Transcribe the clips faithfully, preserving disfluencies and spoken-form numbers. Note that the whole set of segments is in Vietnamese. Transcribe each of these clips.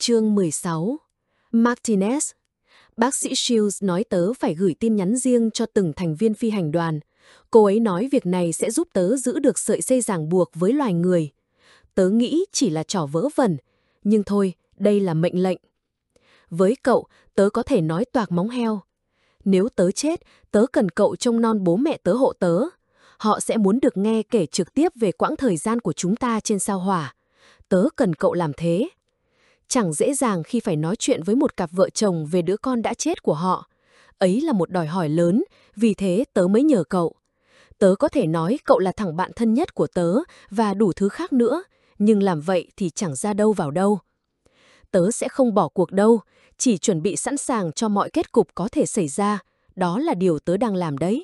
Chương mười sáu. Martinez. Bác sĩ Shields nói tớ phải gửi tin nhắn riêng cho từng thành viên phi hành đoàn. Cô ấy nói việc này sẽ giúp tớ giữ được sợi dây ràng buộc với loài người. Tớ nghĩ chỉ là trò vớ vẩn, nhưng thôi, đây là mệnh lệnh. Với cậu, tớ có thể nói toạc móng heo. Nếu tớ chết, tớ cần cậu trông non bố mẹ tớ hộ tớ. Họ sẽ muốn được nghe kể trực tiếp về quãng thời gian của chúng ta trên sao Hỏa. Tớ cần cậu làm thế. Chẳng dễ dàng khi phải nói chuyện với một cặp vợ chồng về đứa con đã chết của họ. Ấy là một đòi hỏi lớn, vì thế tớ mới nhờ cậu. Tớ có thể nói cậu là thằng bạn thân nhất của tớ và đủ thứ khác nữa, nhưng làm vậy thì chẳng ra đâu vào đâu. Tớ sẽ không bỏ cuộc đâu, chỉ chuẩn bị sẵn sàng cho mọi kết cục có thể xảy ra. Đó là điều tớ đang làm đấy.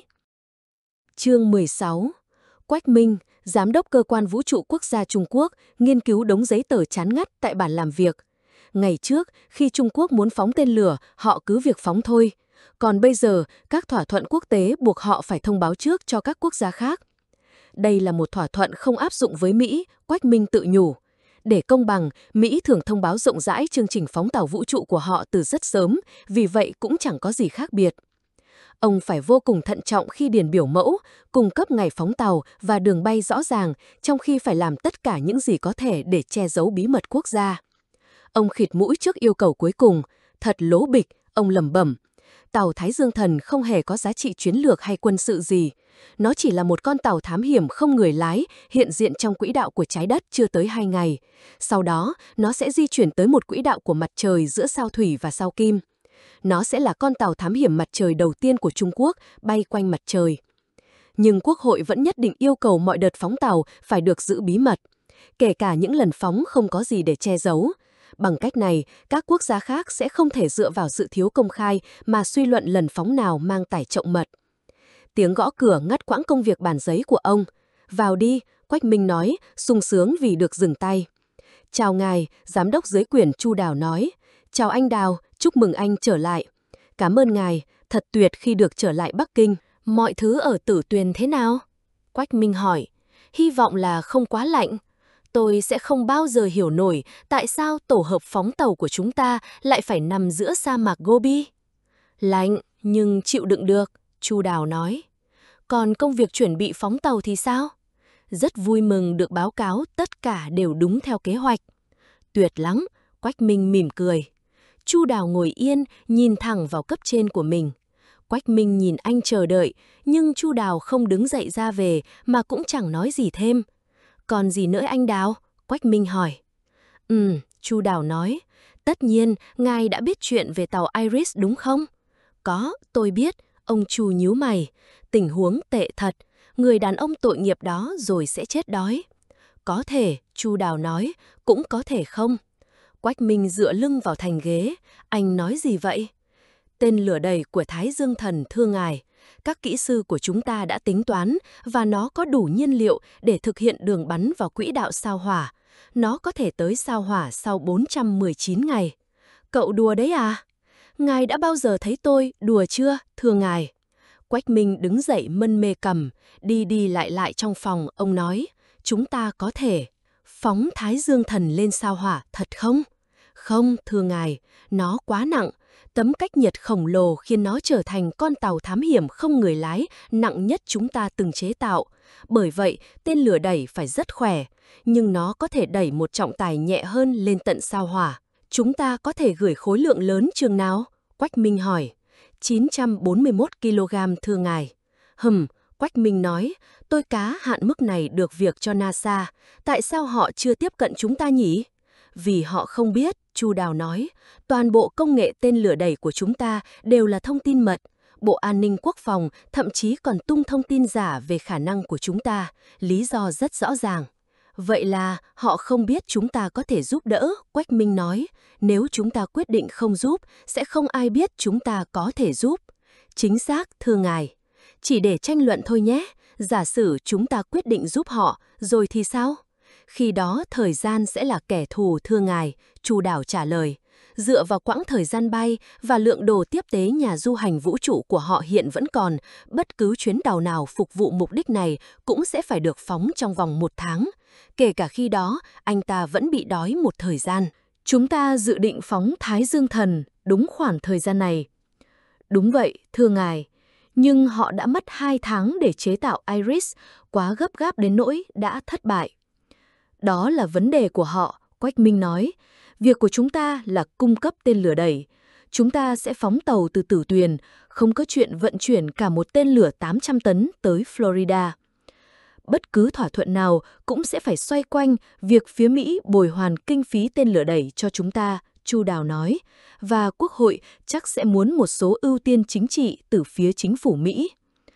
Chương mười sáu. Quách Minh, Giám đốc Cơ quan Vũ trụ Quốc gia Trung Quốc, nghiên cứu đống giấy tờ chán ngắt tại bàn làm việc. Ngày trước, khi Trung Quốc muốn phóng tên lửa, họ cứ việc phóng thôi. Còn bây giờ, các thỏa thuận quốc tế buộc họ phải thông báo trước cho các quốc gia khác. Đây là một thỏa thuận không áp dụng với Mỹ, Quách Minh tự nhủ. Để công bằng, Mỹ thường thông báo rộng rãi chương trình phóng tàu vũ trụ của họ từ rất sớm, vì vậy cũng chẳng có gì khác biệt. Ông phải vô cùng thận trọng khi điền biểu mẫu, cung cấp ngày phóng tàu và đường bay rõ ràng, trong khi phải làm tất cả những gì có thể để che giấu bí mật quốc gia. Ông khịt mũi trước yêu cầu cuối cùng, thật lố bịch, ông lẩm bẩm. Tàu Thái Dương Thần không hề có giá trị chiến lược hay quân sự gì. Nó chỉ là một con tàu thám hiểm không người lái, hiện diện trong quỹ đạo của trái đất chưa tới hai ngày. Sau đó, nó sẽ di chuyển tới một quỹ đạo của mặt trời giữa sao Thủy và sao Kim. Nó sẽ là con tàu thám hiểm mặt trời đầu tiên của Trung Quốc bay quanh mặt trời. Nhưng Quốc hội vẫn nhất định yêu cầu mọi đợt phóng tàu phải được giữ bí mật, kể cả những lần phóng không có gì để che giấu. Bằng cách này, các quốc gia khác sẽ không thể dựa vào sự thiếu công khai mà suy luận lần phóng nào mang tải trọng mật. Tiếng gõ cửa ngắt quãng công việc bàn giấy của ông. Vào đi, Quách Minh nói, sung sướng vì được dừng tay. Chào ngài, Giám đốc dưới quyền Chu Đào nói. Chào anh Đào, chúc mừng anh trở lại. Cảm ơn ngài, thật tuyệt khi được trở lại Bắc Kinh. Mọi thứ ở Tử Tuyền thế nào? Quách Minh hỏi. Hy vọng là không quá lạnh. Tôi sẽ không bao giờ hiểu nổi tại sao tổ hợp phóng tàu của chúng ta lại phải nằm giữa sa mạc Gobi. Lạnh, nhưng chịu đựng được, Chu Đào nói. Còn công việc chuẩn bị phóng tàu thì sao? Rất vui mừng được báo cáo tất cả đều đúng theo kế hoạch. Tuyệt lắm, Quách Minh mỉm cười. Chu Đào ngồi yên, nhìn thẳng vào cấp trên của mình. Quách Minh nhìn anh chờ đợi, nhưng Chu Đào không đứng dậy ra về mà cũng chẳng nói gì thêm. Còn gì nữa anh Đào? Quách Minh hỏi. Ừ, Chu Đào nói. Tất nhiên, ngài đã biết chuyện về tàu Iris đúng không? Có, tôi biết. Ông Chu nhíu mày. Tình huống tệ thật. Người đàn ông tội nghiệp đó rồi sẽ chết đói. Có thể, Chu Đào nói, cũng có thể không. Quách Minh dựa lưng vào thành ghế. Anh nói gì vậy? Tên lửa đẩy của Thái Dương Thần thưa ngài. Các kỹ sư của chúng ta đã tính toán và nó có đủ nhiên liệu để thực hiện đường bắn vào quỹ đạo sao Hỏa. Nó có thể tới sao Hỏa sau bốn trăm mười chín ngày. Cậu đùa đấy à? Ngài đã bao giờ thấy tôi đùa chưa, thưa ngài? Quách Minh đứng dậy mân mê cầm, đi đi lại lại trong phòng, ông nói. Chúng ta có thể phóng Thái Dương Thần lên sao Hỏa thật không? Không, thưa ngài, nó quá nặng. Tấm cách nhiệt khổng lồ khiến nó trở thành con tàu thám hiểm không người lái nặng nhất chúng ta từng chế tạo. Bởi vậy, tên lửa đẩy phải rất khỏe, nhưng nó có thể đẩy một trọng tài nhẹ hơn lên tận sao Hỏa. Chúng ta có thể gửi khối lượng lớn chừng nào? Quách Minh hỏi. chín trăm bốn mươi mốt ki lô gam thưa ngài. Hừm, Quách Minh nói, tôi cá hạn mức này được việc cho NASA. Tại sao họ chưa tiếp cận chúng ta nhỉ? Vì họ không biết, Chu Đào nói, toàn bộ công nghệ tên lửa đẩy của chúng ta đều là thông tin mật. Bộ An ninh Quốc phòng thậm chí còn tung thông tin giả về khả năng của chúng ta, lý do rất rõ ràng. Vậy là họ không biết chúng ta có thể giúp đỡ, Quách Minh nói. Nếu chúng ta quyết định không giúp, sẽ không ai biết chúng ta có thể giúp. Chính xác, thưa ngài. Chỉ để tranh luận thôi nhé, giả sử chúng ta quyết định giúp họ, rồi thì sao? Khi đó thời gian sẽ là kẻ thù thưa ngài, Chu Đào trả lời. Dựa vào quãng thời gian bay và lượng đồ tiếp tế nhà du hành vũ trụ của họ hiện vẫn còn, bất cứ chuyến tàu nào phục vụ mục đích này cũng sẽ phải được phóng trong vòng một tháng. Kể cả khi đó, anh ta vẫn bị đói một thời gian. Chúng ta dự định phóng Thái Dương Thần đúng khoảng thời gian này. Đúng vậy, thưa ngài. Nhưng họ đã mất hai tháng để chế tạo Iris, quá gấp gáp đến nỗi đã thất bại. Đó là vấn đề của họ, Quách Minh nói. Việc của chúng ta là cung cấp tên lửa đẩy. Chúng ta sẽ phóng tàu từ Tử Tuyền, không có chuyện vận chuyển cả một tên lửa tám trăm tấn tới Florida. Bất cứ thỏa thuận nào cũng sẽ phải xoay quanh việc phía Mỹ bồi hoàn kinh phí tên lửa đẩy cho chúng ta, Chu Đào nói, và Quốc hội chắc sẽ muốn một số ưu tiên chính trị từ phía chính phủ Mỹ.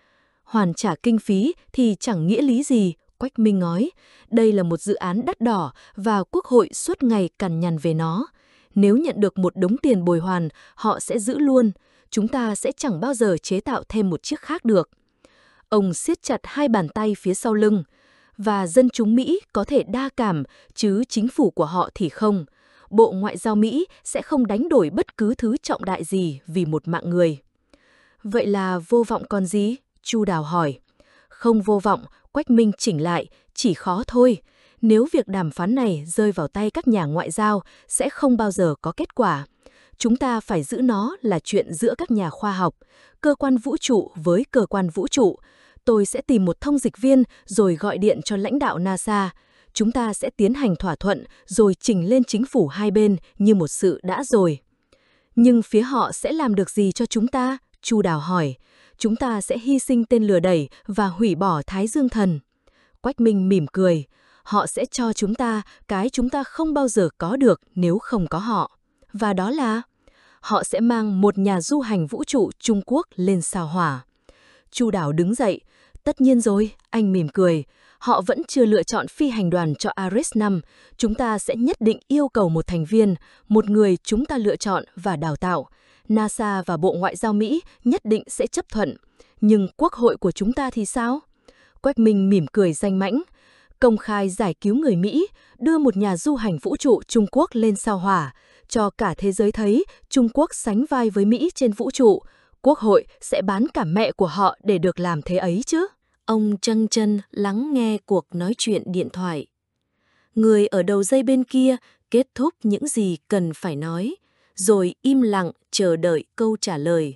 Hoàn trả kinh phí thì chẳng nghĩa lý gì, Quách Minh nói. Đây là một dự án đắt đỏ và Quốc hội suốt ngày cằn nhằn về nó. Nếu nhận được một đống tiền bồi hoàn, họ sẽ giữ luôn. Chúng ta sẽ chẳng bao giờ chế tạo thêm một chiếc khác được. Ông siết chặt hai bàn tay phía sau lưng. Và dân chúng Mỹ có thể đa cảm, chứ chính phủ của họ thì không. Bộ Ngoại giao Mỹ sẽ không đánh đổi bất cứ thứ trọng đại gì vì một mạng người. Vậy là vô vọng còn gì? Chu Đào hỏi. Không vô vọng, Quách Minh chỉnh lại, chỉ khó thôi. Nếu việc đàm phán này rơi vào tay các nhà ngoại giao, sẽ không bao giờ có kết quả. Chúng ta phải giữ nó là chuyện giữa các nhà khoa học, cơ quan vũ trụ với cơ quan vũ trụ. Tôi sẽ tìm một thông dịch viên rồi gọi điện cho lãnh đạo NASA. Chúng ta sẽ tiến hành thỏa thuận rồi trình lên chính phủ hai bên như một sự đã rồi. Nhưng phía họ sẽ làm được gì cho chúng ta? Chu Đào hỏi. Chúng ta sẽ hy sinh tên lửa đẩy và hủy bỏ Thái Dương Thần. Quách Minh mỉm cười. Họ sẽ cho chúng ta cái chúng ta không bao giờ có được nếu không có họ. Và đó là họ sẽ mang một nhà du hành vũ trụ Trung Quốc lên sao Hỏa. Chu Đào đứng dậy. Tất nhiên rồi, anh mỉm cười. Họ vẫn chưa lựa chọn phi hành đoàn cho Ares năm. Chúng ta sẽ nhất định yêu cầu một thành viên, một người chúng ta lựa chọn và đào tạo. NASA và Bộ Ngoại giao Mỹ nhất định sẽ chấp thuận. Nhưng Quốc hội của chúng ta thì sao? Quách Minh mỉm cười danh mãnh. Công khai giải cứu người Mỹ, đưa một nhà du hành vũ trụ Trung Quốc lên sao Hỏa, cho cả thế giới thấy Trung Quốc sánh vai với Mỹ trên vũ trụ. Quốc hội sẽ bán cả mẹ của họ để được làm thế ấy chứ. Ông châng chân lắng nghe cuộc nói chuyện điện thoại. Người ở đầu dây bên kia kết thúc những gì cần phải nói, rồi im lặng chờ đợi câu trả lời.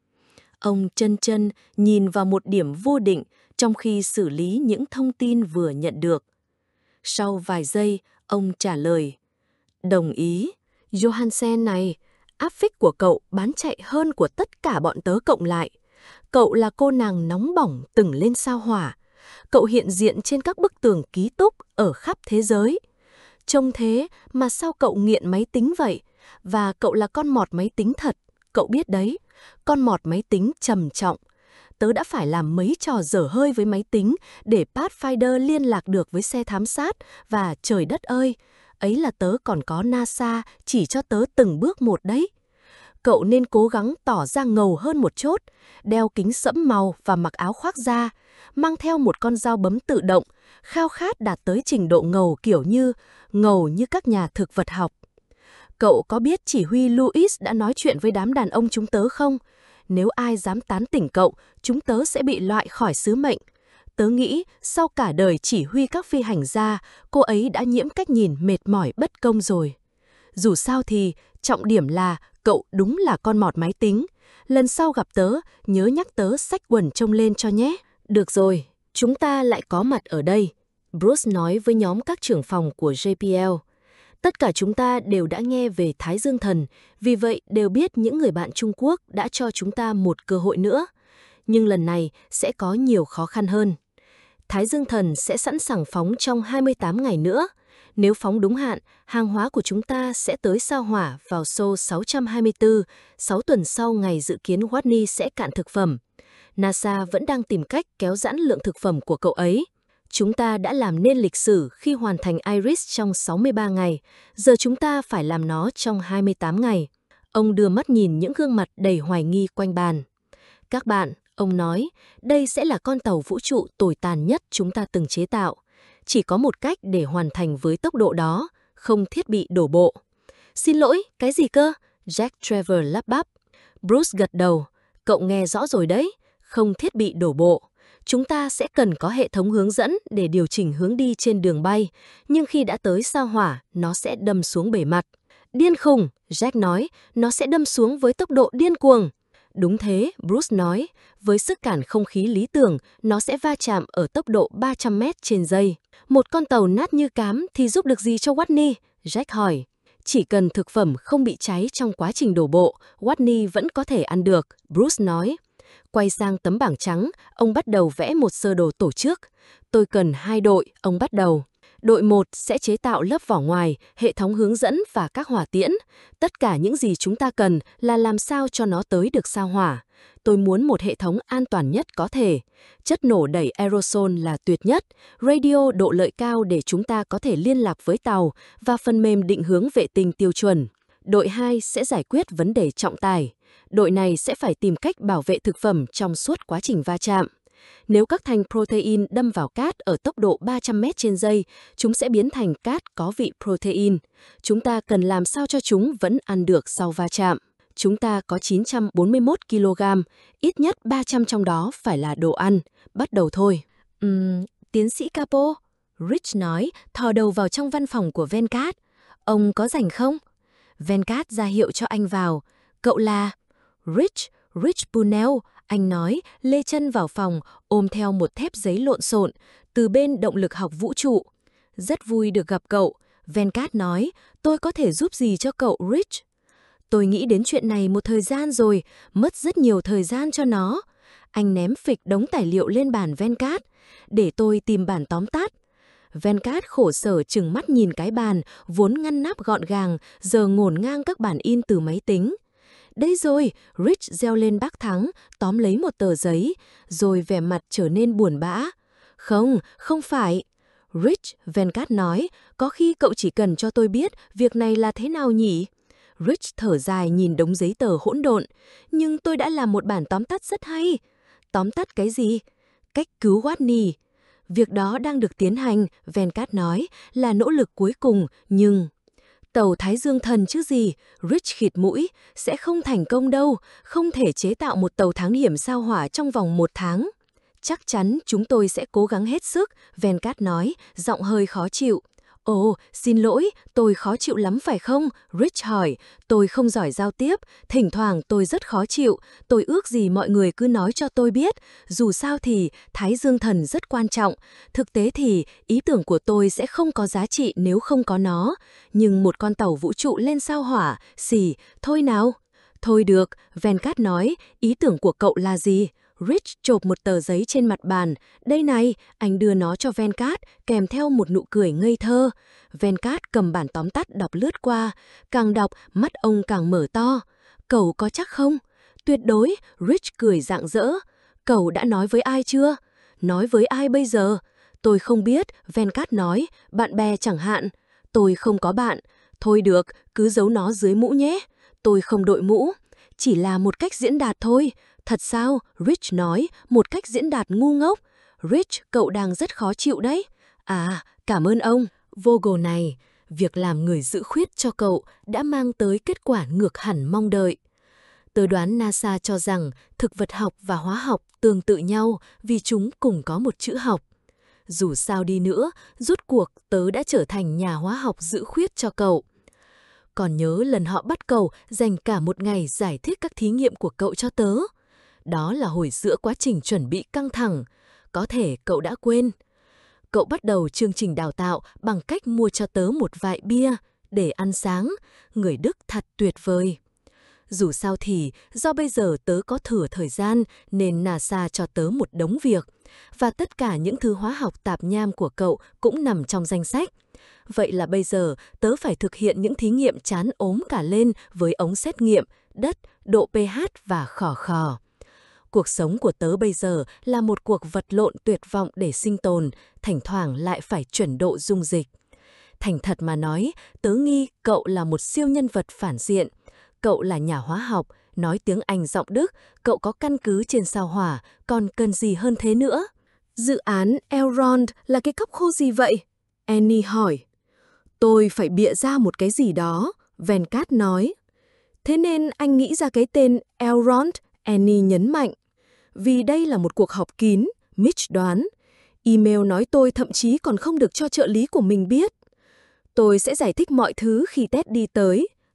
Ông chân chân nhìn vào một điểm vô định trong khi xử lý những thông tin vừa nhận được. Sau vài giây, ông trả lời. Đồng ý. Johansen này, áp phích của cậu bán chạy hơn của tất cả bọn tớ cộng lại. Cậu là cô nàng nóng bỏng từng lên sao Hỏa. Cậu hiện diện trên các bức tường ký túc ở khắp thế giới. Trông thế mà sao cậu nghiện máy tính vậy? Và cậu là con mọt máy tính thật. Cậu biết đấy, con mọt máy tính trầm trọng. Tớ đã phải làm mấy trò dở hơi với máy tính để Pathfinder liên lạc được với xe thám sát. Và trời đất ơi, ấy là tớ còn có NASA chỉ cho tớ từng bước một đấy. Cậu nên cố gắng tỏ ra ngầu hơn một chút, đeo kính sẫm màu và mặc áo khoác da, mang theo một con dao bấm tự động, khao khát đạt tới trình độ ngầu kiểu như ngầu như các nhà thực vật học. Cậu có biết chỉ huy Louis đã nói chuyện với đám đàn ông chúng tớ không? Nếu ai dám tán tỉnh cậu, chúng tớ sẽ bị loại khỏi sứ mệnh. Tớ nghĩ sau cả đời chỉ huy các phi hành gia, cô ấy đã nhiễm cách nhìn mệt mỏi bất công rồi. Dù sao thì, trọng điểm là cậu đúng là con mọt máy tính. Lần sau gặp tớ, nhớ nhắc tớ xách quần trông lên cho nhé. Được rồi, chúng ta lại có mặt ở đây, Bruce nói với nhóm các trưởng phòng của J P L. Tất cả chúng ta đều đã nghe về Thái Dương Thần, vì vậy đều biết những người bạn Trung Quốc đã cho chúng ta một cơ hội nữa. Nhưng lần này sẽ có nhiều khó khăn hơn. Thái Dương Thần sẽ sẵn sàng phóng trong hai mươi tám ngày nữa. Nếu phóng đúng hạn, hàng hóa của chúng ta sẽ tới sao Hỏa vào số sáu trăm hai mươi tư, sáu tuần sau ngày dự kiến Whitney sẽ cạn thực phẩm. NASA vẫn đang tìm cách kéo giãn lượng thực phẩm của cậu ấy. Chúng ta đã làm nên lịch sử khi hoàn thành Iris trong sáu mươi ba ngày, giờ chúng ta phải làm nó trong hai mươi tám ngày. Ông đưa mắt nhìn những gương mặt đầy hoài nghi quanh bàn. Các bạn, ông nói, đây sẽ là con tàu vũ trụ tồi tàn nhất chúng ta từng chế tạo. Chỉ có một cách để hoàn thành với tốc độ đó, không thiết bị đổ bộ. Xin lỗi, cái gì cơ? Jack Trevor lắp bắp. Bruce gật đầu. Cậu nghe rõ rồi đấy, không thiết bị đổ bộ. Chúng ta sẽ cần có hệ thống hướng dẫn để điều chỉnh hướng đi trên đường bay, nhưng khi đã tới sao Hỏa, nó sẽ đâm xuống bề mặt. Điên khùng, Jack nói, nó sẽ đâm xuống với tốc độ điên cuồng. Đúng thế, Bruce nói, với sức cản không khí lý tưởng, nó sẽ va chạm ở tốc độ ba trăm mét trên giây. Một con tàu nát như cám thì giúp được gì cho Watney? Jack hỏi. Chỉ cần thực phẩm không bị cháy trong quá trình đổ bộ, Watney vẫn có thể ăn được, Bruce nói. Quay sang tấm bảng trắng, ông bắt đầu vẽ một sơ đồ tổ chức. Tôi cần hai đội, ông bắt đầu. Đội một sẽ chế tạo lớp vỏ ngoài, hệ thống hướng dẫn và các hỏa tiễn. Tất cả những gì chúng ta cần là làm sao cho nó tới được sao hỏa. Tôi muốn một hệ thống an toàn nhất có thể. Chất nổ đẩy aerosol là tuyệt nhất, radio độ lợi cao để chúng ta có thể liên lạc với tàu và phần mềm định hướng vệ tinh tiêu chuẩn. Đội hai sẽ giải quyết vấn đề trọng tài. Đội này sẽ phải tìm cách bảo vệ thực phẩm trong suốt quá trình va chạm. Nếu các thành protein đâm vào cát ở tốc độ ba trăm mét trên giây, chúng sẽ biến thành cát có vị protein. Chúng ta cần làm sao cho chúng vẫn ăn được sau va chạm. Chúng ta có chín trăm bốn mươi mốt ki lô gam, ít nhất ba trăm trong đó phải là đồ ăn. Bắt đầu thôi. Uhm, tiến sĩ Capo, Rich nói, thò đầu vào trong văn phòng của Venkat. Ông có rảnh không? Venkat ra hiệu cho anh vào. Cậu là... Rich, Rich Bunnell, anh nói, lê chân vào phòng, ôm theo một thép giấy lộn xộn, từ bên động lực học vũ trụ. Rất vui được gặp cậu, Venkat nói, tôi có thể giúp gì cho cậu, Rich? Tôi nghĩ đến chuyện này một thời gian rồi, mất rất nhiều thời gian cho nó. Anh ném phịch đống tài liệu lên bàn Venkat, để tôi tìm bản tóm tắt. Venkat khổ sở trừng mắt nhìn cái bàn, vốn ngăn nắp gọn gàng, giờ ngổn ngang các bản in từ máy tính. Đây rồi, Rich reo lên bác Thắng, tóm lấy một tờ giấy, rồi vẻ mặt trở nên buồn bã. Không, không phải. Rich, Venkat nói, có khi cậu chỉ cần cho tôi biết việc này là thế nào nhỉ? Rich thở dài nhìn đống giấy tờ hỗn độn. Nhưng tôi đã làm một bản tóm tắt rất hay. Tóm tắt cái gì? Cách cứu Watney. Việc đó đang được tiến hành, Venkat nói, là nỗ lực cuối cùng, nhưng... Tàu Thái Dương Thần chứ gì, Rich khịt mũi, sẽ không thành công đâu, không thể chế tạo một tàu thám hiểm sao hỏa trong vòng một tháng. Chắc chắn chúng tôi sẽ cố gắng hết sức, Venkat nói, giọng hơi khó chịu. Ồ, xin lỗi, tôi khó chịu lắm phải không? Rich hỏi, tôi không giỏi giao tiếp, thỉnh thoảng tôi rất khó chịu, tôi ước gì mọi người cứ nói cho tôi biết, dù sao thì Thái Dương Thần rất quan trọng, thực tế thì ý tưởng của tôi sẽ không có giá trị nếu không có nó, nhưng một con tàu vũ trụ lên sao hỏa, xì, thôi nào. Thôi được, Venkat nói, ý tưởng của cậu là gì? Rich chộp một tờ giấy trên mặt bàn. Đây này, anh đưa nó cho Venkat, kèm theo một nụ cười ngây thơ. Venkat cầm bản tóm tắt đọc lướt qua. Càng đọc, mắt ông càng mở to. Cậu có chắc không? Tuyệt đối, Rich cười rạng rỡ. Cậu đã nói với ai chưa? Nói với ai bây giờ? Tôi không biết, Venkat nói, bạn bè chẳng hạn. Tôi không có bạn. Thôi được, cứ giấu nó dưới mũ nhé. Tôi không đội mũ. Chỉ là một cách diễn đạt thôi. Thật sao? Rich nói, một cách diễn đạt ngu ngốc. Rich, cậu đang rất khó chịu đấy. À, cảm ơn ông. Vogel này, việc làm người giữ khuyết cho cậu đã mang tới kết quả ngược hẳn mong đợi. Tớ đoán NASA cho rằng thực vật học và hóa học tương tự nhau vì chúng cùng có một chữ học. Dù sao đi nữa, rốt cuộc tớ đã trở thành nhà hóa học giữ khuyết cho cậu. Còn nhớ lần họ bắt cậu dành cả một ngày giải thích các thí nghiệm của cậu cho tớ. Đó là hồi giữa quá trình chuẩn bị căng thẳng. Có thể cậu đã quên. Cậu bắt đầu chương trình đào tạo bằng cách mua cho tớ một vại bia để ăn sáng. Người Đức thật tuyệt vời. Dù sao thì, do bây giờ tớ có thừa thời gian nên NASA cho tớ một đống việc. Và tất cả những thứ hóa học tạp nham của cậu cũng nằm trong danh sách. Vậy là bây giờ tớ phải thực hiện những thí nghiệm chán ốm cả lên với ống xét nghiệm, đất, độ pH và khò khò. Cuộc sống của tớ bây giờ là một cuộc vật lộn tuyệt vọng để sinh tồn, thỉnh thoảng lại phải chuẩn độ dung dịch. Thành thật mà nói, tớ nghi cậu là một siêu nhân vật phản diện. Cậu là nhà hóa học, nói tiếng Anh giọng Đức, cậu có căn cứ trên sao hỏa, còn cần gì hơn thế nữa? Dự án Elrond là cái cốc khô gì vậy? Annie hỏi. Tôi phải bịa ra một cái gì đó, Venkat nói. Thế nên anh nghĩ ra cái tên Elrond, Annie nhấn mạnh. Vì đây là một cuộc họp kín, Mitch đoán. Email nói tôi thậm chí còn không được cho trợ lý của mình biết. Tôi sẽ giải thích mọi thứ khi Ted đi tới,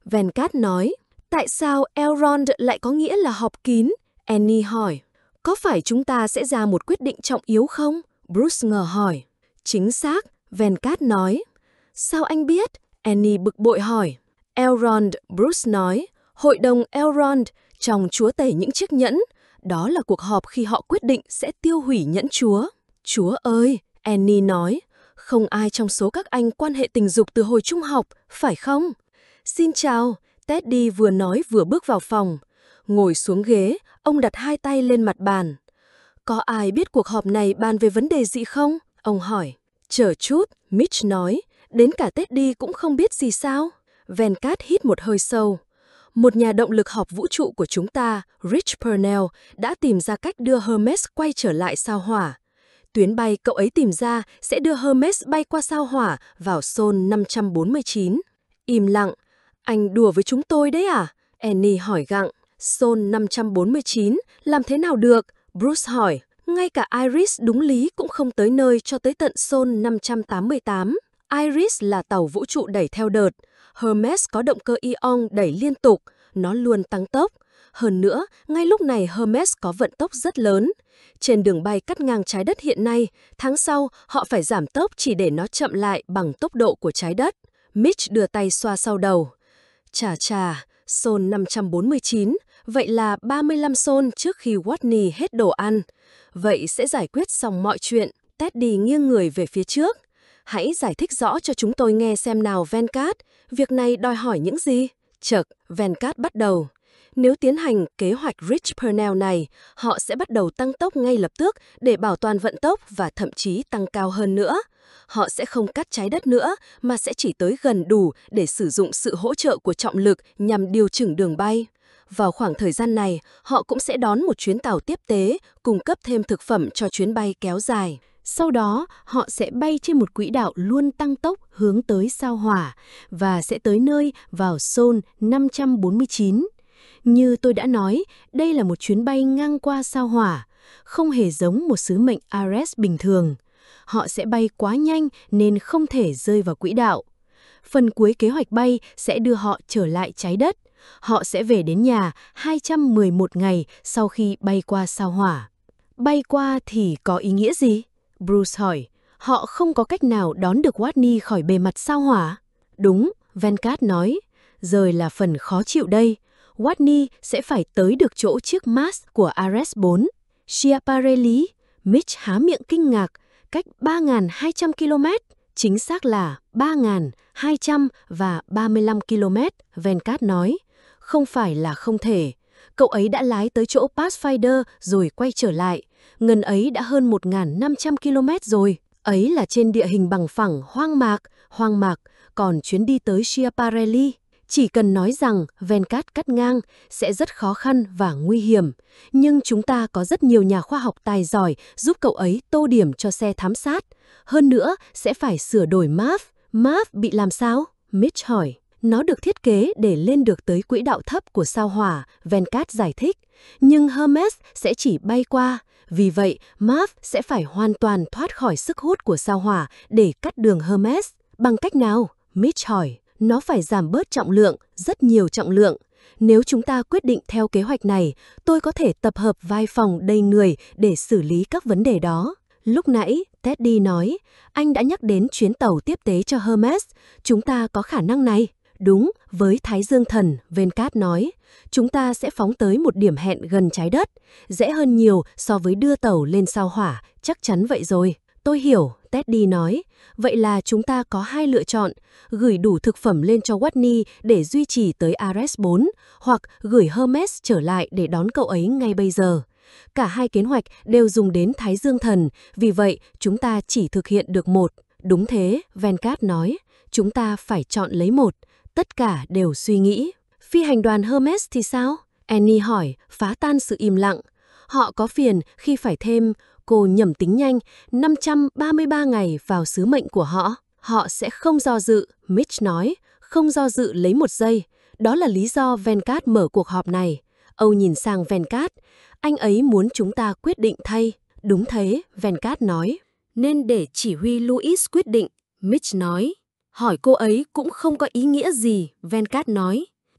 Venkat nói. Tại sao Elrond lại có nghĩa là họp kín? Annie hỏi. Có phải chúng ta sẽ ra một quyết định trọng yếu không? Bruce ngờ hỏi. Chính xác, Venkat nói. Sao anh biết? Annie bực bội hỏi. Elrond, Bruce nói. Hội đồng Elrond, trong chúa tể những chiếc nhẫn. Đó là cuộc họp khi họ quyết định sẽ tiêu hủy nhẫn chúa. Chúa ơi, Annie nói. Không ai trong số các anh quan hệ tình dục từ hồi trung học, phải không? Xin chào, Teddy vừa nói vừa bước vào phòng. Ngồi xuống ghế, ông đặt hai tay lên mặt bàn. Có ai biết cuộc họp này bàn về vấn đề gì không? Ông hỏi. Chờ chút, Mitch nói. Đến cả Teddy cũng không biết gì sao? Venkat hít một hơi sâu. Một nhà động lực học vũ trụ của chúng ta, Rich Purnell, đã tìm ra cách đưa Hermes quay trở lại sao Hỏa. Tuyến bay cậu ấy tìm ra sẽ đưa Hermes bay qua sao Hỏa vào Sol năm trăm bốn mươi chín. Im lặng. Anh đùa với chúng tôi đấy à? Annie hỏi gặng. Sol năm trăm bốn mươi chín, làm thế nào được? Bruce hỏi. Ngay cả Iris đúng lý cũng không tới nơi cho tới tận Sol năm trăm tám mươi tám. Iris là tàu vũ trụ đẩy theo đợt. Hermes có động cơ ion đẩy liên tục, nó luôn tăng tốc. Hơn nữa, ngay lúc này Hermes có vận tốc rất lớn. Trên đường bay cắt ngang trái đất hiện nay, tháng sau họ phải giảm tốc chỉ để nó chậm lại bằng tốc độ của trái đất. Mitch đưa tay xoa sau đầu. Chà chà, Sol năm trăm bốn mươi chín, vậy là ba mươi lăm Sol trước khi Watney hết đồ ăn. Vậy sẽ giải quyết xong mọi chuyện. Teddy nghiêng người về phía trước. Hãy giải thích rõ cho chúng tôi nghe xem nào Venkat, việc này đòi hỏi những gì? Chợt, Venkat bắt đầu. Nếu tiến hành kế hoạch Rich Purnell này, họ sẽ bắt đầu tăng tốc ngay lập tức để bảo toàn vận tốc và thậm chí tăng cao hơn nữa. Họ sẽ không cắt trái đất nữa, mà sẽ chỉ tới gần đủ để sử dụng sự hỗ trợ của trọng lực nhằm điều chỉnh đường bay. Vào khoảng thời gian này, họ cũng sẽ đón một chuyến tàu tiếp tế, cung cấp thêm thực phẩm cho chuyến bay kéo dài. Sau đó, họ sẽ bay trên một quỹ đạo luôn tăng tốc hướng tới sao Hỏa và sẽ tới nơi vào Sol năm trăm bốn mươi chín. Như tôi đã nói, đây là một chuyến bay ngang qua sao Hỏa, không hề giống một sứ mệnh Ares bình thường. Họ sẽ bay quá nhanh nên không thể rơi vào quỹ đạo. Phần cuối kế hoạch bay sẽ đưa họ trở lại trái đất. Họ sẽ về đến nhà hai trăm mười một ngày sau khi bay qua sao Hỏa. Bay qua thì có ý nghĩa gì? Bruce hỏi. Họ không có cách nào đón được Watney khỏi bề mặt sao Hỏa. Đúng, Venkat nói. Rời là phần khó chịu đây. Watney sẽ phải tới được chỗ chiếc Mars của Ares bốn. Schiaparelli, Mitch há miệng kinh ngạc, cách ba nghìn hai trăm ki lô mét, chính xác là ba nghìn hai trăm và ba mươi lăm ki lô mét, Venkat nói. Không phải là không thể. Cậu ấy đã lái tới chỗ Pathfinder rồi quay trở lại. Ngần ấy đã hơn một nghìn năm trăm ki lô mét rồi. Ấy là trên địa hình bằng phẳng hoang mạc, hoang mạc, còn chuyến đi tới Schiaparelli. Chỉ cần nói rằng Venkat cắt ngang sẽ rất khó khăn và nguy hiểm. Nhưng chúng ta có rất nhiều nhà khoa học tài giỏi giúp cậu ấy tô điểm cho xe thám sát. Hơn nữa, sẽ phải sửa đổi map. Map bị làm sao? Mitch hỏi. Nó được thiết kế để lên được tới quỹ đạo thấp của sao Hỏa, Venkat giải thích. Nhưng Hermes sẽ chỉ bay qua. Vì vậy, map sẽ phải hoàn toàn thoát khỏi sức hút của sao Hỏa để cắt đường Hermes. Bằng cách nào? Mitch hỏi. Nó phải giảm bớt trọng lượng, rất nhiều trọng lượng. Nếu chúng ta quyết định theo kế hoạch này, tôi có thể tập hợp vai phòng đầy người để xử lý các vấn đề đó. Lúc nãy, Teddy nói, anh đã nhắc đến chuyến tàu tiếp tế cho Hermes. Chúng ta có khả năng này. Đúng, với Thái Dương Thần, Venkat nói, chúng ta sẽ phóng tới một điểm hẹn gần trái đất. Dễ hơn nhiều so với đưa tàu lên sao Hỏa, chắc chắn vậy rồi. Tôi hiểu, Teddy nói. Vậy là chúng ta có hai lựa chọn, gửi đủ thực phẩm lên cho Watney để duy trì tới Ares bốn, hoặc gửi Hermes trở lại để đón cậu ấy ngay bây giờ. Cả hai kế hoạch đều dùng đến Thái Dương Thần, vì vậy chúng ta chỉ thực hiện được một. Đúng thế, Venkat nói, chúng ta phải chọn lấy một. Tất cả đều suy nghĩ. Phi hành đoàn Hermes thì sao? Annie hỏi, phá tan sự im lặng. Họ có phiền khi phải thêm, cô nhẩm tính nhanh, năm trăm ba mươi ba ngày vào sứ mệnh của họ. Họ sẽ không do dự, Mitch nói, không do dự lấy một giây. Đó là lý do Venkat mở cuộc họp này. Âu nhìn sang Venkat, anh ấy muốn chúng ta quyết định thay. Đúng thế, Venkat nói. Nên để chỉ huy Louis quyết định, Mitch nói. Hỏi cô ấy cũng không có ý nghĩa gì, Venkat nói.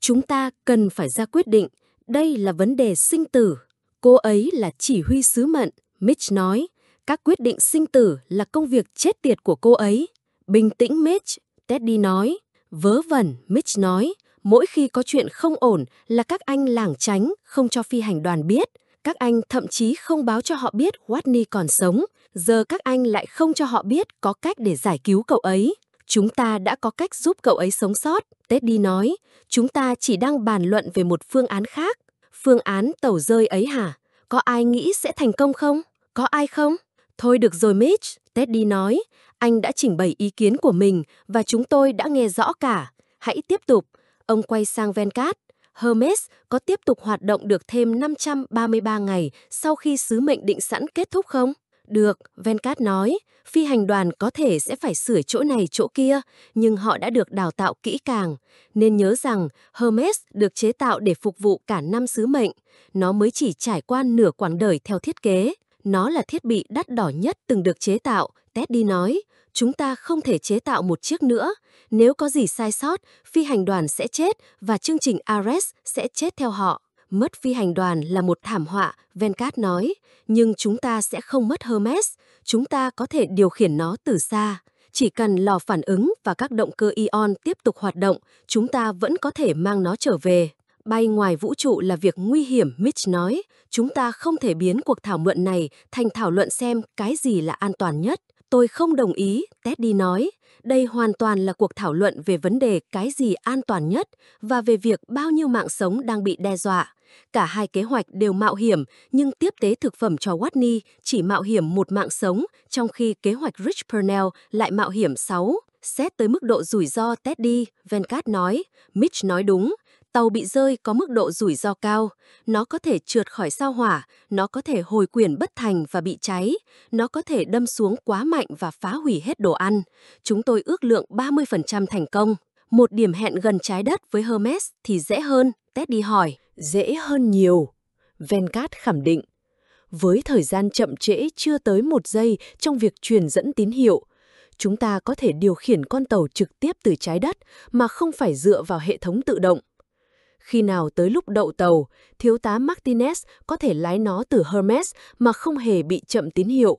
Chúng ta cần phải ra quyết định, đây là vấn đề sinh tử. Cô ấy là chỉ huy sứ mệnh, Mitch nói. Các quyết định sinh tử là công việc chết tiệt của cô ấy. Bình tĩnh Mitch, Teddy nói. Vớ vẩn, Mitch nói. Mỗi khi có chuyện không ổn là các anh lảng tránh, không cho phi hành đoàn biết. Các anh thậm chí không báo cho họ biết Whitney còn sống. Giờ các anh lại không cho họ biết có cách để giải cứu cậu ấy. Chúng ta đã có cách giúp cậu ấy sống sót, Teddy nói. Chúng ta chỉ đang bàn luận về một phương án khác. Phương án tàu rơi ấy hả? Có ai nghĩ sẽ thành công không? Có ai không? Thôi được rồi Mitch, Teddy nói. Anh đã trình bày ý kiến của mình và chúng tôi đã nghe rõ cả. Hãy tiếp tục. Ông quay sang Venkat. Hermes có tiếp tục hoạt động được thêm năm trăm ba mươi ba ngày sau khi sứ mệnh định sẵn kết thúc không? Được, Venkat nói. Phi hành đoàn có thể sẽ phải sửa chỗ này chỗ kia, nhưng họ đã được đào tạo kỹ càng. Nên nhớ rằng Hermes được chế tạo để phục vụ cả năm sứ mệnh. Nó mới chỉ trải qua nửa quãng đời theo thiết kế. Nó là thiết bị đắt đỏ nhất từng được chế tạo, Teddy nói. Chúng ta không thể chế tạo một chiếc nữa. Nếu có gì sai sót, phi hành đoàn sẽ chết và chương trình Ares sẽ chết theo họ. Mất phi hành đoàn là một thảm họa, Venkat nói. Nhưng chúng ta sẽ không mất Hermes. Chúng ta có thể điều khiển nó từ xa. Chỉ cần lò phản ứng và các động cơ ion tiếp tục hoạt động, chúng ta vẫn có thể mang nó trở về. Bay ngoài vũ trụ là việc nguy hiểm, Mitch nói. Chúng ta không thể biến cuộc thảo luận này thành thảo luận xem cái gì là an toàn nhất. Tôi không đồng ý, Teddy nói. Đây hoàn toàn là cuộc thảo luận về vấn đề cái gì an toàn nhất và về việc bao nhiêu mạng sống đang bị đe dọa. Cả hai kế hoạch đều mạo hiểm, nhưng tiếp tế thực phẩm cho Whitney chỉ mạo hiểm một mạng sống, trong khi kế hoạch Rich Purnell lại mạo hiểm sáu. Xét tới mức độ rủi ro Teddy, Venkat nói. Mitch nói đúng. Tàu bị rơi có mức độ rủi ro cao. Nó có thể trượt khỏi sao hỏa, nó có thể hồi quyển bất thành và bị cháy, nó có thể đâm xuống quá mạnh và phá hủy hết đồ ăn. Chúng tôi ước lượng ba mươi phần trăm thành công. Một điểm hẹn gần trái đất với Hermes thì dễ hơn, Teddy hỏi. Dễ hơn nhiều, Venkat khẳng định. Với thời gian chậm trễ chưa tới một giây trong việc truyền dẫn tín hiệu, chúng ta có thể điều khiển con tàu trực tiếp từ trái đất mà không phải dựa vào hệ thống tự động. Khi nào tới lúc đậu tàu, thiếu tá Martinez có thể lái nó từ Hermes mà không hề bị chậm tín hiệu.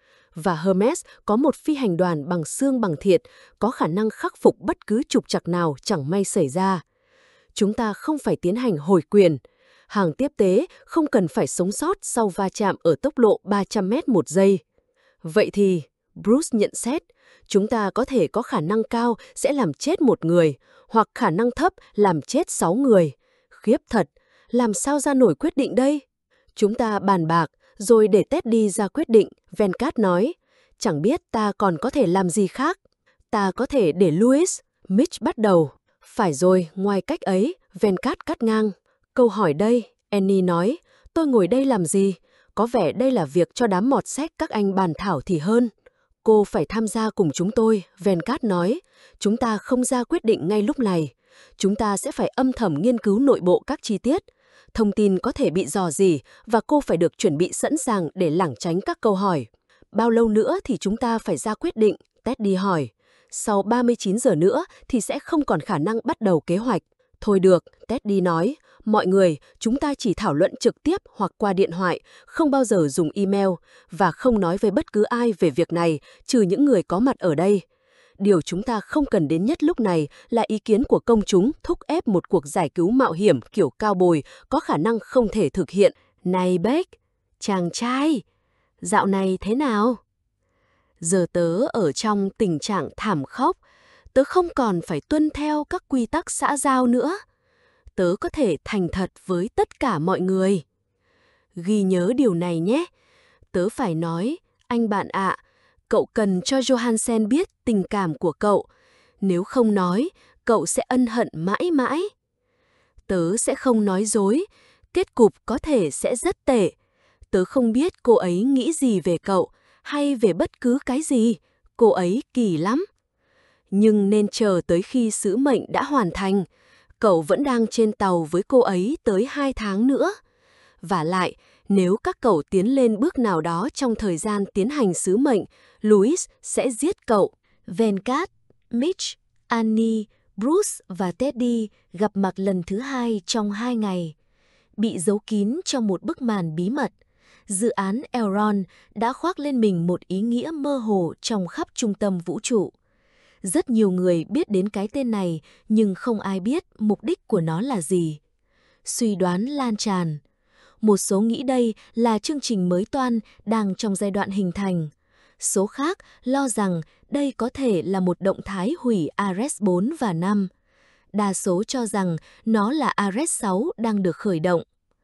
Và Hermes có một phi hành đoàn bằng xương bằng thiệt, có khả năng khắc phục bất cứ trục trặc nào chẳng may xảy ra. Chúng ta không phải tiến hành hồi quyền. Hàng tiếp tế không cần phải sống sót sau va chạm ở tốc độ ba trăm mét một giây. Vậy thì, Bruce nhận xét, chúng ta có thể có khả năng cao sẽ làm chết một người, hoặc khả năng thấp làm chết sáu người. Khiếp thật, làm sao ra nổi quyết định đây? Chúng ta bàn bạc, rồi để Teddy ra quyết định, Venkat nói. Chẳng biết ta còn có thể làm gì khác. Ta có thể để Louis, Mitch bắt đầu. Phải rồi, ngoài cách ấy, Venkat cắt ngang. Câu hỏi đây, Annie nói, tôi ngồi đây làm gì? Có vẻ đây là việc cho đám mọt sách các anh bàn thảo thì hơn. Cô phải tham gia cùng chúng tôi, Venkat nói. Chúng ta không ra quyết định ngay lúc này. Chúng ta sẽ phải âm thầm nghiên cứu nội bộ các chi tiết. Thông tin có thể bị rò rỉ và cô phải được chuẩn bị sẵn sàng để lảng tránh các câu hỏi. Bao lâu nữa thì chúng ta phải ra quyết định? Teddy hỏi. Sau ba mươi chín giờ nữa thì sẽ không còn khả năng bắt đầu kế hoạch. Thôi được, Teddy nói. Mọi người, chúng ta chỉ thảo luận trực tiếp hoặc qua điện thoại, không bao giờ dùng email và không nói với bất cứ ai về việc này, trừ những người có mặt ở đây. Điều chúng ta không cần đến nhất lúc này là ý kiến của công chúng thúc ép một cuộc giải cứu mạo hiểm kiểu cao bồi có khả năng không thể thực hiện. Này Beck, chàng trai, dạo này thế nào? Giờ tớ ở trong tình trạng thảm khốc, tớ không còn phải tuân theo các quy tắc xã giao nữa. Tớ có thể thành thật với tất cả mọi người. Ghi nhớ điều này nhé. Tớ phải nói, anh bạn ạ, cậu cần cho Johansen biết tình cảm của cậu. Nếu không nói, cậu sẽ ân hận mãi mãi. Tớ sẽ không nói dối, kết cục có thể sẽ rất tệ. Tớ không biết cô ấy nghĩ gì về cậu, hay về bất cứ cái gì. Cô ấy kỳ lắm. Nhưng nên chờ tới khi sứ mệnh đã hoàn thành. Cậu vẫn đang trên tàu với cô ấy tới hai tháng nữa. Vả lại, nếu các cậu tiến lên bước nào đó trong thời gian tiến hành sứ mệnh, Louis sẽ giết cậu. Venkat, Mitch, Annie, Bruce và Teddy gặp mặt lần thứ hai trong hai ngày. Bị giấu kín trong một bức màn bí mật, dự án Elrond đã khoác lên mình một ý nghĩa mơ hồ trong khắp trung tâm vũ trụ. Rất nhiều người biết đến cái tên này, nhưng không ai biết mục đích của nó là gì. Suy đoán lan tràn. Một số nghĩ đây là chương trình mới toan đang trong giai đoạn hình thành. Số khác lo rằng đây có thể là một động thái hủy Ares bốn và năm. Đa số cho rằng nó là Ares sáu đang được khởi động.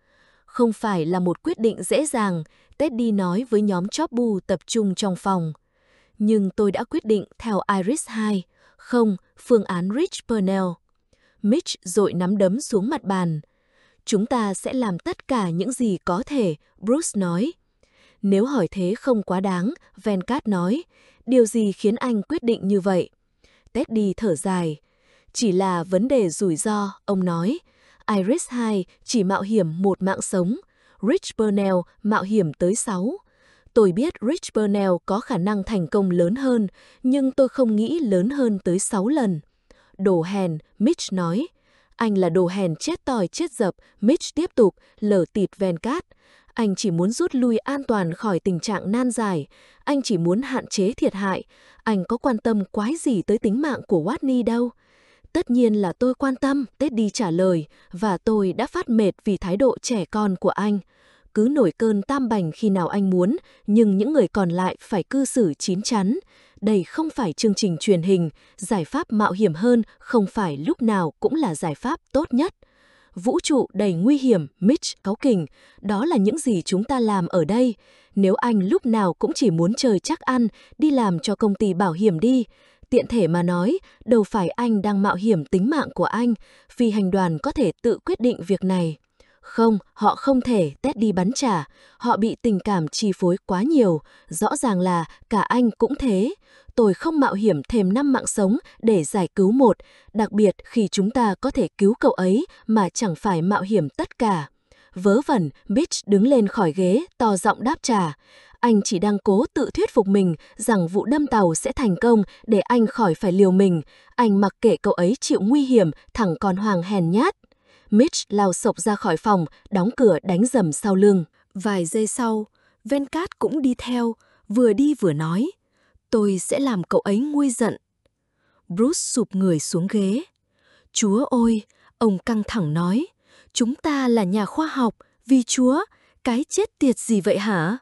Không phải là một quyết định dễ dàng, Teddy nói với nhóm Chóp-bu tập trung trong phòng. Nhưng tôi đã quyết định theo Iris hai, không, phương án Rich Purnell. Mitch dội nắm đấm xuống mặt bàn. Chúng ta sẽ làm tất cả những gì có thể, Bruce nói. Nếu hỏi thế không quá đáng, Venkat nói. Điều gì khiến anh quyết định như vậy? Teddy thở dài. Chỉ là vấn đề rủi ro, ông nói. Iris hai chỉ mạo hiểm một mạng sống. Rich Purnell mạo hiểm tới sáu. Tôi biết Rich Purnell có khả năng thành công lớn hơn, nhưng tôi không nghĩ lớn hơn tới sáu lần. Đồ hèn, Mitch nói. Anh là đồ hèn chết tòi chết dập, Mitch tiếp tục, lở tịt Venkat. Anh chỉ muốn rút lui an toàn khỏi tình trạng nan giải. Anh chỉ muốn hạn chế thiệt hại. Anh có quan tâm quái gì tới tính mạng của Watney đâu. Tất nhiên là tôi quan tâm, Teddy trả lời, và tôi đã phát mệt vì thái độ trẻ con của anh. Cứ nổi cơn tam bành khi nào anh muốn, nhưng những người còn lại phải cư xử chín chắn. Đây không phải chương trình truyền hình, giải pháp mạo hiểm hơn không phải lúc nào cũng là giải pháp tốt nhất. Vũ trụ đầy nguy hiểm, Mitch cáu kỉnh, đó là những gì chúng ta làm ở đây. Nếu anh lúc nào cũng chỉ muốn chơi chắc ăn, đi làm cho công ty bảo hiểm đi. Tiện thể mà nói, đâu phải anh đang mạo hiểm tính mạng của anh, phi hành đoàn có thể tự quyết định việc này. Không, họ không thể, Teddy bắn trả, họ bị tình cảm chi phối quá nhiều, rõ ràng là cả anh cũng thế. Tôi không mạo hiểm thêm năm mạng sống để giải cứu một, đặc biệt khi chúng ta có thể cứu cậu ấy mà chẳng phải mạo hiểm tất cả. Vớ vẩn, Mitch đứng lên khỏi ghế, to giọng đáp trả. Anh chỉ đang cố tự thuyết phục mình rằng vụ đâm tàu sẽ thành công để anh khỏi phải liều mình. Anh mặc kệ cậu ấy chịu nguy hiểm, thằng con hoàng hèn nhát. Mitch lao sộc ra khỏi phòng, đóng cửa đánh rầm sau lưng. Vài giây sau, Venkat cũng đi theo, vừa đi vừa nói. Tôi sẽ làm cậu ấy nguôi giận. Bruce sụp người xuống ghế. Chúa ơi, ông căng thẳng nói. Chúng ta là nhà khoa học, vì Chúa, cái chết tiệt gì vậy hả?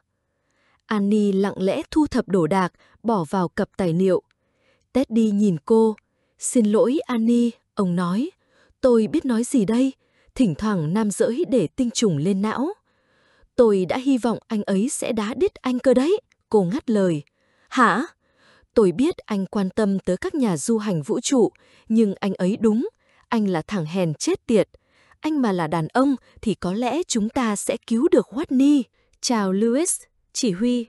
Annie lặng lẽ thu thập đồ đạc, bỏ vào cặp tài liệu. Teddy nhìn cô. Xin lỗi Annie, ông nói. Tôi biết nói gì đây? Thỉnh thoảng nam dỡi để tinh trùng lên não. Tôi đã hy vọng anh ấy sẽ đá đít anh cơ đấy, cô ngắt lời. Hả? Tôi biết anh quan tâm tới các nhà du hành vũ trụ, nhưng anh ấy đúng, anh là thằng hèn chết tiệt. Anh mà là đàn ông thì có lẽ chúng ta sẽ cứu được Watney. Chào Lewis, chỉ huy.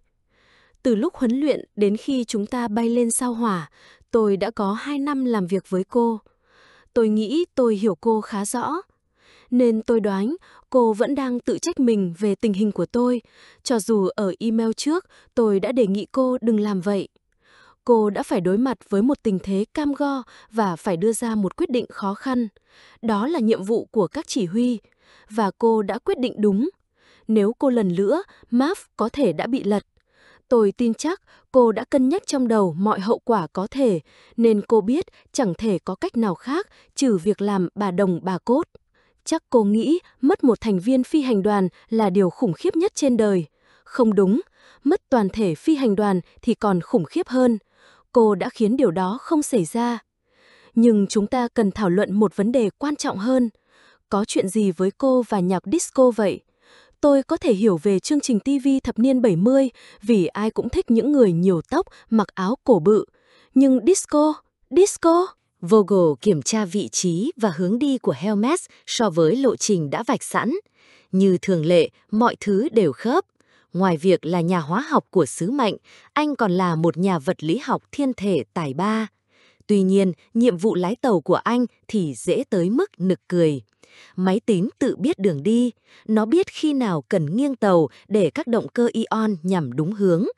Từ lúc huấn luyện đến khi chúng ta bay lên sao hỏa, tôi đã có hai năm làm việc với cô. Tôi nghĩ tôi hiểu cô khá rõ. Nên tôi đoán cô vẫn đang tự trách mình về tình hình của tôi, cho dù ở email trước tôi đã đề nghị cô đừng làm vậy. Cô đã phải đối mặt với một tình thế cam go và phải đưa ra một quyết định khó khăn. Đó là nhiệm vụ của các chỉ huy, và cô đã quyết định đúng. Nếu cô lần nữa, máp có thể đã bị lật. Tôi tin chắc cô đã cân nhắc trong đầu mọi hậu quả có thể, nên cô biết chẳng thể có cách nào khác trừ việc làm bà đồng bà cốt. Chắc cô nghĩ mất một thành viên phi hành đoàn là điều khủng khiếp nhất trên đời. Không đúng, mất toàn thể phi hành đoàn thì còn khủng khiếp hơn. Cô đã khiến điều đó không xảy ra. Nhưng chúng ta cần thảo luận một vấn đề quan trọng hơn. Có chuyện gì với cô và nhạc disco vậy? Tôi có thể hiểu về chương trình ti vi thập niên bảy mươi vì ai cũng thích những người nhiều tóc, mặc áo cổ bự. Nhưng disco, disco... Vogel kiểm tra vị trí và hướng đi của Hermes so với lộ trình đã vạch sẵn. Như thường lệ, mọi thứ đều khớp. Ngoài việc là nhà hóa học của sứ mệnh, anh còn là một nhà vật lý học thiên thể tài ba. Tuy nhiên, nhiệm vụ lái tàu của anh thì dễ tới mức nực cười. Máy tính tự biết đường đi, nó biết khi nào cần nghiêng tàu để các động cơ ion nhằm đúng hướng.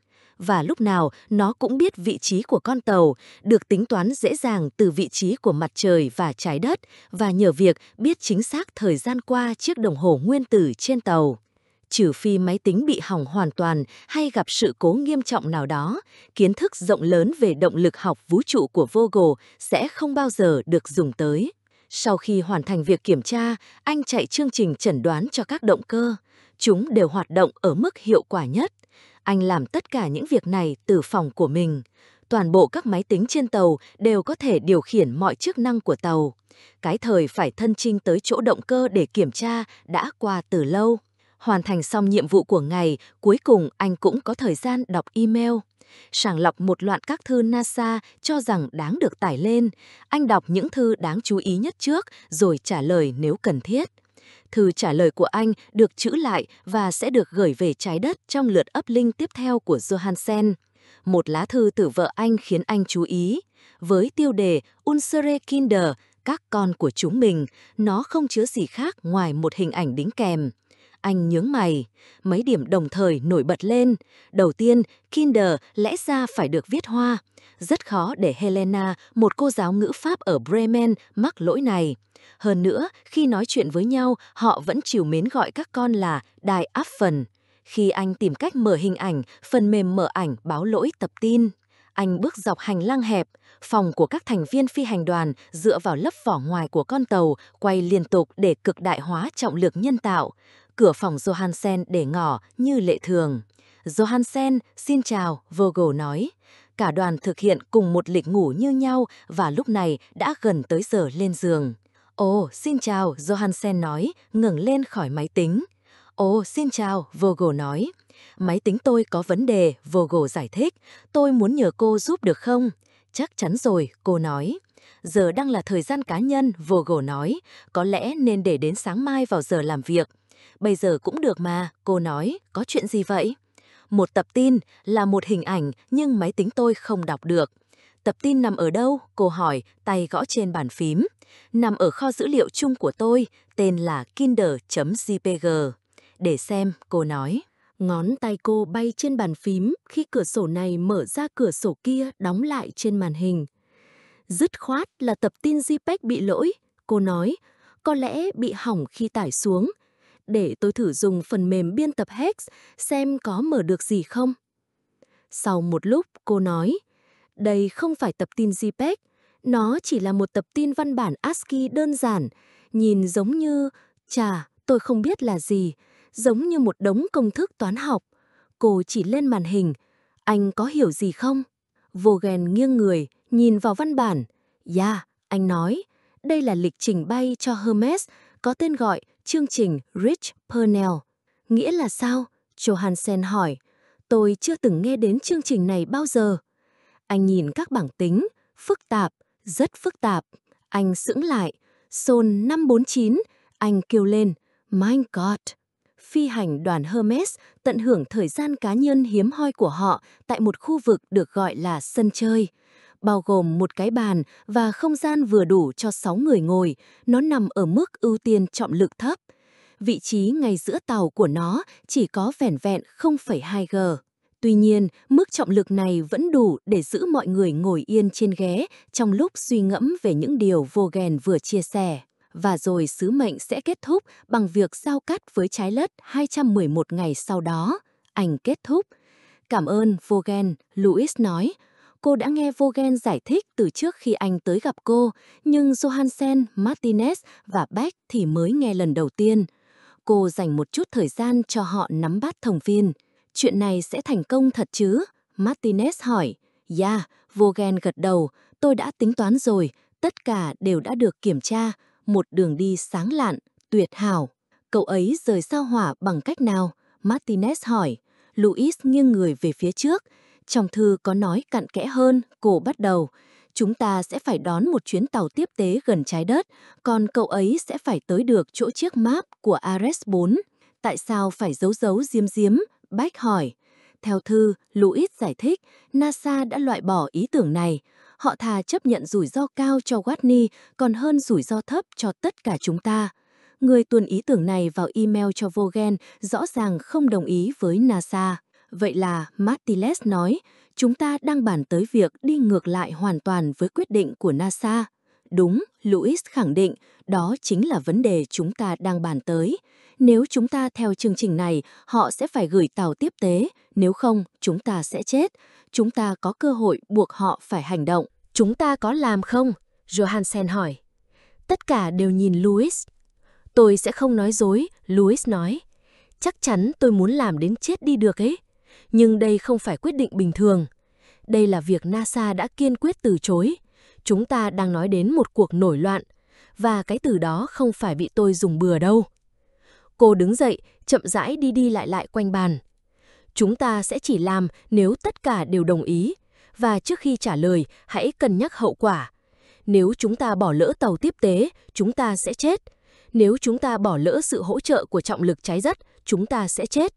và lúc nào nó cũng biết vị trí của con tàu, được tính toán dễ dàng từ vị trí của mặt trời và trái đất, và nhờ việc biết chính xác thời gian qua chiếc đồng hồ nguyên tử trên tàu. Trừ phi máy tính bị hỏng hoàn toàn hay gặp sự cố nghiêm trọng nào đó, kiến thức rộng lớn về động lực học vũ trụ của Vogel sẽ không bao giờ được dùng tới. Sau khi hoàn thành việc kiểm tra, anh chạy chương trình chẩn đoán cho các động cơ. Chúng đều hoạt động ở mức hiệu quả nhất. Anh làm tất cả những việc này từ phòng của mình. Toàn bộ các máy tính trên tàu đều có thể điều khiển mọi chức năng của tàu. Cái thời phải thân chinh tới chỗ động cơ để kiểm tra đã qua từ lâu. Hoàn thành xong nhiệm vụ của ngày, cuối cùng anh cũng có thời gian đọc email. Sàng lọc một loạt các thư NASA cho rằng đáng được tải lên. Anh đọc những thư đáng chú ý nhất trước rồi trả lời nếu cần thiết. Thư trả lời của anh được trữ lại và sẽ được gửi về trái đất trong lượt uplink tiếp theo của Johansen. Một lá thư từ vợ anh khiến anh chú ý. Với tiêu đề Unsere Kinder, các con của chúng mình, nó không chứa gì khác ngoài một hình ảnh đính kèm. Anh nhướng mày, mấy điểm đồng thời nổi bật lên. Đầu tiên, Kinder lẽ ra phải được viết hoa. Rất khó để Helena, một cô giáo ngữ Pháp ở Bremen, mắc lỗi này. Hơn nữa, khi nói chuyện với nhau, họ vẫn trìu mến gọi các con là Die Affen. Khi anh tìm cách mở hình ảnh, phần mềm mở ảnh báo lỗi tập tin. Anh bước dọc hành lang hẹp, phòng của các thành viên phi hành đoàn dựa vào lớp vỏ ngoài của con tàu quay liên tục để cực đại hóa trọng lực nhân tạo. Cửa phòng Johansen để ngỏ như lệ thường. Johansen, xin chào, Vogel nói. Cả đoàn thực hiện cùng một lịch ngủ như nhau và lúc này đã gần tới giờ lên giường. Ồ, xin chào, Johansen nói, ngẩng lên khỏi máy tính. Ồ, xin chào, Vogel nói. Máy tính tôi có vấn đề, Vogel giải thích. Tôi muốn nhờ cô giúp được không? Chắc chắn rồi, cô nói. Giờ đang là thời gian cá nhân, Vogel nói. Có lẽ nên để đến sáng mai vào giờ làm việc. Bây giờ cũng được mà, cô nói. Có chuyện gì vậy? Một tập tin là một hình ảnh nhưng máy tính tôi không đọc được. Tập tin nằm ở đâu? Cô hỏi, tay gõ trên bàn phím. Nằm ở kho dữ liệu chung của tôi, tên là kinder chấm gi pê giê. Để xem, cô nói. Ngón tay cô bay trên bàn phím khi cửa sổ này mở ra cửa sổ kia đóng lại trên màn hình. Dứt khoát là tập tin gi pê ích bị lỗi, cô nói. Có lẽ bị hỏng khi tải xuống. Để tôi thử dùng phần mềm biên tập Hex xem có mở được gì không. Sau một lúc, cô nói. Đây không phải tập tin gi pê ích, nó chỉ là một tập tin văn bản a ét ci đơn giản, nhìn giống như, chà, tôi không biết là gì, giống như một đống công thức toán học. Cô chỉ lên màn hình, anh có hiểu gì không? Vogel nghiêng người, nhìn vào văn bản. Yeah, anh nói, đây là lịch trình bay cho Hermes, có tên gọi chương trình Rich Purnell. Nghĩa là sao? Johansen hỏi. Tôi chưa từng nghe đến chương trình này bao giờ. Anh nhìn các bảng tính, phức tạp, rất phức tạp. Anh sững lại. Sol năm bốn chín, anh kêu lên. My God! Phi hành đoàn Hermes tận hưởng thời gian cá nhân hiếm hoi của họ tại một khu vực được gọi là sân chơi. Bao gồm một cái bàn và không gian vừa đủ cho sáu người ngồi, nó nằm ở mức ưu tiên trọng lực thấp. Vị trí ngay giữa tàu của nó chỉ có vẻn vẹn không phẩy hai gam. Tuy nhiên, mức trọng lực này vẫn đủ để giữ mọi người ngồi yên trên ghế trong lúc suy ngẫm về những điều Vogel vừa chia sẻ. Và rồi sứ mệnh sẽ kết thúc bằng việc giao cắt với trái đất hai trăm mười một ngày sau đó. Anh kết thúc. Cảm ơn Vogel, Louis nói. Cô đã nghe Vogel giải thích từ trước khi anh tới gặp cô, nhưng Johansen, Martinez và Beck thì mới nghe lần đầu tiên. Cô dành một chút thời gian cho họ nắm bắt thông tin. Chuyện này sẽ thành công thật chứ? Martinez hỏi. Yeah, Vogel gật đầu. Tôi đã tính toán rồi. Tất cả đều đã được kiểm tra. Một đường đi sáng lạn, tuyệt hảo. Cậu ấy rời sao hỏa bằng cách nào? Martinez hỏi. Louis nghiêng người về phía trước. Trong thư có nói cặn kẽ hơn, cô bắt đầu. Chúng ta sẽ phải đón một chuyến tàu tiếp tế gần trái đất, còn cậu ấy sẽ phải tới được chỗ chiếc map của Ares bốn. Tại sao phải giấu giấu diếm diếm? Beck hỏi. Theo thư, Louis giải thích, NASA đã loại bỏ ý tưởng này. Họ thà chấp nhận rủi ro cao cho Whitney còn hơn rủi ro thấp cho tất cả chúng ta. Người tuồn ý tưởng này vào email cho Vogel rõ ràng không đồng ý với NASA. Vậy là, Martinez nói, chúng ta đang bàn tới việc đi ngược lại hoàn toàn với quyết định của NASA. Đúng, Louis khẳng định, đó chính là vấn đề chúng ta đang bàn tới. Nếu chúng ta theo chương trình này, họ sẽ phải gửi tàu tiếp tế, nếu không, chúng ta sẽ chết. Chúng ta có cơ hội buộc họ phải hành động. Chúng ta có làm không? Johansen hỏi. Tất cả đều nhìn Louis. Tôi sẽ không nói dối, Louis nói. Chắc chắn tôi muốn làm đến chết đi được ấy. Nhưng đây không phải quyết định bình thường. Đây là việc NASA đã kiên quyết từ chối. Chúng ta đang nói đến một cuộc nổi loạn. Và cái từ đó không phải bị tôi dùng bừa đâu. Cô đứng dậy, chậm rãi đi đi lại lại quanh bàn. Chúng ta sẽ chỉ làm nếu tất cả đều đồng ý. Và trước khi trả lời, hãy cân nhắc hậu quả. Nếu chúng ta bỏ lỡ tàu tiếp tế, chúng ta sẽ chết. Nếu chúng ta bỏ lỡ sự hỗ trợ của trọng lực trái đất, chúng ta sẽ chết.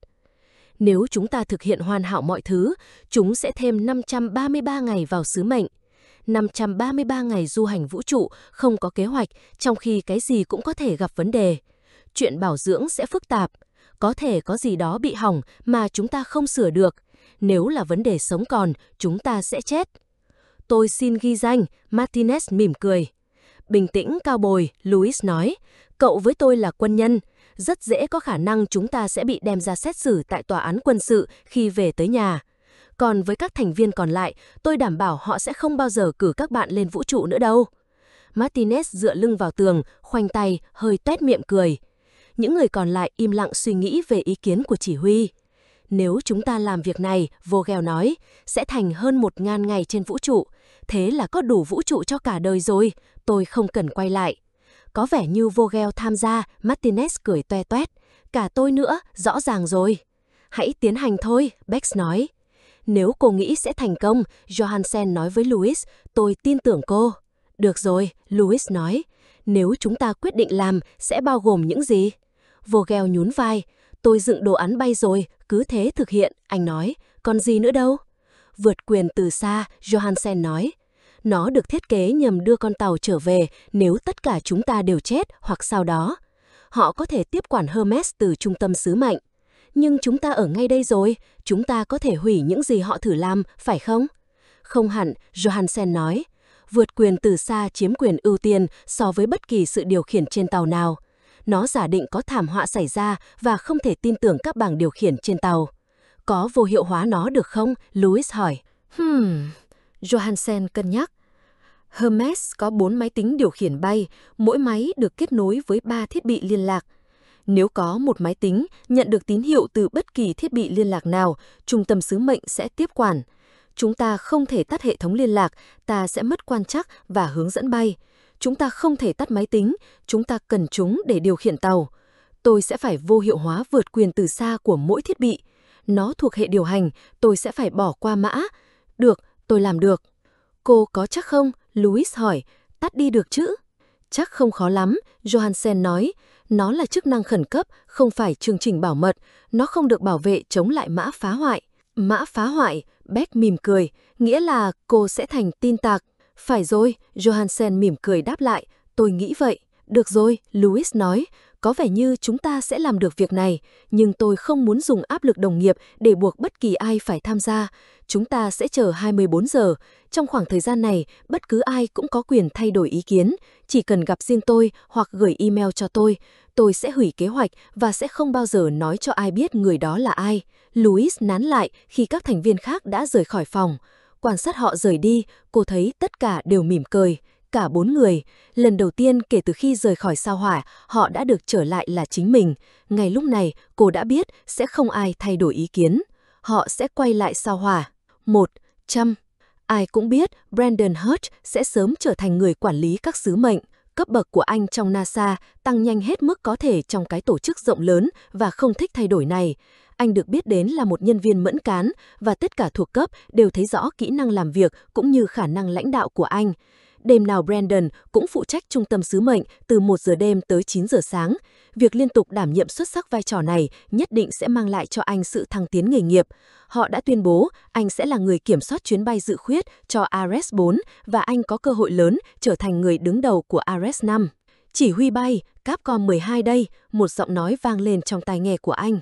Nếu chúng ta thực hiện hoàn hảo mọi thứ, chúng sẽ thêm năm trăm ba mươi ba ngày vào sứ mệnh. năm trăm ba mươi ba ngày du hành vũ trụ không có kế hoạch, trong khi cái gì cũng có thể gặp vấn đề. Chuyện bảo dưỡng sẽ phức tạp. Có thể có gì đó bị hỏng mà chúng ta không sửa được. Nếu là vấn đề sống còn, chúng ta sẽ chết. Tôi xin ghi danh, Martinez mỉm cười. Bình tĩnh cao bồi, Louis nói. Cậu với tôi là quân nhân. Rất dễ có khả năng chúng ta sẽ bị đem ra xét xử tại tòa án quân sự khi về tới nhà. Còn với các thành viên còn lại, tôi đảm bảo họ sẽ không bao giờ cử các bạn lên vũ trụ nữa đâu. Martinez dựa lưng vào tường, khoanh tay, hơi tuét miệng cười. Những người còn lại im lặng suy nghĩ về ý kiến của chỉ huy. Nếu chúng ta làm việc này, Vogel nói, sẽ thành hơn một ngàn ngày trên vũ trụ. Thế là có đủ vũ trụ cho cả đời rồi, tôi không cần quay lại. Có vẻ như Vogel tham gia, Martinez cười toe toét. Cả tôi nữa, rõ ràng rồi. Hãy tiến hành thôi, Bex nói. Nếu cô nghĩ sẽ thành công, Johansen nói với Louis, tôi tin tưởng cô. Được rồi, Louis nói. Nếu chúng ta quyết định làm, sẽ bao gồm những gì? Vogel nhún vai. Tôi dựng đồ án bay rồi, cứ thế thực hiện, anh nói. Còn gì nữa đâu? Vượt quyền từ xa, Johansen nói. Nó được thiết kế nhằm đưa con tàu trở về nếu tất cả chúng ta đều chết hoặc sau đó. Họ có thể tiếp quản Hermes từ trung tâm sứ mệnh. Nhưng chúng ta ở ngay đây rồi, chúng ta có thể hủy những gì họ thử làm, phải không? Không hẳn, Johansen nói. Vượt quyền từ xa chiếm quyền ưu tiên so với bất kỳ sự điều khiển trên tàu nào. Nó giả định có thảm họa xảy ra và không thể tin tưởng các bảng điều khiển trên tàu. Có vô hiệu hóa nó được không? Louis hỏi. Hmm, Johansen cân nhắc. Hermes có bốn máy tính điều khiển bay, mỗi máy được kết nối với ba thiết bị liên lạc. Nếu có một máy tính nhận được tín hiệu từ bất kỳ thiết bị liên lạc nào, trung tâm sứ mệnh sẽ tiếp quản. Chúng ta không thể tắt hệ thống liên lạc, ta sẽ mất quan trắc và hướng dẫn bay. Chúng ta không thể tắt máy tính, chúng ta cần chúng để điều khiển tàu. Tôi sẽ phải vô hiệu hóa vượt quyền từ xa của mỗi thiết bị. Nó thuộc hệ điều hành, tôi sẽ phải bỏ qua mã. Được, tôi làm được. Cô có chắc không? Louis hỏi. Tắt đi được chứ? Chắc không khó lắm, Johansen nói. Nó là chức năng khẩn cấp, không phải chương trình bảo mật. Nó không được bảo vệ chống lại mã phá hoại. Mã phá hoại, Beck mỉm cười, nghĩa là cô sẽ thành tin tặc. Phải rồi, Johansen mỉm cười đáp lại, tôi nghĩ vậy. Được rồi, Louis nói, có vẻ như chúng ta sẽ làm được việc này, nhưng tôi không muốn dùng áp lực đồng nghiệp để buộc bất kỳ ai phải tham gia. Chúng ta sẽ chờ hai mươi bốn giờ. Trong khoảng thời gian này, bất cứ ai cũng có quyền thay đổi ý kiến. Chỉ cần gặp riêng tôi hoặc gửi email cho tôi, tôi sẽ hủy kế hoạch và sẽ không bao giờ nói cho ai biết người đó là ai. Louis nán lại khi các thành viên khác đã rời khỏi phòng. Quan sát họ rời đi, cô thấy tất cả đều mỉm cười. Cả bốn người, lần đầu tiên kể từ khi rời khỏi sao hỏa, họ đã được trở lại là chính mình. Ngay lúc này, cô đã biết sẽ không ai thay đổi ý kiến. Họ sẽ quay lại sao hỏa. Một trăm. Ai cũng biết Brandon Hurt sẽ sớm trở thành người quản lý các sứ mệnh. Cấp bậc của anh trong NASA tăng nhanh hết mức có thể trong cái tổ chức rộng lớn và không thích thay đổi này. Anh được biết đến là một nhân viên mẫn cán và tất cả thuộc cấp đều thấy rõ kỹ năng làm việc cũng như khả năng lãnh đạo của anh. Đêm nào Brandon cũng phụ trách trung tâm sứ mệnh từ một giờ đêm tới chín giờ sáng. Việc liên tục đảm nhiệm xuất sắc vai trò này nhất định sẽ mang lại cho anh sự thăng tiến nghề nghiệp. Họ đã tuyên bố anh sẽ là người kiểm soát chuyến bay dự khuyết cho Ares bốn và anh có cơ hội lớn trở thành người đứng đầu của Ares năm. Chỉ huy bay, Capcom mười hai đây, một giọng nói vang lên trong tai nghe của anh.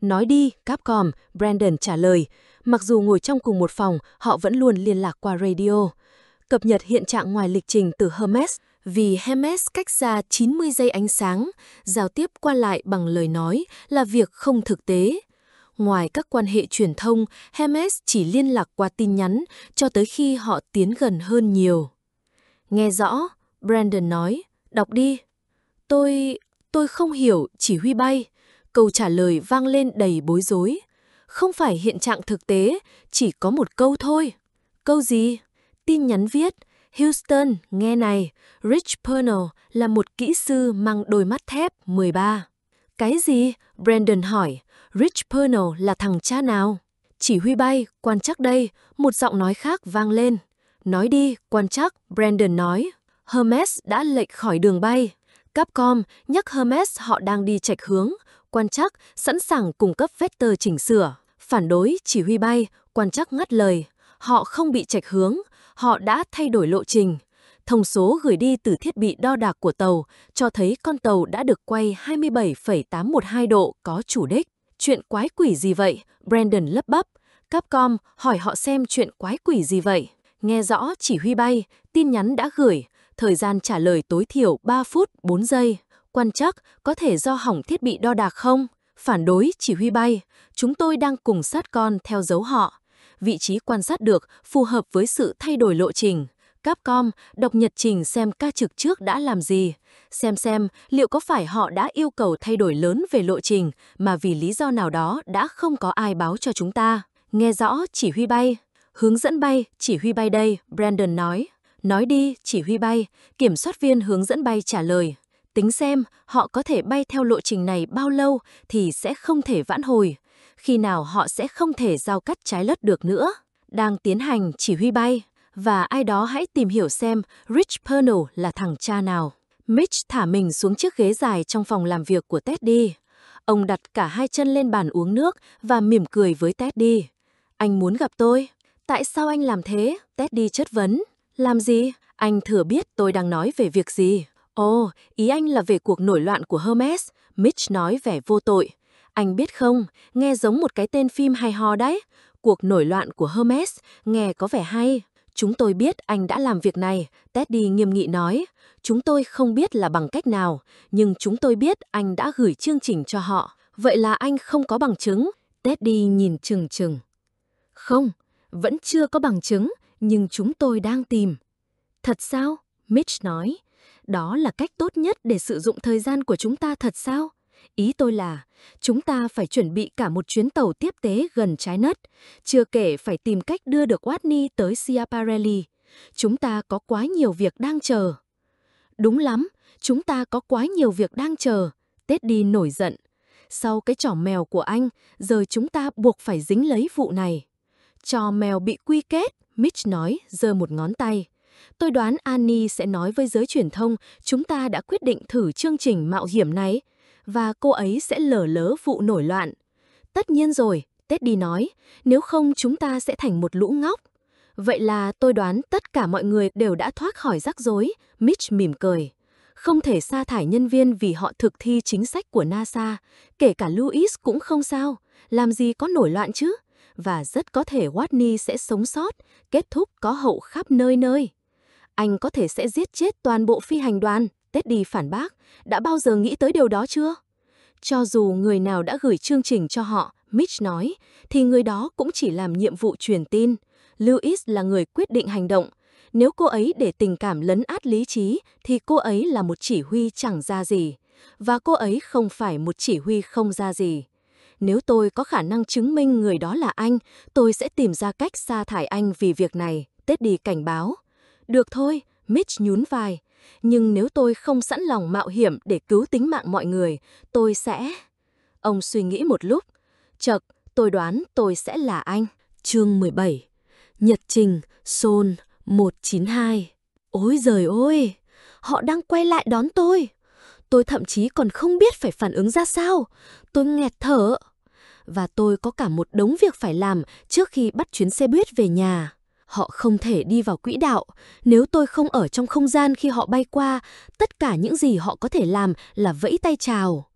Nói đi, Capcom, Brandon trả lời. Mặc dù ngồi trong cùng một phòng, họ vẫn luôn liên lạc qua radio. Cập nhật hiện trạng ngoài lịch trình từ Hermes, vì Hermes cách xa chín mươi giây ánh sáng, giao tiếp qua lại bằng lời nói là việc không thực tế. Ngoài các quan hệ truyền thông, Hermes chỉ liên lạc qua tin nhắn cho tới khi họ tiến gần hơn nhiều. Nghe rõ, Brandon nói, đọc đi. Tôi... tôi không hiểu, chỉ huy bay. Câu trả lời vang lên đầy bối rối. Không phải hiện trạng thực tế, chỉ có một câu thôi. Câu gì? Tin nhắn viết, Houston, nghe này, Rich Pernell là một kỹ sư mang đôi mắt thép mười ba. Cái gì? Brandon hỏi. Rich Pernell là thằng cha nào? Chỉ huy bay, quan trắc đây, một giọng nói khác vang lên. Nói đi, quan trắc, Brandon nói. Hermes đã lệch khỏi đường bay. Capcom nhắc Hermes họ đang đi chệch hướng. Quan trắc sẵn sàng cung cấp vector chỉnh sửa. Phản đối, chỉ huy bay, quan trắc ngắt lời. Họ không bị chệch hướng, họ đã thay đổi lộ trình. Thông số gửi đi từ thiết bị đo đạc của tàu cho thấy con tàu đã được quay hai mươi bảy phẩy tám một hai độ có chủ đích. Chuyện quái quỷ gì vậy? Brandon lấp bắp. Capcom hỏi họ xem chuyện quái quỷ gì vậy. Nghe rõ, chỉ huy bay, tin nhắn đã gửi. Thời gian trả lời tối thiểu ba phút bốn giây. Quan trắc, có thể do hỏng thiết bị đo đạc không? Phản đối, chỉ huy bay. Chúng tôi đang cùng sát con theo dấu họ. Vị trí quan sát được phù hợp với sự thay đổi lộ trình. Capcom đọc nhật trình xem ca trực trước đã làm gì. Xem xem liệu có phải họ đã yêu cầu thay đổi lớn về lộ trình mà vì lý do nào đó đã không có ai báo cho chúng ta. Nghe rõ, chỉ huy bay. Hướng dẫn bay, chỉ huy bay đây, Brandon nói. Nói đi, chỉ huy bay, kiểm soát viên hướng dẫn bay trả lời. Tính xem họ có thể bay theo lộ trình này bao lâu thì sẽ không thể vãn hồi. Khi nào họ sẽ không thể giao cắt trái đất được nữa. Đang tiến hành, chỉ huy bay. Và ai đó hãy tìm hiểu xem Rich Pernell là thằng cha nào. Mitch thả mình xuống chiếc ghế dài trong phòng làm việc của Teddy. Ông đặt cả hai chân lên bàn uống nước và mỉm cười với Teddy. Anh muốn gặp tôi. Tại sao anh làm thế? Teddy chất vấn. Làm gì? Anh thừa biết tôi đang nói về việc gì. Ồ, ý anh là về cuộc nổi loạn của Hermes. Mitch nói vẻ vô tội. Anh biết không, nghe giống một cái tên phim hay ho đấy. Cuộc nổi loạn của Hermes, nghe có vẻ hay. Chúng tôi biết anh đã làm việc này, Teddy nghiêm nghị nói. Chúng tôi không biết là bằng cách nào, nhưng chúng tôi biết anh đã gửi chương trình cho họ. Vậy là anh không có bằng chứng. Teddy nhìn chừng chừng. Không, vẫn chưa có bằng chứng, nhưng chúng tôi đang tìm. Thật sao? Mitch nói. Đó là cách tốt nhất để sử dụng thời gian của chúng ta thật sao? Ý tôi là, chúng ta phải chuẩn bị cả một chuyến tàu tiếp tế gần trái đất, chưa kể phải tìm cách đưa được Whitney tới Schiaparelli. Chúng ta có quá nhiều việc đang chờ. Đúng lắm, chúng ta có quá nhiều việc đang chờ. Teddy nổi giận. Sau cái trò mèo của anh, giờ chúng ta buộc phải dính lấy vụ này. Trò mèo bị quy kết, Mitch nói, giơ một ngón tay. Tôi đoán Annie sẽ nói với giới truyền thông chúng ta đã quyết định thử chương trình mạo hiểm này, và cô ấy sẽ lờ lớ vụ nổi loạn. Tất nhiên rồi, Teddy nói, nếu không chúng ta sẽ thành một lũ ngốc. Vậy là tôi đoán tất cả mọi người đều đã thoát khỏi rắc rối, Mitch mỉm cười. Không thể sa thải nhân viên vì họ thực thi chính sách của NASA, kể cả Louis cũng không sao, làm gì có nổi loạn chứ. Và rất có thể Whitney sẽ sống sót, kết thúc có hậu khắp nơi nơi. Anh có thể sẽ giết chết toàn bộ phi hành đoàn, Teddy phản bác. Đã bao giờ nghĩ tới điều đó chưa? Cho dù người nào đã gửi chương trình cho họ, Mitch nói, thì người đó cũng chỉ làm nhiệm vụ truyền tin. Louis là người quyết định hành động. Nếu cô ấy để tình cảm lấn át lý trí, thì cô ấy là một chỉ huy chẳng ra gì. Và cô ấy không phải một chỉ huy không ra gì. Nếu tôi có khả năng chứng minh người đó là anh, tôi sẽ tìm ra cách sa thải anh vì việc này, Teddy cảnh báo. Được thôi, Mitch nhún vai. Nhưng nếu tôi không sẵn lòng mạo hiểm để cứu tính mạng mọi người, tôi sẽ... Ông suy nghĩ một lúc. Chật, tôi đoán tôi sẽ là anh. Chương mười bảy. Nhật trình, Seoul, một chín hai. Ôi giời ơi, họ đang quay lại đón tôi. Tôi thậm chí còn không biết phải phản ứng ra sao. Tôi nghẹt thở. Và tôi có cả một đống việc phải làm trước khi bắt chuyến xe buýt về nhà. Họ không thể đi vào quỹ đạo. Nếu tôi không ở trong không gian khi họ bay qua, tất cả những gì họ có thể làm là vẫy tay chào.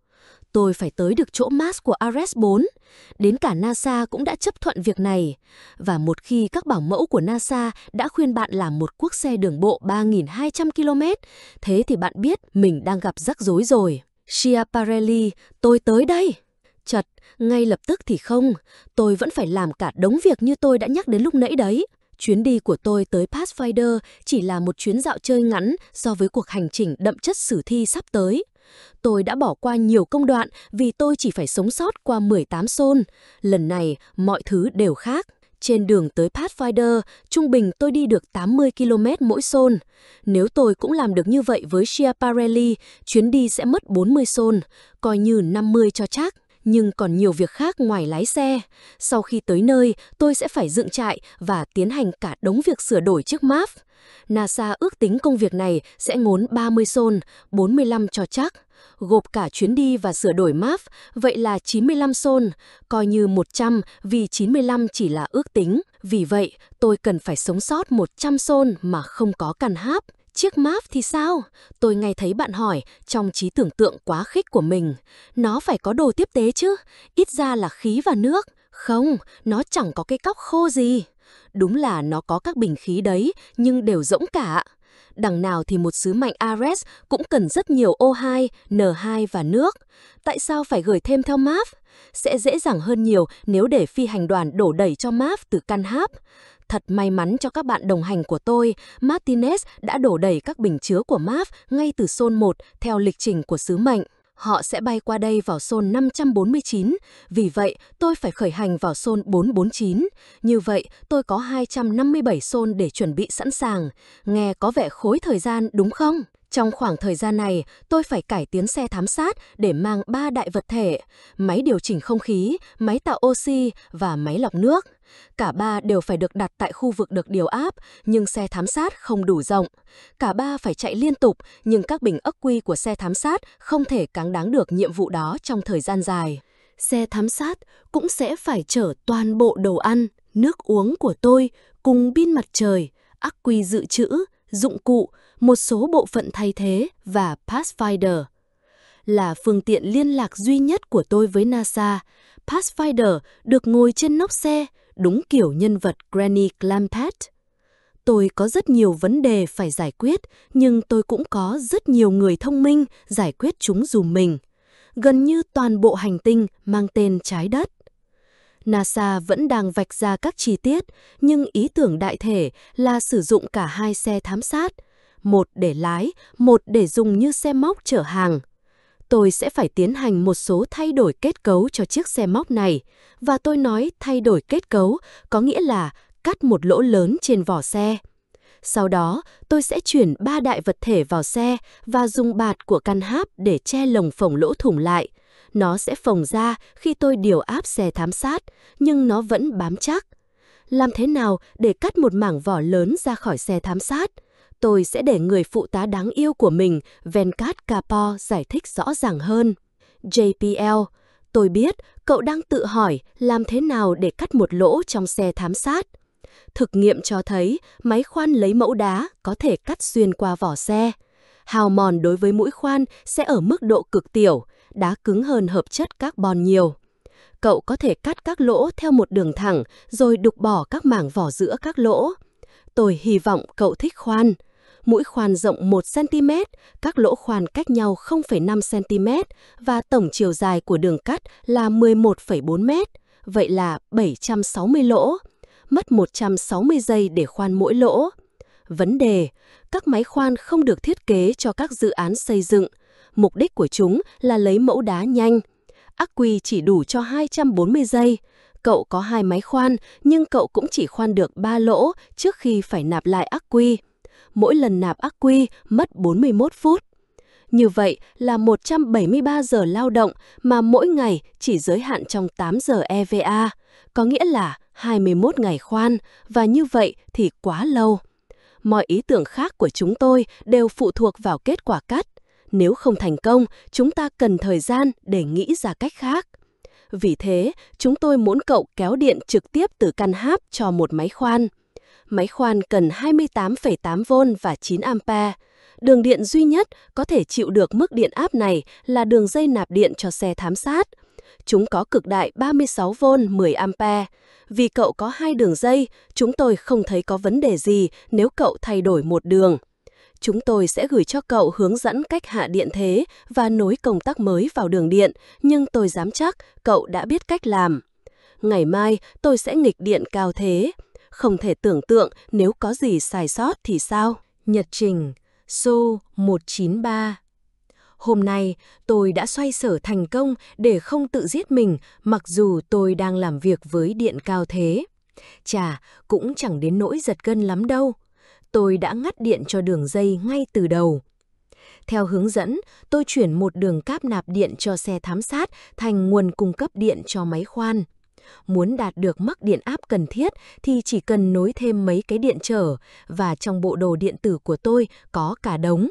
tôi phải tới được chỗ Mars của Ares bốn. Đến cả NASA cũng đã chấp thuận việc này. Và một khi các bảo mẫu của NASA đã khuyên bạn làm một cuốc xe đường bộ ba nghìn hai trăm ki lô mét, thế thì bạn biết mình đang gặp rắc rối rồi. Schiaparelli, tôi tới đây. Chật, ngay lập tức thì không, tôi vẫn phải làm cả đống việc như tôi đã nhắc đến lúc nãy đấy. Chuyến đi của tôi tới Pathfinder chỉ là một chuyến dạo chơi ngắn so với cuộc hành trình đậm chất sử thi sắp tới. Tôi đã bỏ qua nhiều công đoạn vì tôi chỉ phải sống sót qua mười tám Sol. Lần này, mọi thứ đều khác. Trên đường tới Pathfinder, trung bình tôi đi được tám mươi ki lô mét mỗi Sol. Nếu tôi cũng làm được như vậy với Schiaparelli, chuyến đi sẽ mất bốn mươi Sol, coi như năm mươi cho chắc. Nhưng còn nhiều việc khác ngoài lái xe. Sau khi tới nơi, tôi sẽ phải dựng trại và tiến hành cả đống việc sửa đổi chiếc map. NASA ước tính công việc này sẽ ngốn ba mươi Sol, bốn mươi lăm cho chắc. Gộp cả chuyến đi và sửa đổi map, vậy là chín mươi lăm Sol, coi như một trăm vì chín mươi lăm chỉ là ước tính. Vì vậy, tôi cần phải sống sót một trăm Sol mà không có căn háp. Chiếc map thì sao? Tôi nghe thấy bạn hỏi trong trí tưởng tượng quá khích của mình. Nó phải có đồ tiếp tế chứ, ít ra là khí và nước. Không, nó chẳng có cái cóc khô gì. Đúng là nó có các bình khí đấy, nhưng đều rỗng cả. Đằng nào thì một sứ mệnh Ares cũng cần rất nhiều O hai, N hai và nước. Tại sao phải gửi thêm theo map? Sẽ dễ dàng hơn nhiều nếu để phi hành đoàn đổ đẩy cho map từ căn háp. Thật may mắn cho các bạn đồng hành của tôi, Martinez đã đổ đầy các bình chứa của map ngay từ Sol một theo lịch trình của sứ mệnh. Họ sẽ bay qua đây vào Sol năm trăm bốn mươi chín, vì vậy tôi phải khởi hành vào Sol bốn trăm bốn mươi chín. Như vậy, tôi có hai trăm năm mươi bảy Sol để chuẩn bị sẵn sàng. Nghe có vẻ khối thời gian đúng không? Trong khoảng thời gian này, tôi phải cải tiến xe thám sát để mang ba đại vật thể, máy điều chỉnh không khí, máy tạo oxy và máy lọc nước. Cả ba đều phải được đặt tại khu vực được điều áp, nhưng xe thám sát không đủ rộng. Cả ba phải chạy liên tục, nhưng các bình ắc quy của xe thám sát không thể cáng đáng được nhiệm vụ đó trong thời gian dài. Xe thám sát cũng sẽ phải chở toàn bộ đồ ăn, nước uống của tôi cùng pin mặt trời, ắc quy dự trữ, dụng cụ, một số bộ phận thay thế và Pathfinder. Là phương tiện liên lạc duy nhất của tôi với NASA, Pathfinder được ngồi trên nóc xe, đúng kiểu nhân vật Granny Clampett. Tôi có rất nhiều vấn đề phải giải quyết, nhưng tôi cũng có rất nhiều người thông minh giải quyết chúng dùm mình. Gần như toàn bộ hành tinh mang tên trái đất. NASA vẫn đang vạch ra các chi tiết, nhưng ý tưởng đại thể là sử dụng cả hai xe thám sát, một để lái, một để dùng như xe móc chở hàng. Tôi sẽ phải tiến hành một số thay đổi kết cấu cho chiếc xe móc này, và tôi nói thay đổi kết cấu có nghĩa là cắt một lỗ lớn trên vỏ xe. Sau đó, tôi sẽ chuyển ba đại vật thể vào xe và dùng bạt của căn háp để che lồng phồng lỗ thủng lại. Nó sẽ phồng ra khi tôi điều áp xe thám sát, nhưng nó vẫn bám chắc. Làm thế nào để cắt một mảng vỏ lớn ra khỏi xe thám sát? Tôi sẽ để người phụ tá đáng yêu của mình, Venkat Kapoor, giải thích rõ ràng hơn. J P L, tôi biết cậu đang tự hỏi làm thế nào để cắt một lỗ trong xe thám sát. Thực nghiệm cho thấy máy khoan lấy mẫu đá có thể cắt xuyên qua vỏ xe. Hao mòn đối với mũi khoan sẽ ở mức độ cực tiểu, đá cứng hơn hợp chất carbon nhiều. Cậu có thể cắt các lỗ theo một đường thẳng rồi đục bỏ các mảng vỏ giữa các lỗ. Tôi hy vọng cậu thích khoan. Mũi khoan rộng một xăng ti mét, các lỗ khoan cách nhau không phẩy năm xăng ti mét và tổng chiều dài của đường cắt là mười một phẩy bốn mét, vậy là bảy trăm sáu mươi lỗ. Mất một trăm sáu mươi giây để khoan mỗi lỗ. Vấn đề, các máy khoan không được thiết kế cho các dự án xây dựng. Mục đích của chúng là lấy mẫu đá nhanh. Ắc quy chỉ đủ cho hai trăm bốn mươi giây. Cậu có hai máy khoan, nhưng cậu cũng chỉ khoan được ba lỗ trước khi phải nạp lại ắc quy. Mỗi lần nạp ắc quy mất bốn mươi mốt phút. Như vậy là một trăm bảy mươi ba giờ lao động mà mỗi ngày chỉ giới hạn trong tám giờ E V A, có nghĩa là hai mươi mốt ngày khoan, và như vậy thì quá lâu. Mọi ý tưởng khác của chúng tôi đều phụ thuộc vào kết quả cắt. Nếu không thành công, chúng ta cần thời gian để nghĩ ra cách khác. Vì thế, chúng tôi muốn cậu kéo điện trực tiếp từ căn háp cho một máy khoan. Máy khoan cần hai mươi tám phẩy tám vôn và chín ampe. Đường điện duy nhất có thể chịu được mức điện áp này là đường dây nạp điện cho xe thám sát. Chúng có cực đại ba mươi sáu vôn mười ampe. Vì cậu có hai đường dây, chúng tôi không thấy có vấn đề gì nếu cậu thay đổi một đường. Chúng tôi sẽ gửi cho cậu hướng dẫn cách hạ điện thế và nối công tắc mới vào đường điện, nhưng tôi dám chắc cậu đã biết cách làm. Ngày mai tôi sẽ nghịch điện cao thế. Không thể tưởng tượng nếu có gì sai sót thì sao? Nhật trình số một chín ba. Hôm nay tôi đã xoay sở thành công để không tự giết mình mặc dù tôi đang làm việc với điện cao thế. Chà, cũng chẳng đến nỗi giật gân lắm đâu. Tôi đã ngắt điện cho đường dây ngay từ đầu. Theo hướng dẫn, tôi chuyển một đường cáp nạp điện cho xe thám sát thành nguồn cung cấp điện cho máy khoan. Muốn đạt được mức điện áp cần thiết thì chỉ cần nối thêm mấy cái điện trở, và trong bộ đồ điện tử của tôi có cả đống.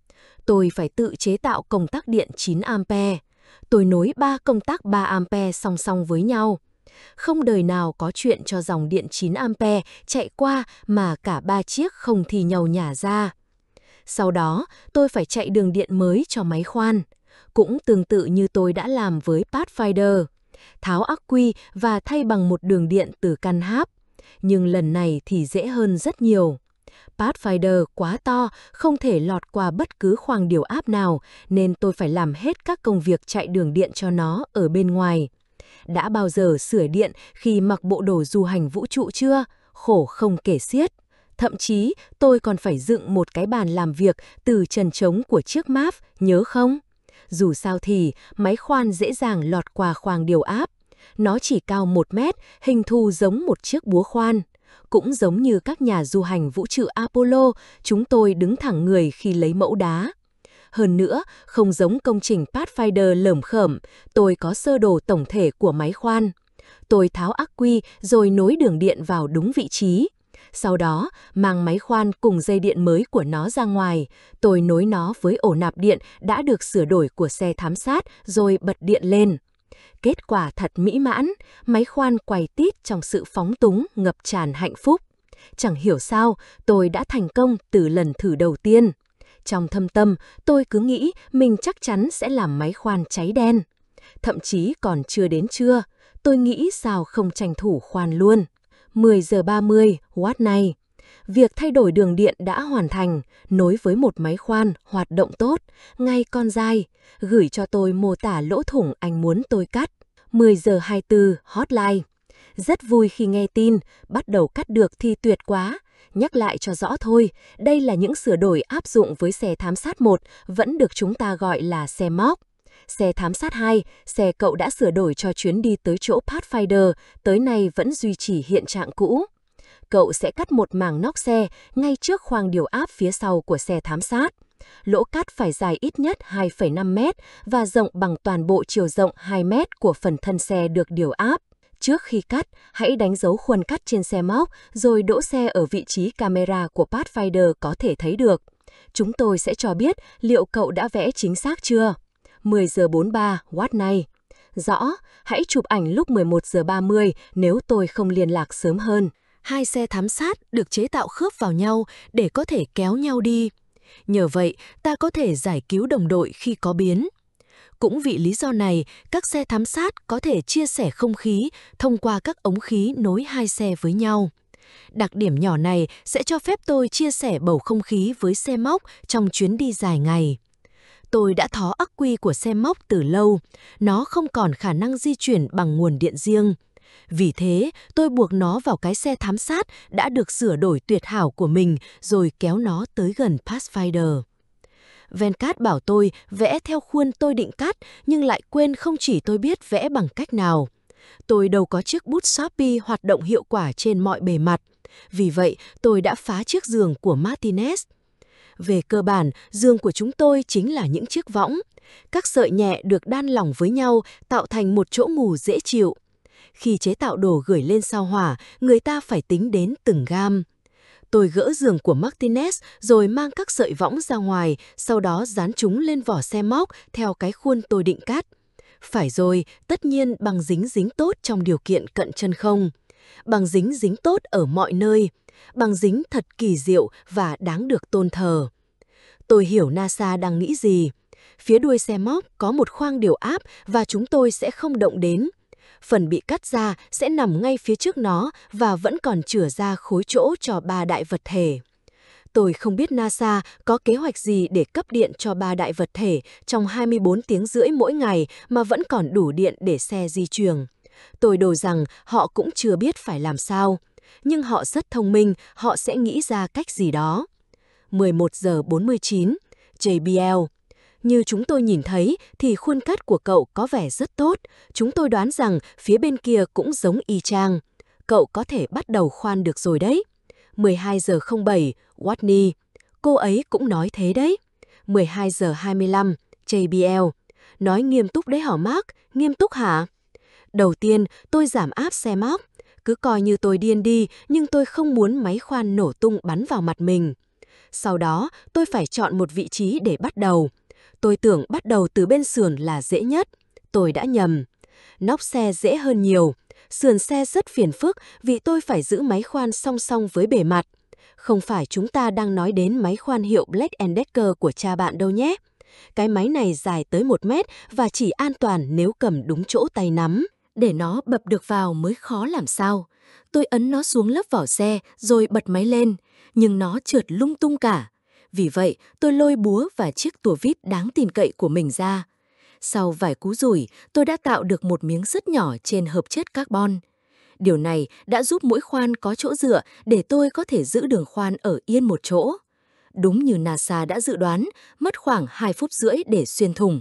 Tôi phải tự chế tạo công tắc điện chín ampe. Tôi nối ba công tắc ba ampe song song với nhau. Không đời nào có chuyện cho dòng điện chín ampe chạy qua mà cả ba chiếc không thì nhau nhả ra. Sau đó, tôi phải chạy đường điện mới cho máy khoan. Cũng tương tự như tôi đã làm với Pathfinder. Tháo ắc quy và thay bằng một đường điện từ căn háp. Nhưng lần này thì dễ hơn rất nhiều. Pathfinder quá to, không thể lọt qua bất cứ khoang điều áp nào, nên tôi phải làm hết các công việc chạy đường điện cho nó ở bên ngoài. Đã bao giờ sửa điện khi mặc bộ đồ du hành vũ trụ chưa? Khổ không kể xiết. Thậm chí tôi còn phải dựng một cái bàn làm việc từ chân trống của chiếc máp, nhớ không? Dù sao thì, máy khoan dễ dàng lọt qua khoang điều áp. Nó chỉ cao một mét, hình thù giống một chiếc búa khoan. Cũng giống như các nhà du hành vũ trụ Apollo, chúng tôi đứng thẳng người khi lấy mẫu đá. Hơn nữa, không giống công trình Pathfinder lởm khởm, tôi có sơ đồ tổng thể của máy khoan. Tôi tháo ắc quy rồi nối đường điện vào đúng vị trí. Sau đó, mang máy khoan cùng dây điện mới của nó ra ngoài, tôi nối nó với ổ nạp điện đã được sửa đổi của xe thám sát rồi bật điện lên. Kết quả thật mỹ mãn, máy khoan quay tít trong sự phóng túng ngập tràn hạnh phúc. Chẳng hiểu sao, tôi đã thành công từ lần thử đầu tiên. Trong thâm tâm, tôi cứ nghĩ mình chắc chắn sẽ làm máy khoan cháy đen. Thậm chí còn chưa đến trưa, tôi nghĩ sao không tranh thủ khoan luôn. mười giờ ba mươi, watt này. Việc thay đổi đường điện đã hoàn thành, nối với một máy khoan hoạt động tốt, ngay con dai, gửi cho tôi mô tả lỗ thủng anh muốn tôi cắt. mười giờ hai mươi tư, hotline. Rất vui khi nghe tin, bắt đầu cắt được thì tuyệt quá. Nhắc lại cho rõ thôi, đây là những sửa đổi áp dụng với xe thám sát một, vẫn được chúng ta gọi là xe móc. Xe thám sát hai, xe cậu đã sửa đổi cho chuyến đi tới chỗ Pathfinder, tới nay vẫn duy trì hiện trạng cũ. Cậu sẽ cắt một màng nóc xe ngay trước khoang điều áp phía sau của xe thám sát. Lỗ cắt phải dài ít nhất hai phẩy năm mét và rộng bằng toàn bộ chiều rộng hai mét của phần thân xe được điều áp. Trước khi cắt, hãy đánh dấu khuôn cắt trên xe móc rồi đỗ xe ở vị trí camera của Pathfinder có thể thấy được. Chúng tôi sẽ cho biết liệu cậu đã vẽ chính xác chưa. mười giờ bốn mươi ba, watt này. Rõ, hãy chụp ảnh lúc mười một giờ ba mươi nếu tôi không liên lạc sớm hơn. Hai xe thám sát được chế tạo khớp vào nhau để có thể kéo nhau đi. Nhờ vậy, ta có thể giải cứu đồng đội khi có biến. Cũng vì lý do này, các xe thám sát có thể chia sẻ không khí thông qua các ống khí nối hai xe với nhau. Đặc điểm nhỏ này sẽ cho phép tôi chia sẻ bầu không khí với xe móc trong chuyến đi dài ngày. Tôi đã thó ắc quy của xe móc từ lâu, nó không còn khả năng di chuyển bằng nguồn điện riêng. Vì thế, tôi buộc nó vào cái xe thám sát đã được sửa đổi tuyệt hảo của mình rồi kéo nó tới gần Pathfinder. Venkat bảo tôi vẽ theo khuôn tôi định cắt nhưng lại quên không chỉ tôi biết vẽ bằng cách nào. Tôi đâu có chiếc bút Sharpie hoạt động hiệu quả trên mọi bề mặt. Vì vậy, tôi đã phá chiếc giường của Martinez. Về cơ bản, giường của chúng tôi chính là những chiếc võng. Các sợi nhẹ được đan lỏng với nhau tạo thành một chỗ ngủ dễ chịu. Khi chế tạo đồ gửi lên sao hỏa, người ta phải tính đến từng gam. Tôi gỡ giường của Martinez rồi mang các sợi võng ra ngoài, sau đó dán chúng lên vỏ xe móc theo cái khuôn tôi định cắt. Phải rồi, tất nhiên bằng dính dính tốt trong điều kiện cận chân không. Bằng dính dính tốt ở mọi nơi. Bằng dính thật kỳ diệu và đáng được tôn thờ. Tôi hiểu NASA đang nghĩ gì. Phía đuôi xe móc có một khoang điều áp và chúng tôi sẽ không động đến. Phần bị cắt ra sẽ nằm ngay phía trước nó và vẫn còn chừa ra khối chỗ cho ba đại vật thể. Tôi không biết NASA có kế hoạch gì để cấp điện cho ba đại vật thể trong hai mươi bốn tiếng rưỡi mỗi ngày mà vẫn còn đủ điện để xe di chuyển. Tôi đồ rằng họ cũng chưa biết phải làm sao. Nhưng họ rất thông minh, họ sẽ nghĩ ra cách gì đó. mười một giờ bốn mươi chín, J B L. Như chúng tôi nhìn thấy thì khuôn cắt của cậu có vẻ rất tốt. Chúng tôi đoán rằng phía bên kia cũng giống y chang. Cậu có thể bắt đầu khoan được rồi đấy. mười hai giờ không bảy, Whitney. Cô ấy cũng nói thế đấy. mười hai giờ hai mươi lăm, J B L. Nói nghiêm túc đấy hả Mark? Nghiêm túc hả? Đầu tiên, tôi giảm áp xe móc. Cứ coi như tôi điên đi, nhưng tôi không muốn máy khoan nổ tung bắn vào mặt mình. Sau đó, tôi phải chọn một vị trí để bắt đầu. Tôi tưởng bắt đầu từ bên sườn là dễ nhất. Tôi đã nhầm. Nóc xe dễ hơn nhiều. Sườn xe rất phiền phức vì tôi phải giữ máy khoan song song với bề mặt. Không phải chúng ta đang nói đến máy khoan hiệu Black and Decker của cha bạn đâu nhé. Cái máy này dài tới một mét và chỉ an toàn nếu cầm đúng chỗ tay nắm. Để nó bập được vào mới khó làm sao. Tôi ấn nó xuống lớp vỏ xe rồi bật máy lên, nhưng nó trượt lung tung cả. Vì vậy, tôi lôi búa và chiếc tua vít đáng tin cậy của mình ra. Sau vài cú rủi, tôi đã tạo được một miếng rất nhỏ trên hợp chất carbon. Điều này đã giúp mỗi khoan có chỗ dựa để tôi có thể giữ đường khoan ở yên một chỗ. Đúng như NASA đã dự đoán, mất khoảng hai phút rưỡi để xuyên thủng.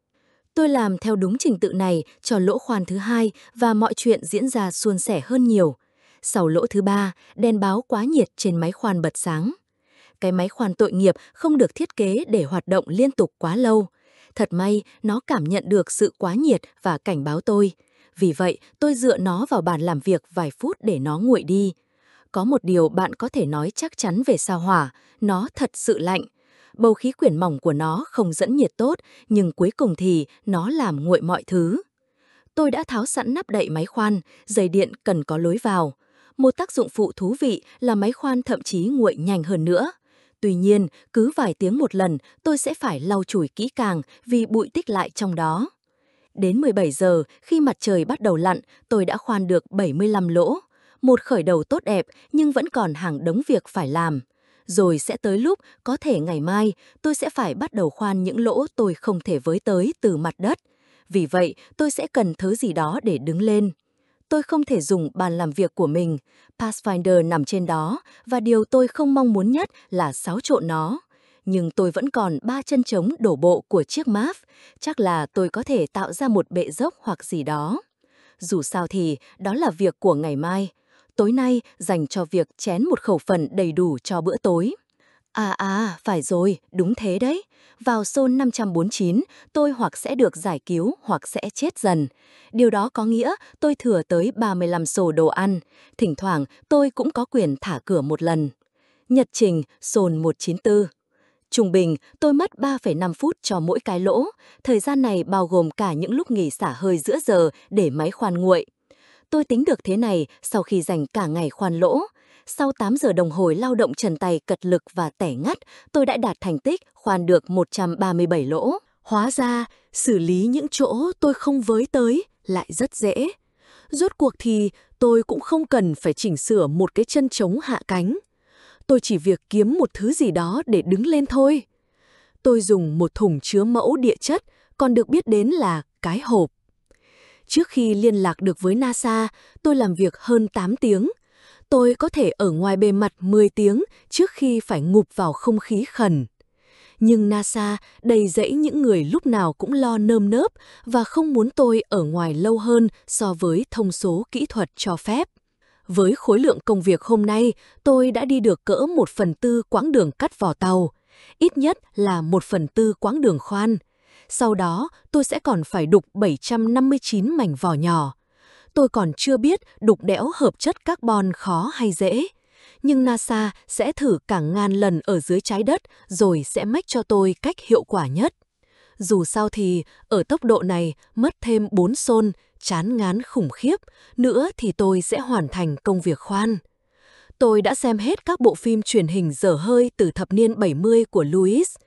Tôi làm theo đúng trình tự này cho lỗ khoan thứ hai và mọi chuyện diễn ra suôn sẻ hơn nhiều. Sau lỗ thứ ba, đèn báo quá nhiệt trên máy khoan bật sáng. Cái máy khoan tội nghiệp không được thiết kế để hoạt động liên tục quá lâu. Thật may, nó cảm nhận được sự quá nhiệt và cảnh báo tôi. Vì vậy, tôi dựa nó vào bàn làm việc vài phút để nó nguội đi. Có một điều bạn có thể nói chắc chắn về sao Hỏa, nó thật sự lạnh. Bầu khí quyển mỏng của nó không dẫn nhiệt tốt, nhưng cuối cùng thì nó làm nguội mọi thứ. Tôi đã tháo sẵn nắp đậy máy khoan, dây điện cần có lối vào. Một tác dụng phụ thú vị là máy khoan thậm chí nguội nhanh hơn nữa. Tuy nhiên, cứ vài tiếng một lần, tôi sẽ phải lau chùi kỹ càng vì bụi tích lại trong đó. Đến mười bảy giờ, khi mặt trời bắt đầu lặn, tôi đã khoan được bảy mươi lăm lỗ. Một khởi đầu tốt đẹp, nhưng vẫn còn hàng đống việc phải làm. Rồi sẽ tới lúc, có thể ngày mai, tôi sẽ phải bắt đầu khoan những lỗ tôi không thể với tới từ mặt đất. Vì vậy, tôi sẽ cần thứ gì đó để đứng lên. Tôi không thể dùng bàn làm việc của mình. Pathfinder nằm trên đó, và điều tôi không mong muốn nhất là xáo trộn nó. Nhưng tôi vẫn còn ba chân trống đổ bộ của chiếc máp. Chắc là tôi có thể tạo ra một bệ dốc hoặc gì đó. Dù sao thì, đó là việc của ngày mai. Tối nay dành cho việc chén một khẩu phần đầy đủ cho bữa tối. À à, phải rồi, đúng thế đấy. Vào Zone năm trăm bốn mươi chín, tôi hoặc sẽ được giải cứu hoặc sẽ chết dần. Điều đó có nghĩa tôi thừa tới ba mươi lăm sổ đồ ăn. Thỉnh thoảng tôi cũng có quyền thả cửa một lần. Nhật trình Zone một chín tư. Trung bình, tôi mất ba phẩy năm phút cho mỗi cái lỗ. Thời gian này bao gồm cả những lúc nghỉ xả hơi giữa giờ để máy khoan nguội. Tôi tính được thế này sau khi dành cả ngày khoan lỗ. Sau tám giờ đồng hồ lao động trần tay cật lực và tẻ ngắt, tôi đã đạt thành tích khoan được một trăm ba mươi bảy lỗ. Hóa ra, xử lý những chỗ tôi không với tới lại rất dễ. Rốt cuộc thì tôi cũng không cần phải chỉnh sửa một cái chân trống hạ cánh. Tôi chỉ việc kiếm một thứ gì đó để đứng lên thôi. Tôi dùng một thùng chứa mẫu địa chất, còn được biết đến là cái hộp. Trước khi liên lạc được với NASA, tôi làm việc hơn tám tiếng. Tôi có thể ở ngoài bề mặt mười tiếng trước khi phải ngụp vào không khí khẩn. Nhưng NASA đầy rẫy những người lúc nào cũng lo nơm nớp và không muốn tôi ở ngoài lâu hơn so với thông số kỹ thuật cho phép. Với khối lượng công việc hôm nay, tôi đã đi được cỡ một phần tư quãng đường cắt vỏ tàu, ít nhất là một phần tư quãng đường khoan. Sau đó, tôi sẽ còn phải đục bảy trăm năm mươi chín mảnh vỏ nhỏ. Tôi còn chưa biết đục đẽo hợp chất carbon khó hay dễ. Nhưng NASA sẽ thử cả ngàn lần ở dưới trái đất rồi sẽ mách cho tôi cách hiệu quả nhất. Dù sao thì, ở tốc độ này, mất thêm bốn xôn, chán ngán khủng khiếp, nữa thì tôi sẽ hoàn thành công việc khoan. Tôi đã xem hết các bộ phim truyền hình dở hơi từ thập niên bảy mươi của Lewis.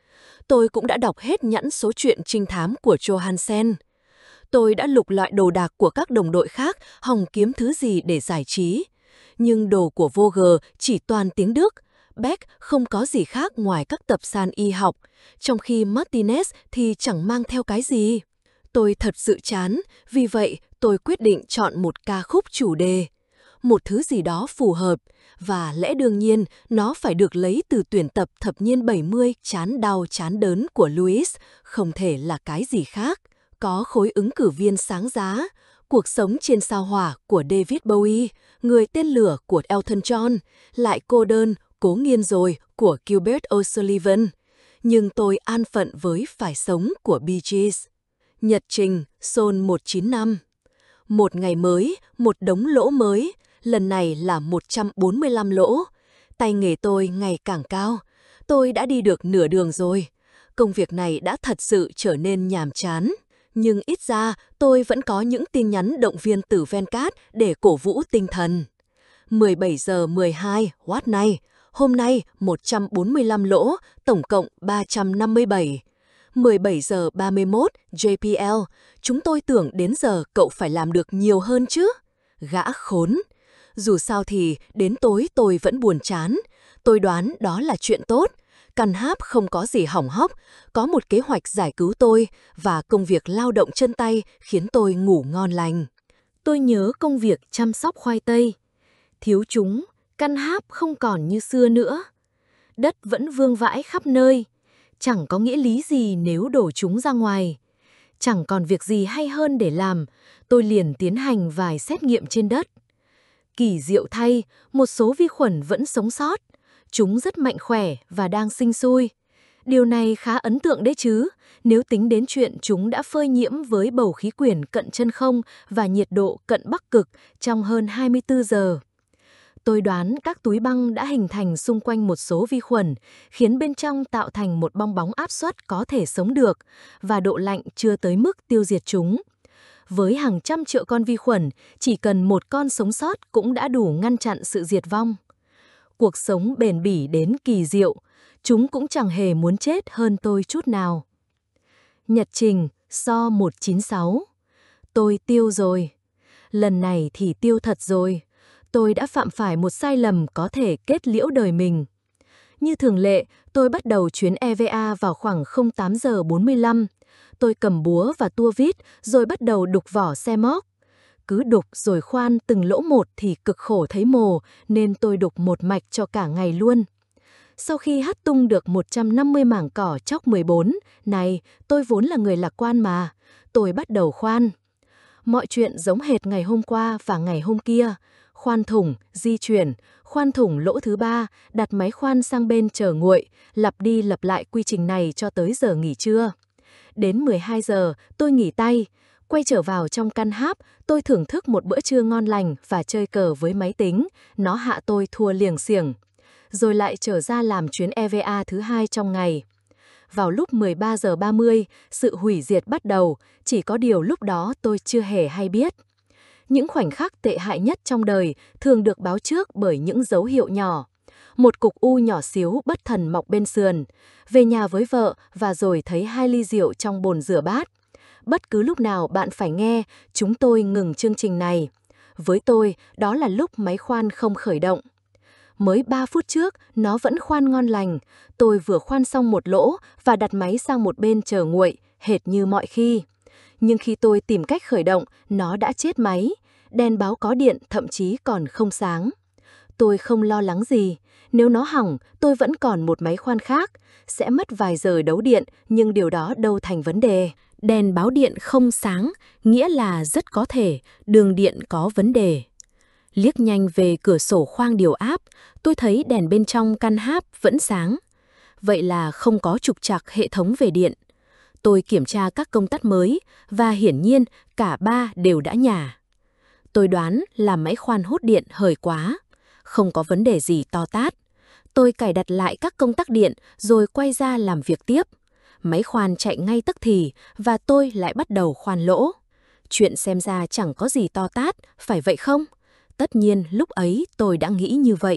tôi cũng đã đọc hết nhãn số truyện trinh thám của Johansen. Tôi đã lục loại đồ đạc của các đồng đội khác, hòng kiếm thứ gì để giải trí. Nhưng đồ của Vogel chỉ toàn tiếng Đức, Beck không có gì khác ngoài các tập san y học, trong khi Martinez thì chẳng mang theo cái gì. Tôi thật sự chán, vì vậy tôi quyết định chọn một ca khúc chủ đề. Một thứ gì đó phù hợp, và lẽ đương nhiên nó phải được lấy từ tuyển tập thập niên bảy mươi chán đau chán đớn của Louis, không thể là cái gì khác. Có khối ứng cử viên sáng giá, Cuộc sống trên sao hỏa của David Bowie, Người tên lửa của Elton John, lại cô đơn, cố nghiên rồi của Gilbert O'Sullivan. Nhưng tôi an phận với Phải sống của Bee Gees. Nhật trình, Sol một chín năm. Một ngày mới, một đống lỗ mới, lần này là một trăm bốn mươi lăm lỗ. Tay nghề tôi ngày càng cao. Tôi đã đi được nửa đường rồi. Công việc này đã thật sự trở nên nhàm chán. Nhưng ít ra tôi vẫn có những tin nhắn động viên từ Venkat để cổ vũ tinh thần. mười bảy giờ mười hai, Watt này. Hôm nay một trăm bốn mươi lăm lỗ, tổng cộng ba trăm năm mươi bảy. mười bảy giờ ba mươi mốt, J P L. Chúng tôi tưởng đến giờ cậu phải làm được nhiều hơn chứ. Gã khốn. Dù sao thì đến tối tôi vẫn buồn chán. Tôi đoán đó là chuyện tốt. Căn háp không có gì hỏng hóc, có một kế hoạch giải cứu tôi và công việc lao động chân tay khiến tôi ngủ ngon lành. Tôi nhớ công việc chăm sóc khoai tây. Thiếu chúng, căn háp không còn như xưa nữa. Đất vẫn vương vãi khắp nơi. Chẳng có nghĩa lý gì nếu đổ chúng ra ngoài. Chẳng còn việc gì hay hơn để làm, tôi liền tiến hành vài xét nghiệm trên đất. Kỳ diệu thay, một số vi khuẩn vẫn sống sót. Chúng rất mạnh khỏe và đang sinh sôi. Điều này khá ấn tượng đấy chứ, nếu tính đến chuyện chúng đã phơi nhiễm với bầu khí quyển cận chân không và nhiệt độ cận Bắc Cực trong hơn hai mươi tư giờ. Tôi đoán các túi băng đã hình thành xung quanh một số vi khuẩn, khiến bên trong tạo thành một bong bóng áp suất có thể sống được, và độ lạnh chưa tới mức tiêu diệt chúng. Với hàng trăm triệu con vi khuẩn, chỉ cần một con sống sót cũng đã đủ ngăn chặn sự diệt vong. Cuộc sống bền bỉ đến kỳ diệu, chúng cũng chẳng hề muốn chết hơn tôi chút nào. Nhật trình, So một chín sáu. Tôi tiêu rồi. Lần này thì tiêu thật rồi. Tôi đã phạm phải một sai lầm có thể kết liễu đời mình. Như thường lệ, tôi bắt đầu chuyến E V A vào khoảng tám giờ bốn mươi lăm. Tôi cầm búa và tua vít rồi bắt đầu đục vỏ xe móc. Cứ đục rồi khoan từng lỗ một thì cực khổ thấy mồ, nên tôi đục một mạch cho cả ngày luôn. Sau khi hất tung được một trăm năm mươi mảng cỏ chóc mười bốn, này, tôi vốn là người lạc quan mà, tôi bắt đầu khoan. Mọi chuyện giống hệt ngày hôm qua và ngày hôm kia. Khoan thủng, di chuyển, khoan thủng lỗ thứ ba, đặt máy khoan sang bên chờ nguội, lặp đi lặp lại quy trình này cho tới giờ nghỉ trưa. Đến mười hai giờ, tôi nghỉ tay. Quay trở vào trong căn háp, tôi thưởng thức một bữa trưa ngon lành và chơi cờ với máy tính. Nó hạ tôi thua liềng xiềng. Rồi lại trở ra làm chuyến E V A thứ hai trong ngày. Vào lúc mười ba giờ ba mươi, sự hủy diệt bắt đầu, chỉ có điều lúc đó tôi chưa hề hay biết. Những khoảnh khắc tệ hại nhất trong đời thường được báo trước bởi những dấu hiệu nhỏ. Một cục u nhỏ xíu bất thần mọc bên sườn, về nhà với vợ và rồi thấy hai ly rượu trong bồn rửa bát. Bất cứ lúc nào bạn phải nghe, chúng tôi ngừng chương trình này. Với tôi, đó là lúc máy khoan không khởi động. Mới ba phút trước, nó vẫn khoan ngon lành. Tôi vừa khoan xong một lỗ và đặt máy sang một bên chờ nguội, hệt như mọi khi. Nhưng khi tôi tìm cách khởi động, nó đã chết máy. Đèn báo có điện thậm chí còn không sáng. Tôi không lo lắng gì. Nếu nó hỏng, tôi vẫn còn một máy khoan khác. Sẽ mất vài giờ đấu điện, nhưng điều đó đâu thành vấn đề. Đèn báo điện không sáng, nghĩa là rất có thể đường điện có vấn đề. Liếc nhanh về cửa sổ khoang điều áp, tôi thấy đèn bên trong căn háp vẫn sáng. Vậy là không có trục trặc hệ thống về điện. Tôi kiểm tra các công tắc mới và hiển nhiên cả ba đều đã nhả. Tôi đoán là máy khoan hút điện hời quá. Không có vấn đề gì to tát. Tôi cài đặt lại các công tắc điện rồi quay ra làm việc tiếp. Máy khoan chạy ngay tức thì và tôi lại bắt đầu khoan lỗ. Chuyện xem ra chẳng có gì to tát, phải vậy không? Tất nhiên lúc ấy tôi đã nghĩ như vậy.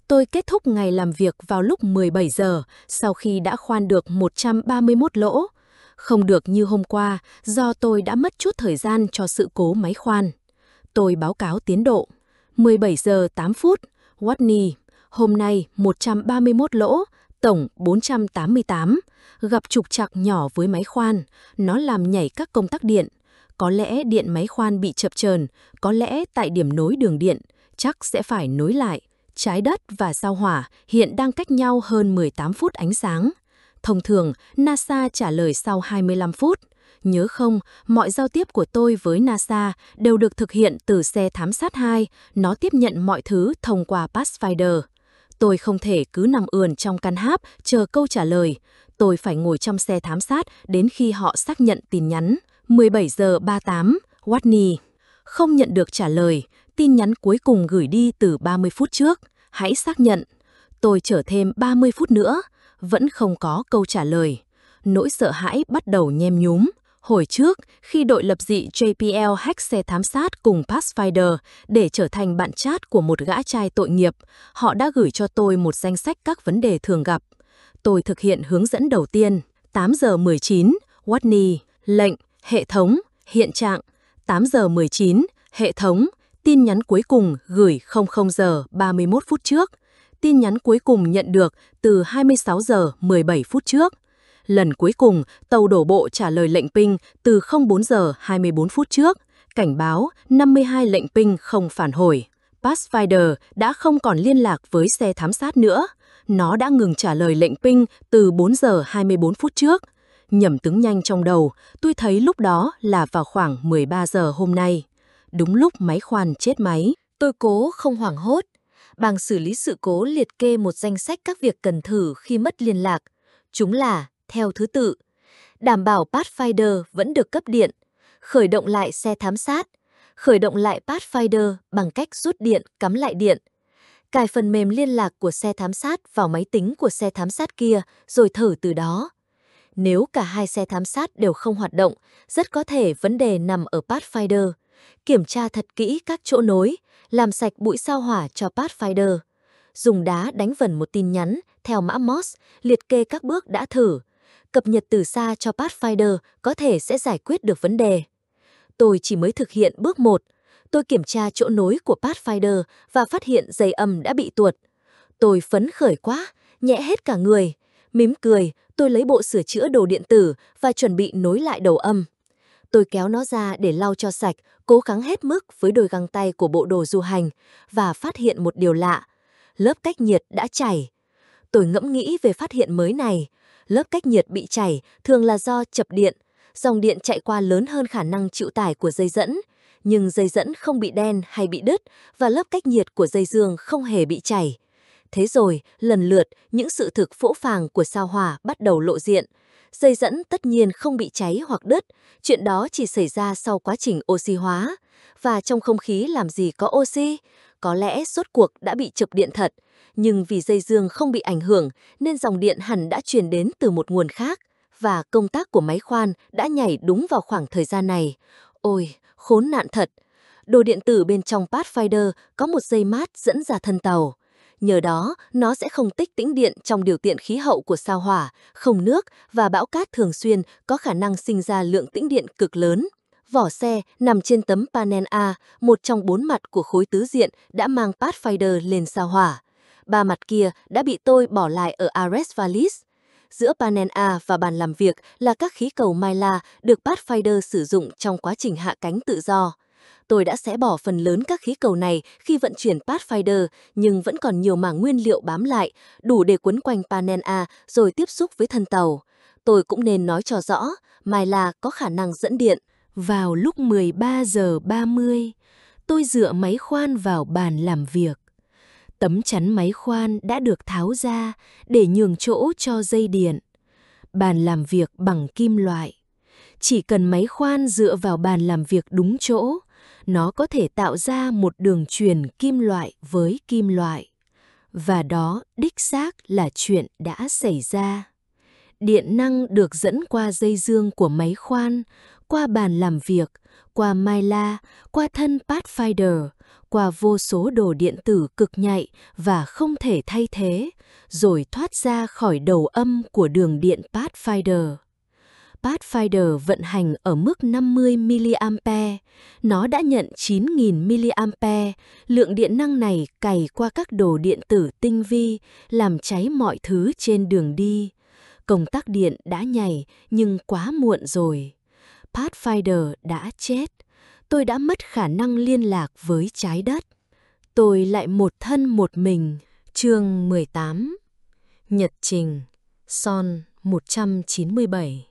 Tôi kết thúc ngày làm việc vào lúc mười bảy giờ, sau khi đã khoan được một trăm ba mươi mốt lỗ. Không được như hôm qua, do tôi đã mất chút thời gian cho sự cố máy khoan. Tôi báo cáo tiến độ. mười bảy giờ tám phút, Watney. Hôm nay một trăm ba mươi mốt lỗ, tổng bốn trăm tám mươi tám. Gặp trục trặc nhỏ với máy khoan, nó làm nhảy các công tắc điện. Có lẽ điện máy khoan bị chập chờn, có lẽ tại điểm nối đường điện, chắc sẽ phải nối lại. Trái đất và sao Hỏa hiện đang cách nhau hơn mười tám phút ánh sáng. Thông thường, NASA trả lời sau hai mươi lăm phút. Nhớ không, mọi giao tiếp của tôi với NASA đều được thực hiện từ xe thám sát hai, nó tiếp nhận mọi thứ thông qua Pathfinder. Tôi không thể cứ nằm ườn trong căn háp chờ câu trả lời. Tôi phải ngồi trong xe thám sát đến khi họ xác nhận tin nhắn. mười bảy giờ ba mươi tám, Watney. Không nhận được trả lời, tin nhắn cuối cùng gửi đi từ ba mươi phút trước. Hãy xác nhận. Tôi chờ thêm ba mươi phút nữa, vẫn không có câu trả lời. Nỗi sợ hãi bắt đầu nhem nhúm. Hồi trước, khi đội lập dị J P L hack xe thám sát cùng Pathfinder để trở thành bạn chat của một gã trai tội nghiệp, họ đã gửi cho tôi một danh sách các vấn đề thường gặp. Tôi thực hiện hướng dẫn đầu tiên. tám giờ mười chín, Watney. Lệnh, hệ thống, hiện trạng. tám giờ mười chín, hệ thống. Tin nhắn cuối cùng gửi không không giờ ba mươi mốt phút trước. Tin nhắn cuối cùng nhận được từ hai mươi sáu giờ mười bảy phút trước. Lần cuối cùng, tàu đổ bộ trả lời lệnh ping từ không bốn giờ hai mươi bốn phút trước. Cảnh báo năm mươi hai lệnh ping không phản hồi. Pathfinder đã không còn liên lạc với xe thám sát nữa. Nó đã ngừng trả lời lệnh ping từ bốn giờ hai mươi bốn phút trước. Nhẩm tính nhanh trong đầu, tôi thấy lúc đó là vào khoảng mười ba giờ hôm nay. Đúng lúc máy khoan chết máy. Tôi cố không hoảng hốt. Bảng xử lý sự cố liệt kê một danh sách các việc cần thử khi mất liên lạc. Chúng là, theo thứ tự, đảm bảo Pathfinder vẫn được cấp điện, khởi động lại xe thám sát, khởi động lại Pathfinder bằng cách rút điện, cắm lại điện, cài phần mềm liên lạc của xe thám sát vào máy tính của xe thám sát kia rồi thử từ đó. Nếu cả hai xe thám sát đều không hoạt động, rất có thể vấn đề nằm ở Pathfinder. Kiểm tra thật kỹ các chỗ nối, làm sạch bụi sao Hỏa cho Pathfinder. Dùng đá đánh vần một tin nhắn theo mã Morse, liệt kê các bước đã thử. Cập nhật từ xa cho Pathfinder có thể sẽ giải quyết được vấn đề. Tôi chỉ mới thực hiện bước một. Tôi kiểm tra chỗ nối của Pathfinder và phát hiện dây âm đã bị tuột. Tôi phấn khởi quá, nhẹ hết cả người. Mím cười, tôi lấy bộ sửa chữa đồ điện tử và chuẩn bị nối lại đầu âm. Tôi kéo nó ra để lau cho sạch, cố gắng hết mức với đôi găng tay của bộ đồ du hành và phát hiện một điều lạ. Lớp cách nhiệt đã chảy. Tôi ngẫm nghĩ về phát hiện mới này. Lớp cách nhiệt bị chảy thường là do chập điện. Dòng điện chạy qua lớn hơn khả năng chịu tải của dây dẫn. Nhưng dây dẫn không bị đen hay bị đứt và lớp cách nhiệt của dây dương không hề bị chảy. Thế rồi, lần lượt, những sự thực phũ phàng của sao Hỏa bắt đầu lộ diện. Dây dẫn tất nhiên không bị cháy hoặc đứt, chuyện đó chỉ xảy ra sau quá trình oxy hóa. Và trong không khí làm gì có oxy? Có lẽ rốt cuộc đã bị chập điện thật, nhưng vì dây dương không bị ảnh hưởng nên dòng điện hẳn đã truyền đến từ một nguồn khác, và công tắc của máy khoan đã nhảy đúng vào khoảng thời gian này. Ôi, khốn nạn thật! Đồ điện tử bên trong Pathfinder có một dây mát dẫn ra thân tàu. Nhờ đó, nó sẽ không tích tĩnh điện trong điều kiện khí hậu của sao Hỏa, không nước và bão cát thường xuyên có khả năng sinh ra lượng tĩnh điện cực lớn. Vỏ xe nằm trên tấm panel A, một trong bốn mặt của khối tứ diện đã mang Pathfinder lên sao Hỏa. Ba mặt kia đã bị tôi bỏ lại ở Ares Vallis. Giữa panel A và bàn làm việc là các khí cầu Myla được Pathfinder sử dụng trong quá trình hạ cánh tự do. Tôi đã xé bỏ phần lớn các khí cầu này khi vận chuyển Pathfinder, nhưng vẫn còn nhiều mảng nguyên liệu bám lại, đủ để quấn quanh panel A rồi tiếp xúc với thân tàu. Tôi cũng nên nói cho rõ, Myla có khả năng dẫn điện. Vào lúc mười ba giờ ba mươi, tôi dựa máy khoan vào bàn làm việc. Tấm chắn máy khoan đã được tháo ra để nhường chỗ cho dây điện. Bàn làm việc bằng kim loại. Chỉ cần máy khoan dựa vào bàn làm việc đúng chỗ, nó có thể tạo ra một đường truyền kim loại với kim loại. Và đó đích xác là chuyện đã xảy ra. Điện năng được dẫn qua dây dương của máy khoan, qua bàn làm việc, qua Myla, qua thân Pathfinder, qua vô số đồ điện tử cực nhạy và không thể thay thế, rồi thoát ra khỏi đầu âm của đường điện Pathfinder. Pathfinder vận hành ở mức năm mươi mi-li-am-pe, nó đã nhận chín nghìn mi-li-am-pe, lượng điện năng này cày qua các đồ điện tử tinh vi, làm cháy mọi thứ trên đường đi. Công tắc điện đã nhảy, nhưng quá muộn rồi. Pathfinder đã chết. Tôi đã mất khả năng liên lạc với trái đất. Tôi lại một thân một mình. Chương mười tám. Nhật trình. Son một trăm chín mươi bảy.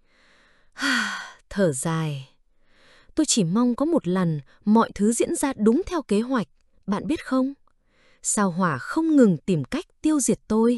Thở dài. Tôi chỉ mong có một lần mọi thứ diễn ra đúng theo kế hoạch. Bạn biết không? Sao hỏa không ngừng tìm cách tiêu diệt tôi.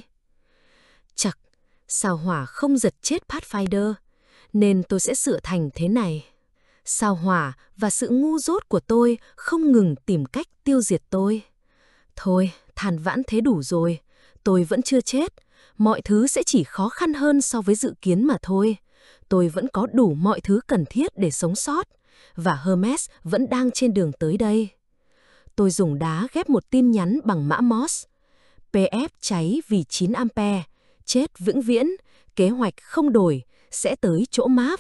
Chật, sao hỏa không giật chết Pathfinder, nên tôi sẽ sửa thành thế này. Sao hỏa và sự ngu dốt của tôi không ngừng tìm cách tiêu diệt tôi. Thôi, than vãn thế đủ rồi. Tôi vẫn chưa chết. Mọi thứ sẽ chỉ khó khăn hơn so với dự kiến mà thôi. Tôi vẫn có đủ mọi thứ cần thiết để sống sót. Và Hermes vẫn đang trên đường tới đây. Tôi dùng đá ghép một tin nhắn bằng mã Morse. pê ép cháy vì chín ampe. Chết vĩnh viễn. Kế hoạch không đổi. Sẽ tới chỗ máp.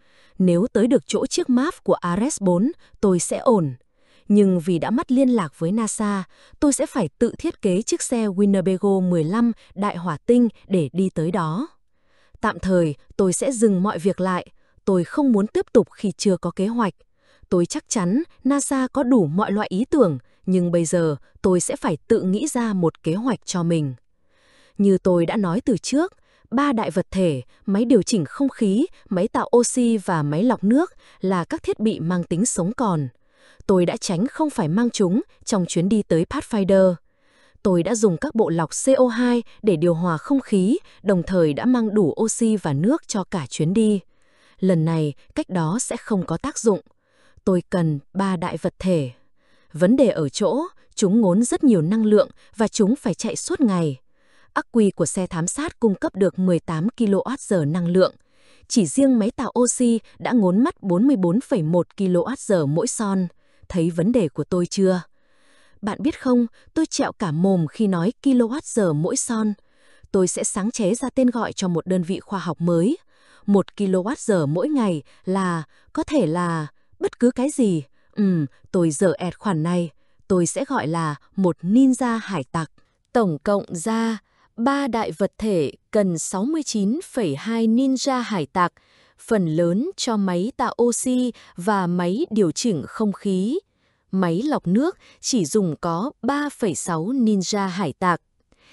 Nếu tới được chỗ chiếc máp của Ares bốn, tôi sẽ ổn. Nhưng vì đã mất liên lạc với NASA, tôi sẽ phải tự thiết kế chiếc xe Winnebago mười lăm đại hỏa tinh để đi tới đó. Tạm thời, tôi sẽ dừng mọi việc lại. Tôi không muốn tiếp tục khi chưa có kế hoạch. Tôi chắc chắn NASA có đủ mọi loại ý tưởng, nhưng bây giờ tôi sẽ phải tự nghĩ ra một kế hoạch cho mình. Như tôi đã nói từ trước, ba đại vật thể, máy điều chỉnh không khí, máy tạo oxy và máy lọc nước là các thiết bị mang tính sống còn. Tôi đã tránh không phải mang chúng trong chuyến đi tới Pathfinder. Tôi đã dùng các bộ lọc xê o hai để điều hòa không khí, đồng thời đã mang đủ oxy và nước cho cả chuyến đi. Lần này, cách đó sẽ không có tác dụng. Tôi cần ba đại vật thể. Vấn đề ở chỗ, chúng ngốn rất nhiều năng lượng và chúng phải chạy suốt ngày. Ắc quy của xe thám sát cung cấp được mười tám ki lô oát giờ năng lượng. Chỉ riêng máy tạo oxy đã ngốn mất bốn mươi bốn phẩy một ki lô oát giờ mỗi son. Thấy vấn đề của tôi chưa? Bạn biết không, tôi trẹo cả mồm khi nói kilowatt-giờ mỗi son. Tôi sẽ sáng chế ra tên gọi cho một đơn vị khoa học mới. Một kilowatt-giờ mỗi ngày là, có thể là, bất cứ cái gì. Ừm, tôi dở ẹt khoản này. Tôi sẽ gọi là một ninja hải tặc. Tổng cộng ra, ba đại vật thể cần sáu mươi chín phẩy hai ninja hải tặc, phần lớn cho máy tạo oxy và máy điều chỉnh không khí. Máy lọc nước chỉ dùng có ba phẩy sáu ninja hải tặc.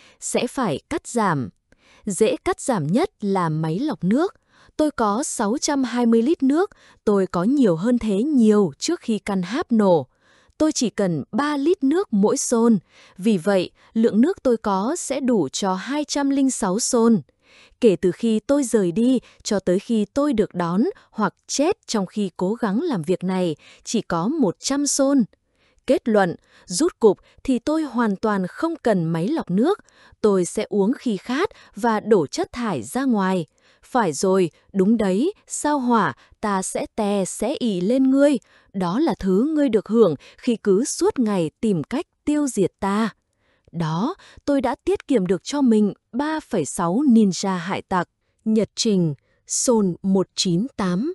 Sẽ phải cắt giảm. Dễ cắt giảm nhất là máy lọc nước. Tôi có sáu trăm hai mươi lít nước, tôi có nhiều hơn thế nhiều trước khi căn háp nổ. Tôi chỉ cần ba lít nước mỗi xôn, vì vậy lượng nước tôi có sẽ đủ cho hai trăm lẻ sáu xôn. Kể từ khi tôi rời đi cho tới khi tôi được đón hoặc chết trong khi cố gắng làm việc này, chỉ có một trăm xôn. Kết luận, rút cục thì tôi hoàn toàn không cần máy lọc nước, tôi sẽ uống khi khát và đổ chất thải ra ngoài. Phải rồi, đúng đấy, sao hỏa, ta sẽ tè sẽ ì lên ngươi, đó là thứ ngươi được hưởng khi cứ suốt ngày tìm cách tiêu diệt ta. Đó, tôi đã tiết kiệm được cho mình ba phẩy sáu ninja hải tặc. Nhật trình, Sol một chín tám.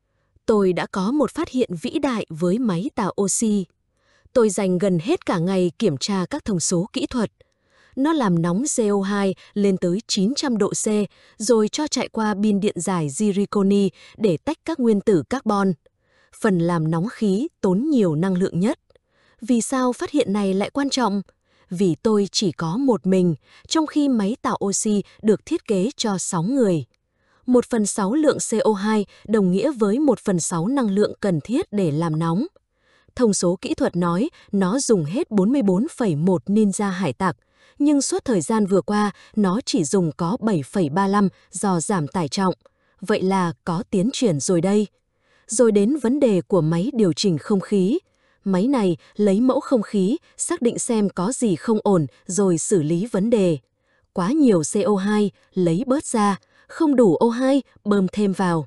Tôi đã có một phát hiện vĩ đại với máy tạo oxy. Tôi dành gần hết cả ngày kiểm tra các thông số kỹ thuật. Nó làm nóng xê o hai lên tới chín trăm độ C, rồi cho chạy qua pin điện giải zirconi để tách các nguyên tử carbon. Phần làm nóng khí tốn nhiều năng lượng nhất. Vì sao phát hiện này lại quan trọng? Vì tôi chỉ có một mình, trong khi máy tạo oxy được thiết kế cho sáu người. một phần sáu lượng xê o hai đồng nghĩa với một phần sáu năng lượng cần thiết để làm nóng. Thông số kỹ thuật nói nó dùng hết bốn mươi bốn phẩy một ninja hải tặc, nhưng suốt thời gian vừa qua nó chỉ dùng có bảy phẩy ba mươi lăm do giảm tải trọng. Vậy là có tiến triển rồi đây. Rồi đến vấn đề của máy điều chỉnh không khí. Máy này lấy mẫu không khí, xác định xem có gì không ổn rồi xử lý vấn đề. Quá nhiều xê o hai, lấy bớt ra, không đủ o hai, bơm thêm vào.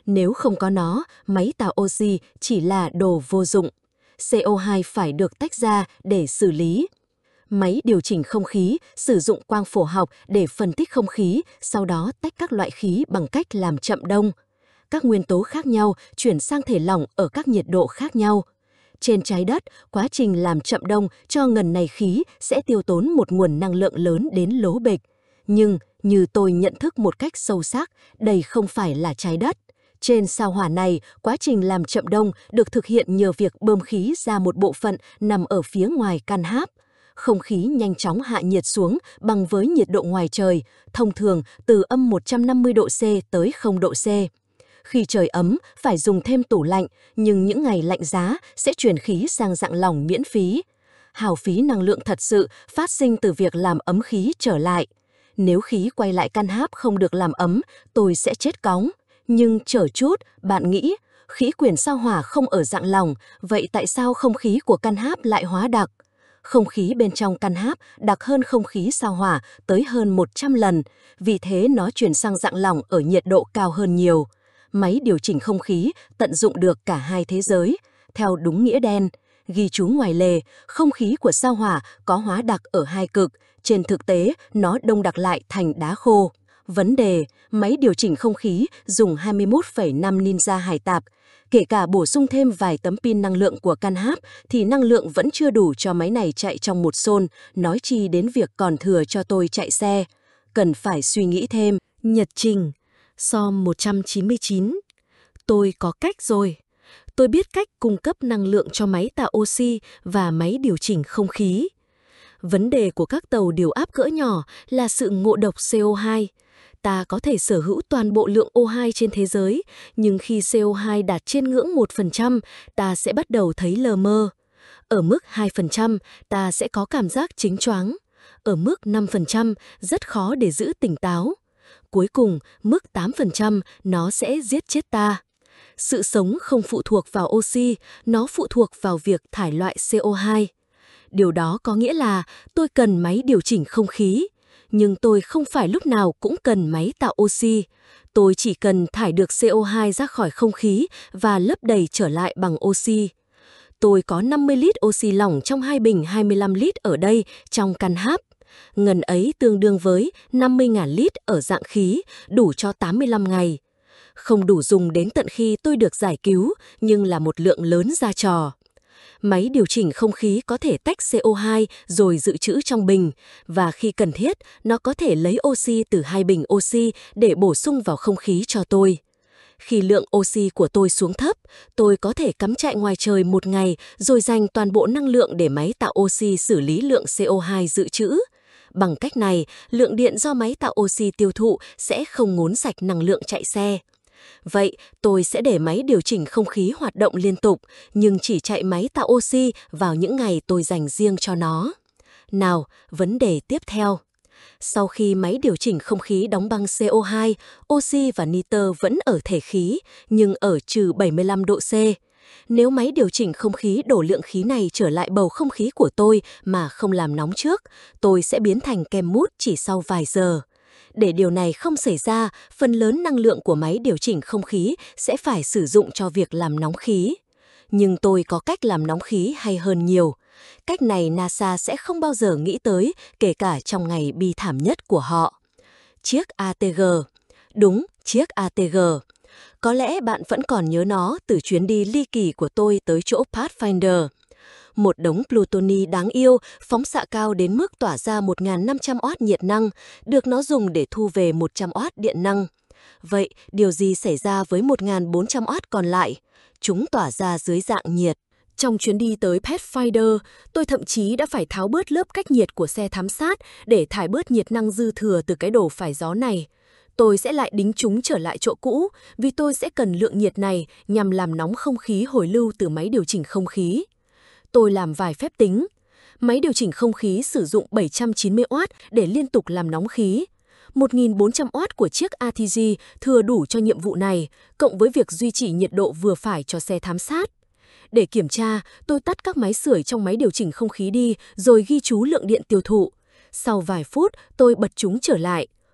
Nếu không có nó, máy tạo oxy chỉ là đồ vô dụng. xê o hai phải được tách ra để xử lý. Máy điều chỉnh không khí sử dụng quang phổ học để phân tích không khí, sau đó tách các loại khí bằng cách làm chậm đông. Các nguyên tố khác nhau chuyển sang thể lỏng ở các nhiệt độ khác nhau. Trên trái đất, quá trình làm chậm đông cho ngần này khí sẽ tiêu tốn một nguồn năng lượng lớn đến lố bịch. Nhưng, như tôi nhận thức một cách sâu sắc, đây không phải là trái đất. Trên sao Hỏa này, quá trình làm chậm đông được thực hiện nhờ việc bơm khí ra một bộ phận nằm ở phía ngoài căn tháp. Không khí nhanh chóng hạ nhiệt xuống bằng với nhiệt độ ngoài trời, thông thường từ âm một trăm năm mươi độ C tới không độ C. Khi trời ấm, phải dùng thêm tủ lạnh, nhưng những ngày lạnh giá sẽ chuyển khí sang dạng lỏng miễn phí. Hao phí năng lượng thật sự phát sinh từ việc làm ấm khí trở lại. Nếu khí quay lại căn tháp không được làm ấm, tôi sẽ chết cóng. Nhưng chờ chút, bạn nghĩ, khí quyển sao Hỏa không ở dạng lỏng, vậy tại sao không khí của căn tháp lại hóa đặc? Không khí bên trong căn tháp đặc hơn không khí sao Hỏa tới hơn một trăm lần, vì thế nó chuyển sang dạng lỏng ở nhiệt độ cao hơn nhiều. Máy điều chỉnh không khí tận dụng được cả hai thế giới, theo đúng nghĩa đen. Ghi chú ngoài lề, không khí của sao Hỏa có hóa đặc ở hai cực, trên thực tế nó đông đặc lại thành đá khô. Vấn đề, máy điều chỉnh không khí dùng hai mươi mốt phẩy năm Ninja hải tạp. Kể cả bổ sung thêm vài tấm pin năng lượng của căn tháp thì năng lượng vẫn chưa đủ cho máy này chạy trong một xôn, nói chi đến việc còn thừa cho tôi chạy xe. Cần phải suy nghĩ thêm. Nhật trình Psalm một trăm chín mươi chín. Tôi có cách rồi. Tôi biết cách cung cấp năng lượng cho máy tạo oxy và máy điều chỉnh không khí. Vấn đề của các tàu điều áp cỡ nhỏ là sự ngộ độc xê o hai. Ta có thể sở hữu toàn bộ lượng O hai trên thế giới, nhưng khi xê o hai đạt trên ngưỡng một phần trăm, ta sẽ bắt đầu thấy lờ mơ. Ở mức hai phần trăm, ta sẽ có cảm giác chính choáng. Ở mức năm phần trăm, rất khó để giữ tỉnh táo. Cuối cùng, mức tám phần trăm, nó sẽ giết chết ta. Sự sống không phụ thuộc vào oxy, nó phụ thuộc vào việc thải loại xê o hai. Điều đó có nghĩa là tôi cần máy điều chỉnh không khí. Nhưng tôi không phải lúc nào cũng cần máy tạo oxy. Tôi chỉ cần thải được xê o hai ra khỏi không khí và lấp đầy trở lại bằng oxy. Tôi có năm mươi lít oxy lỏng trong hai bình hai mươi lăm lít ở đây trong căn tháp. Ngần ấy tương đương với năm mươi nghìn lít ở dạng khí, đủ cho tám mươi lăm ngày. Không đủ dùng đến tận khi tôi được giải cứu, nhưng là một lượng lớn ra trò. Máy điều chỉnh không khí có thể tách xê o hai rồi dự trữ trong bình, và khi cần thiết, nó có thể lấy oxy từ hai bình oxy để bổ sung vào không khí cho tôi. Khi lượng oxy của tôi xuống thấp, tôi có thể cắm trại ngoài trời một ngày rồi dành toàn bộ năng lượng để máy tạo oxy xử lý lượng xê o hai dự trữ. Bằng cách này, lượng điện do máy tạo oxy tiêu thụ sẽ không ngốn sạch năng lượng chạy xe. Vậy, tôi sẽ để máy điều chỉnh không khí hoạt động liên tục, nhưng chỉ chạy máy tạo oxy vào những ngày tôi dành riêng cho nó. Nào, vấn đề tiếp theo. Sau khi máy điều chỉnh không khí đóng băng xê o hai, oxy và nitơ vẫn ở thể khí, nhưng ở trừ bảy mươi lăm độ C. Nếu máy điều chỉnh không khí đổ lượng khí này trở lại bầu không khí của tôi mà không làm nóng trước, tôi sẽ biến thành kem mút chỉ sau vài giờ. Để điều này không xảy ra, phần lớn năng lượng của máy điều chỉnh không khí sẽ phải sử dụng cho việc làm nóng khí. Nhưng tôi có cách làm nóng khí hay hơn nhiều. Cách này NASA sẽ không bao giờ nghĩ tới, kể cả trong ngày bi thảm nhất của họ. Chiếc a tê giê. Đúng, chiếc a tê giê. Có lẽ bạn vẫn còn nhớ nó từ chuyến đi ly kỳ của tôi tới chỗ Pathfinder. Một đống plutoni đáng yêu, phóng xạ cao đến mức tỏa ra một nghìn năm trăm oát nhiệt năng, được nó dùng để thu về một trăm oát điện năng. Vậy, điều gì xảy ra với một nghìn bốn trăm oát còn lại? Chúng tỏa ra dưới dạng nhiệt. Trong chuyến đi tới Pathfinder, tôi thậm chí đã phải tháo bớt lớp cách nhiệt của xe thám sát để thải bớt nhiệt năng dư thừa từ cái đồ phải gió này. Tôi sẽ lại đính chúng trở lại chỗ cũ, vì tôi sẽ cần lượng nhiệt này nhằm làm nóng không khí hồi lưu từ máy điều chỉnh không khí. Tôi làm vài phép tính. Máy điều chỉnh không khí sử dụng bảy trăm chín mươi oát để liên tục làm nóng khí. một nghìn bốn trăm oát của chiếc a tê giê thừa đủ cho nhiệm vụ này, cộng với việc duy trì nhiệt độ vừa phải cho xe thám sát. Để kiểm tra, tôi tắt các máy sưởi trong máy điều chỉnh không khí đi rồi ghi chú lượng điện tiêu thụ. Sau vài phút, tôi bật chúng trở lại.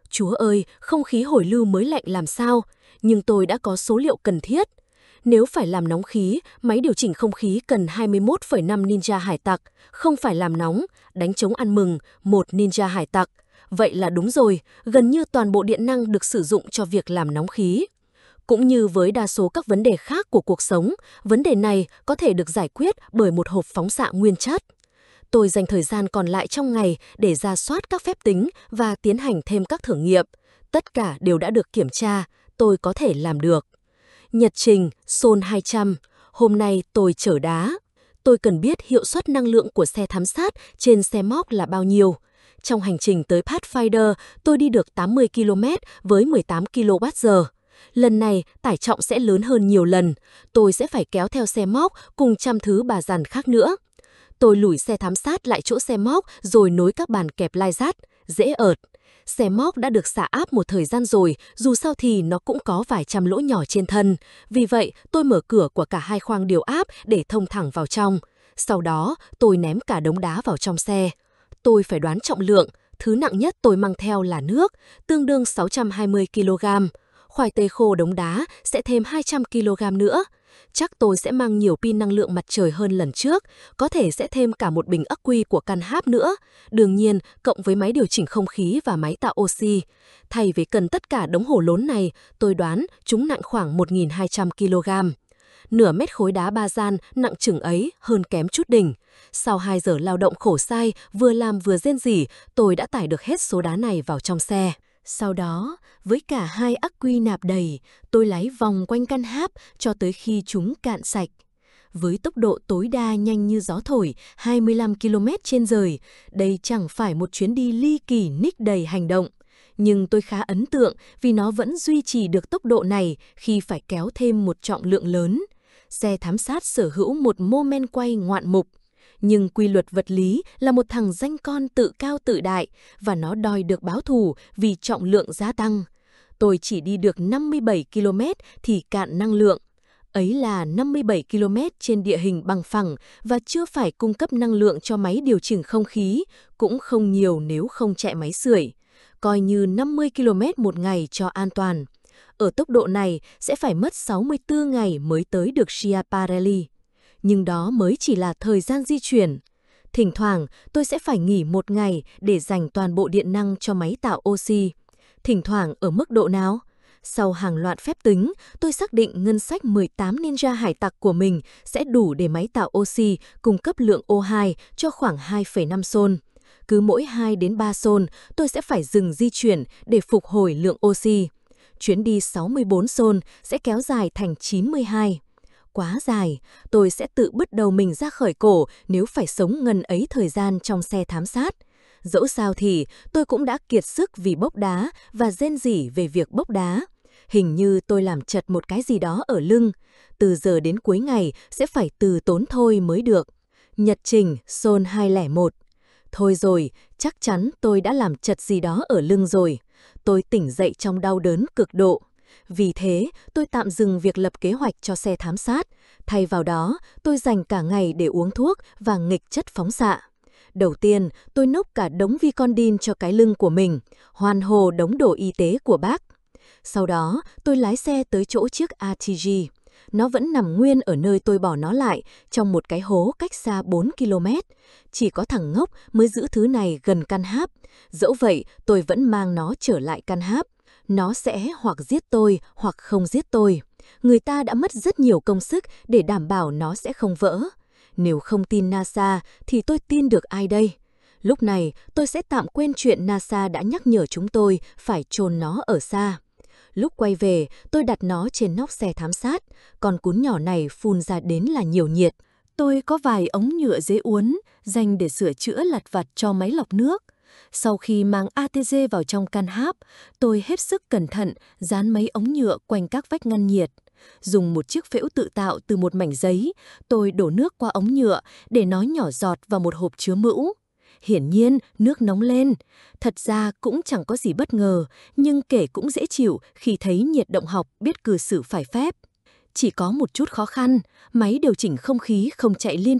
Chúa ơi, không khí hồi lưu mới lạnh làm sao? Nhưng tôi đã có số liệu cần thiết. Nếu phải làm nóng khí, máy điều chỉnh không khí cần hai mươi mốt phẩy năm Ninja hải tặc, không phải làm nóng, đánh trống ăn mừng, một Ninja hải tặc. Vậy là đúng rồi, gần như toàn bộ điện năng được sử dụng cho việc làm nóng khí. Cũng như với đa số các vấn đề khác của cuộc sống, vấn đề này có thể được giải quyết bởi một hộp phóng xạ nguyên chất. Tôi dành thời gian còn lại trong ngày để rà soát các phép tính và tiến hành thêm các thử nghiệm. Tất cả đều đã được kiểm tra, tôi có thể làm được. Nhật trình, Sol hai trăm. Hôm nay tôi chở đá. Tôi cần biết hiệu suất năng lượng của xe thám sát trên xe móc là bao nhiêu. Trong hành trình tới Pathfinder, tôi đi được tám mươi ki lô mét với mười tám ki lô oát giờ. Lần này, tải trọng sẽ lớn hơn nhiều lần. Tôi sẽ phải kéo theo xe móc cùng trăm thứ bà dàn khác nữa. Tôi lủi xe thám sát lại chỗ xe móc rồi nối các bàn kẹp lai dát, dễ ợt. Xe móc đã được xả áp một thời gian rồi, dù sao thì nó cũng có vài trăm lỗ nhỏ trên thân. Vì vậy, tôi mở cửa của cả hai khoang điều áp để thông thẳng vào trong. Sau đó, tôi ném cả đống đá vào trong xe. Tôi phải đoán trọng lượng. Thứ nặng nhất tôi mang theo là nước, tương đương sáu trăm hai mươi ki lô gam. Khoai tây khô đống đá sẽ thêm hai trăm ki lô gam nữa. Chắc tôi sẽ mang nhiều pin năng lượng mặt trời hơn lần trước, có thể sẽ thêm cả một bình ắc quy của căn háp nữa. Đương nhiên, cộng với máy điều chỉnh không khí và máy tạo oxy. Thay vì cần tất cả đống hổ lốn này, tôi đoán chúng nặng khoảng một nghìn hai trăm ki lô gam. Nửa mét khối đá ba gian nặng chừng ấy hơn kém chút đỉnh. Sau hai giờ lao động khổ sai, vừa làm vừa rên rỉ, tôi đã tải được hết số đá này vào trong xe. Sau đó, với cả hai ắc quy nạp đầy, tôi lái vòng quanh căn háp cho tới khi chúng cạn sạch. Với tốc độ tối đa nhanh như gió thổi, hai mươi lăm ki lô mét trên giờ, đây chẳng phải một chuyến đi ly kỳ ních đầy hành động. Nhưng tôi khá ấn tượng vì nó vẫn duy trì được tốc độ này khi phải kéo thêm một trọng lượng lớn. Xe thám sát sở hữu một mô men quay ngoạn mục. Nhưng quy luật vật lý là một thằng danh con tự cao tự đại và nó đòi được báo thù vì trọng lượng gia tăng. Tôi chỉ đi được năm mươi bảy ki lô mét thì cạn năng lượng. Ấy là năm mươi bảy ki lô mét trên địa hình bằng phẳng và chưa phải cung cấp năng lượng cho máy điều chỉnh không khí, cũng không nhiều nếu không chạy máy sưởi. Coi như năm mươi ki lô mét một ngày cho an toàn. Ở tốc độ này sẽ phải mất sáu mươi tư ngày mới tới được Schiaparelli. Nhưng đó mới chỉ là thời gian di chuyển. Thỉnh thoảng tôi sẽ phải nghỉ một ngày để dành toàn bộ điện năng cho máy tạo oxy. Thỉnh thoảng ở mức độ nào? Sau hàng loạt phép tính, tôi xác định ngân sách mười tám Ninja hải tặc của mình sẽ đủ để máy tạo oxy cung cấp lượng O hai cho khoảng hai phẩy năm Sol. Cứ mỗi hai đến ba Sol, tôi sẽ phải dừng di chuyển để phục hồi lượng oxy. Chuyến đi sáu mươi bốn Sol sẽ kéo dài thành chín mươi hai. Quá dài, tôi sẽ tự bứt đầu mình ra khỏi cổ nếu phải sống ngần ấy thời gian trong xe thám sát. Dẫu sao thì tôi cũng đã kiệt sức vì bốc đá và rên rỉ về việc bốc đá. Hình như tôi làm chật một cái gì đó ở lưng. Từ giờ đến cuối ngày sẽ phải từ tốn thôi mới được. Nhật trình Sol hai không một. Thôi rồi, chắc chắn tôi đã làm chật gì đó ở lưng rồi. Tôi tỉnh dậy trong đau đớn cực độ. Vì thế, tôi tạm dừng việc lập kế hoạch cho xe thám sát. Thay vào đó, tôi dành cả ngày để uống thuốc và nghịch chất phóng xạ. Đầu tiên, tôi nốc cả đống Vicodin cho cái lưng của mình, hoan hô đống đồ y tế của bác. Sau đó, tôi lái xe tới chỗ chiếc a tê giê. Nó vẫn nằm nguyên ở nơi tôi bỏ nó lại, trong một cái hố cách xa bốn ki lô mét. Chỉ có thằng ngốc mới giữ thứ này gần căn háp. Dẫu vậy, tôi vẫn mang nó trở lại căn háp. Nó sẽ hoặc giết tôi hoặc không giết tôi. Người ta đã mất rất nhiều công sức để đảm bảo nó sẽ không vỡ. Nếu không tin NASA thì tôi tin được ai đây? Lúc này tôi sẽ tạm quên chuyện NASA đã nhắc nhở chúng tôi phải chôn nó ở xa. Lúc quay về, tôi đặt nó trên nóc xe thám sát. Con cún nhỏ này phun ra đến là nhiều nhiệt. Tôi có vài ống nhựa dễ uốn dành để sửa chữa lặt vặt cho máy lọc nước. Sau khi mang a tê giê vào trong can háp, tôi hết sức cẩn thận dán mấy ống nhựa quanh các vách ngăn nhiệt. Dùng một chiếc phễu tự tạo từ một mảnh giấy, tôi đổ nước qua ống nhựa để nó nhỏ giọt vào một hộp chứa mũ. Hiển nhiên, nước nóng lên. Thật ra cũng chẳng có gì bất ngờ, nhưng kể cũng dễ chịu khi thấy nhiệt động học biết cư xử phải phép. Chỉ có một chút khó khăn, máy điều chỉnh không khí không chạy liên tục.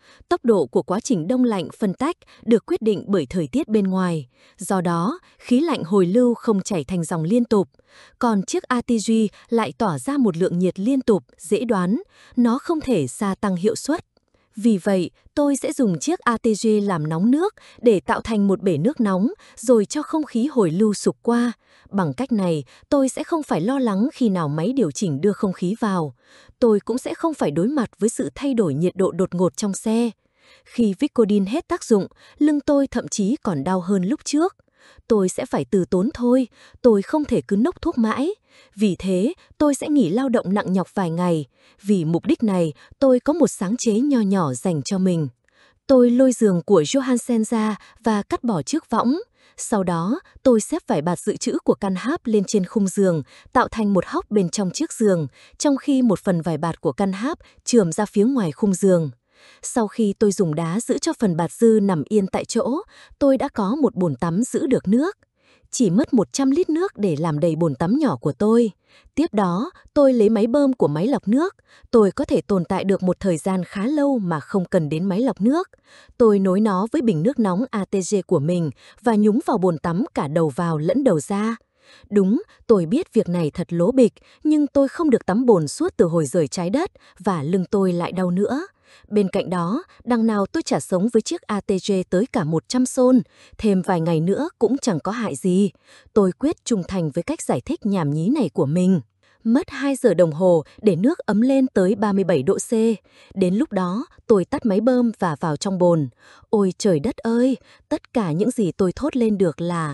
Tốc độ của quá trình đông lạnh phân tách được quyết định bởi thời tiết bên ngoài. Do đó, khí lạnh hồi lưu không chảy thành dòng liên tục. Còn chiếc a tê giê lại tỏa ra một lượng nhiệt liên tục, dễ đoán. Nó không thể gia tăng hiệu suất. Vì vậy, tôi sẽ dùng chiếc a tê giê làm nóng nước để tạo thành một bể nước nóng, rồi cho không khí hồi lưu sục qua. Bằng cách này, tôi sẽ không phải lo lắng khi nào máy điều chỉnh đưa không khí vào. Tôi cũng sẽ không phải đối mặt với sự thay đổi nhiệt độ đột ngột trong xe. Khi Vicodin hết tác dụng, lưng tôi thậm chí còn đau hơn lúc trước. Tôi sẽ phải từ tốn thôi, tôi không thể cứ nốc thuốc mãi. Vì thế, tôi sẽ nghỉ lao động nặng nhọc vài ngày. Vì mục đích này, tôi có một sáng chế nho nhỏ dành cho mình. Tôi lôi giường của Johansen ra và cắt bỏ chiếc võng. Sau đó, tôi xếp vải bạt dự trữ của căn háp lên trên khung giường, tạo thành một hốc bên trong chiếc giường, trong khi một phần vải bạt của căn háp chườm ra phía ngoài khung giường. Sau khi tôi dùng đá giữ cho phần bạt dư nằm yên tại chỗ, tôi đã có một bồn tắm giữ được nước. Chỉ mất một trăm lít nước để làm đầy bồn tắm nhỏ của tôi. Tiếp đó, tôi lấy máy bơm của máy lọc nước. Tôi có thể tồn tại được một thời gian khá lâu mà không cần đến máy lọc nước. Tôi nối nó với bình nước nóng a tê giê của mình và nhúng vào bồn tắm cả đầu vào lẫn đầu ra. Đúng, tôi biết việc này thật lố bịch, nhưng tôi không được tắm bồn suốt từ hồi rời trái đất và lưng tôi lại đau nữa. Bên cạnh đó, đằng nào tôi chả sống với chiếc a tê giê tới cả một trăm xôn, thêm vài ngày nữa cũng chẳng có hại gì. Tôi quyết trung thành với cách giải thích nhảm nhí này của mình. Mất hai giờ đồng hồ để nước ấm lên tới ba mươi bảy độ C. Đến lúc đó, tôi tắt máy bơm và vào trong bồn. Ôi trời đất ơi, tất cả những gì tôi thốt lên được là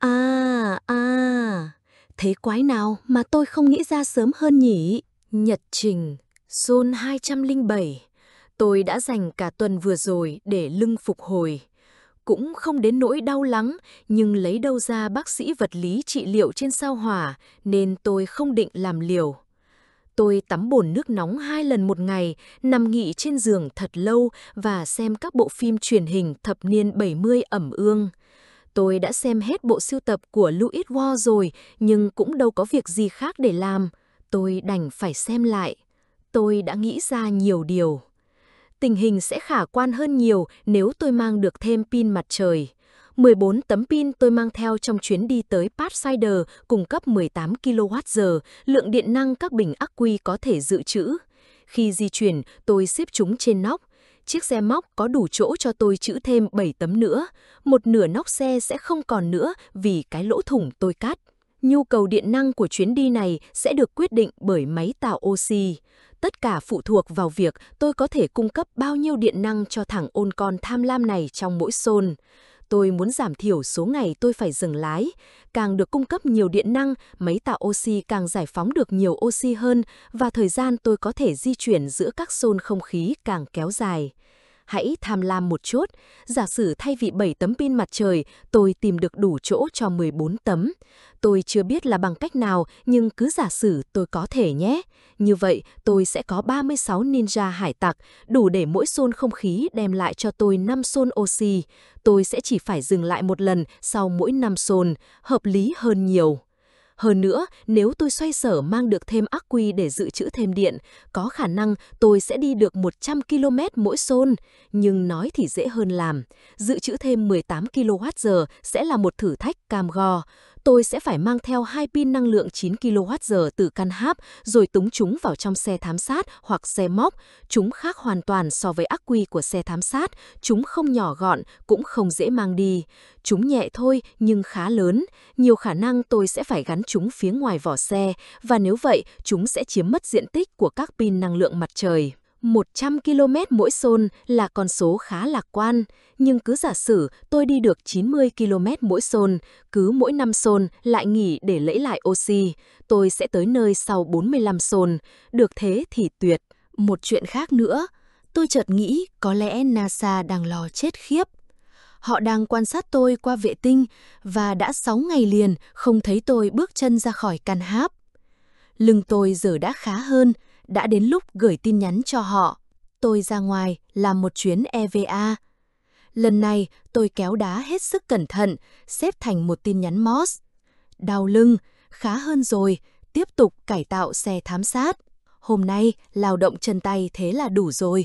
à, à. Thế quái nào mà tôi không nghĩ ra sớm hơn nhỉ? Nhật trình, xôn hai trăm lẻ bảy. Tôi đã dành cả tuần vừa rồi để lưng phục hồi. Cũng không đến nỗi đau lắm, nhưng lấy đâu ra bác sĩ vật lý trị liệu trên sao Hỏa, nên tôi không định làm liều. Tôi tắm bồn nước nóng hai lần một ngày, nằm nghỉ trên giường thật lâu và xem các bộ phim truyền hình thập niên bảy mươi ẩm ương. Tôi đã xem hết bộ sưu tập của Louis Wall rồi, nhưng cũng đâu có việc gì khác để làm. Tôi đành phải xem lại. Tôi đã nghĩ ra nhiều điều. Tình hình sẽ khả quan hơn nhiều nếu tôi mang được thêm pin mặt trời. mười bốn tấm pin tôi mang theo trong chuyến đi tới Pathfinder cung cấp mười tám ki lô oát giờ, lượng điện năng các bình ắc quy có thể dự trữ. Khi di chuyển, tôi xếp chúng trên nóc. Chiếc xe móc có đủ chỗ cho tôi trữ thêm bảy tấm nữa. Một nửa nóc xe sẽ không còn nữa vì cái lỗ thủng tôi cắt. Nhu cầu điện năng của chuyến đi này sẽ được quyết định bởi máy tạo oxy. Tất cả phụ thuộc vào việc tôi có thể cung cấp bao nhiêu điện năng cho thằng ôn con tham lam này trong mỗi xôn. Tôi muốn giảm thiểu số ngày tôi phải dừng lái. Càng được cung cấp nhiều điện năng, máy tạo oxy càng giải phóng được nhiều oxy hơn và thời gian tôi có thể di chuyển giữa các xôn không khí càng kéo dài. Hãy tham lam một chút, giả sử thay vì bảy tấm pin mặt trời, tôi tìm được đủ chỗ cho mười bốn tấm. Tôi chưa biết là bằng cách nào, nhưng cứ giả sử tôi có thể nhé. Như vậy, tôi sẽ có ba mươi sáu ninja hải tặc, đủ để mỗi xôn không khí đem lại cho tôi năm xôn oxy. Tôi sẽ chỉ phải dừng lại một lần sau mỗi năm xôn, hợp lý hơn nhiều. Hơn nữa, nếu tôi xoay sở mang được thêm ắc quy để dự trữ thêm điện, có khả năng tôi sẽ đi được một trăm ki lô mét mỗi xôn. Nhưng nói thì dễ hơn làm. Dự trữ thêm mười tám ki lô oát giờ sẽ là một thử thách cam go. Tôi sẽ phải mang theo hai pin năng lượng chín ki lô oát giờ từ căn háp rồi túng chúng vào trong xe thám sát hoặc xe móc. Chúng khác hoàn toàn so với ắc quy của xe thám sát. Chúng không nhỏ gọn, cũng không dễ mang đi. Chúng nhẹ thôi nhưng khá lớn. Nhiều khả năng tôi sẽ phải gắn chúng phía ngoài vỏ xe và nếu vậy chúng sẽ chiếm mất diện tích của các pin năng lượng mặt trời. một trăm ki lô mét mỗi xôn là con số khá lạc quan, nhưng cứ giả sử tôi đi được chín mươi ki lô mét mỗi xôn, cứ mỗi năm xôn lại nghỉ để lấy lại oxy, tôi sẽ tới nơi sau bốn mươi lăm xôn, được thế thì tuyệt. Một chuyện khác nữa, tôi chợt nghĩ có lẽ NASA đang lo chết khiếp. Họ đang quan sát tôi qua vệ tinh và đã sáu ngày liền không thấy tôi bước chân ra khỏi căn háp. Lưng tôi giờ đã khá hơn, đã đến lúc gửi tin nhắn cho họ. Tôi ra ngoài làm một chuyến e vê a. Lần này tôi kéo đá hết sức cẩn thận, xếp thành một tin nhắn Morse. Đau lưng, khá hơn rồi, tiếp tục cải tạo xe thám sát. Hôm nay lao động chân tay thế là đủ rồi.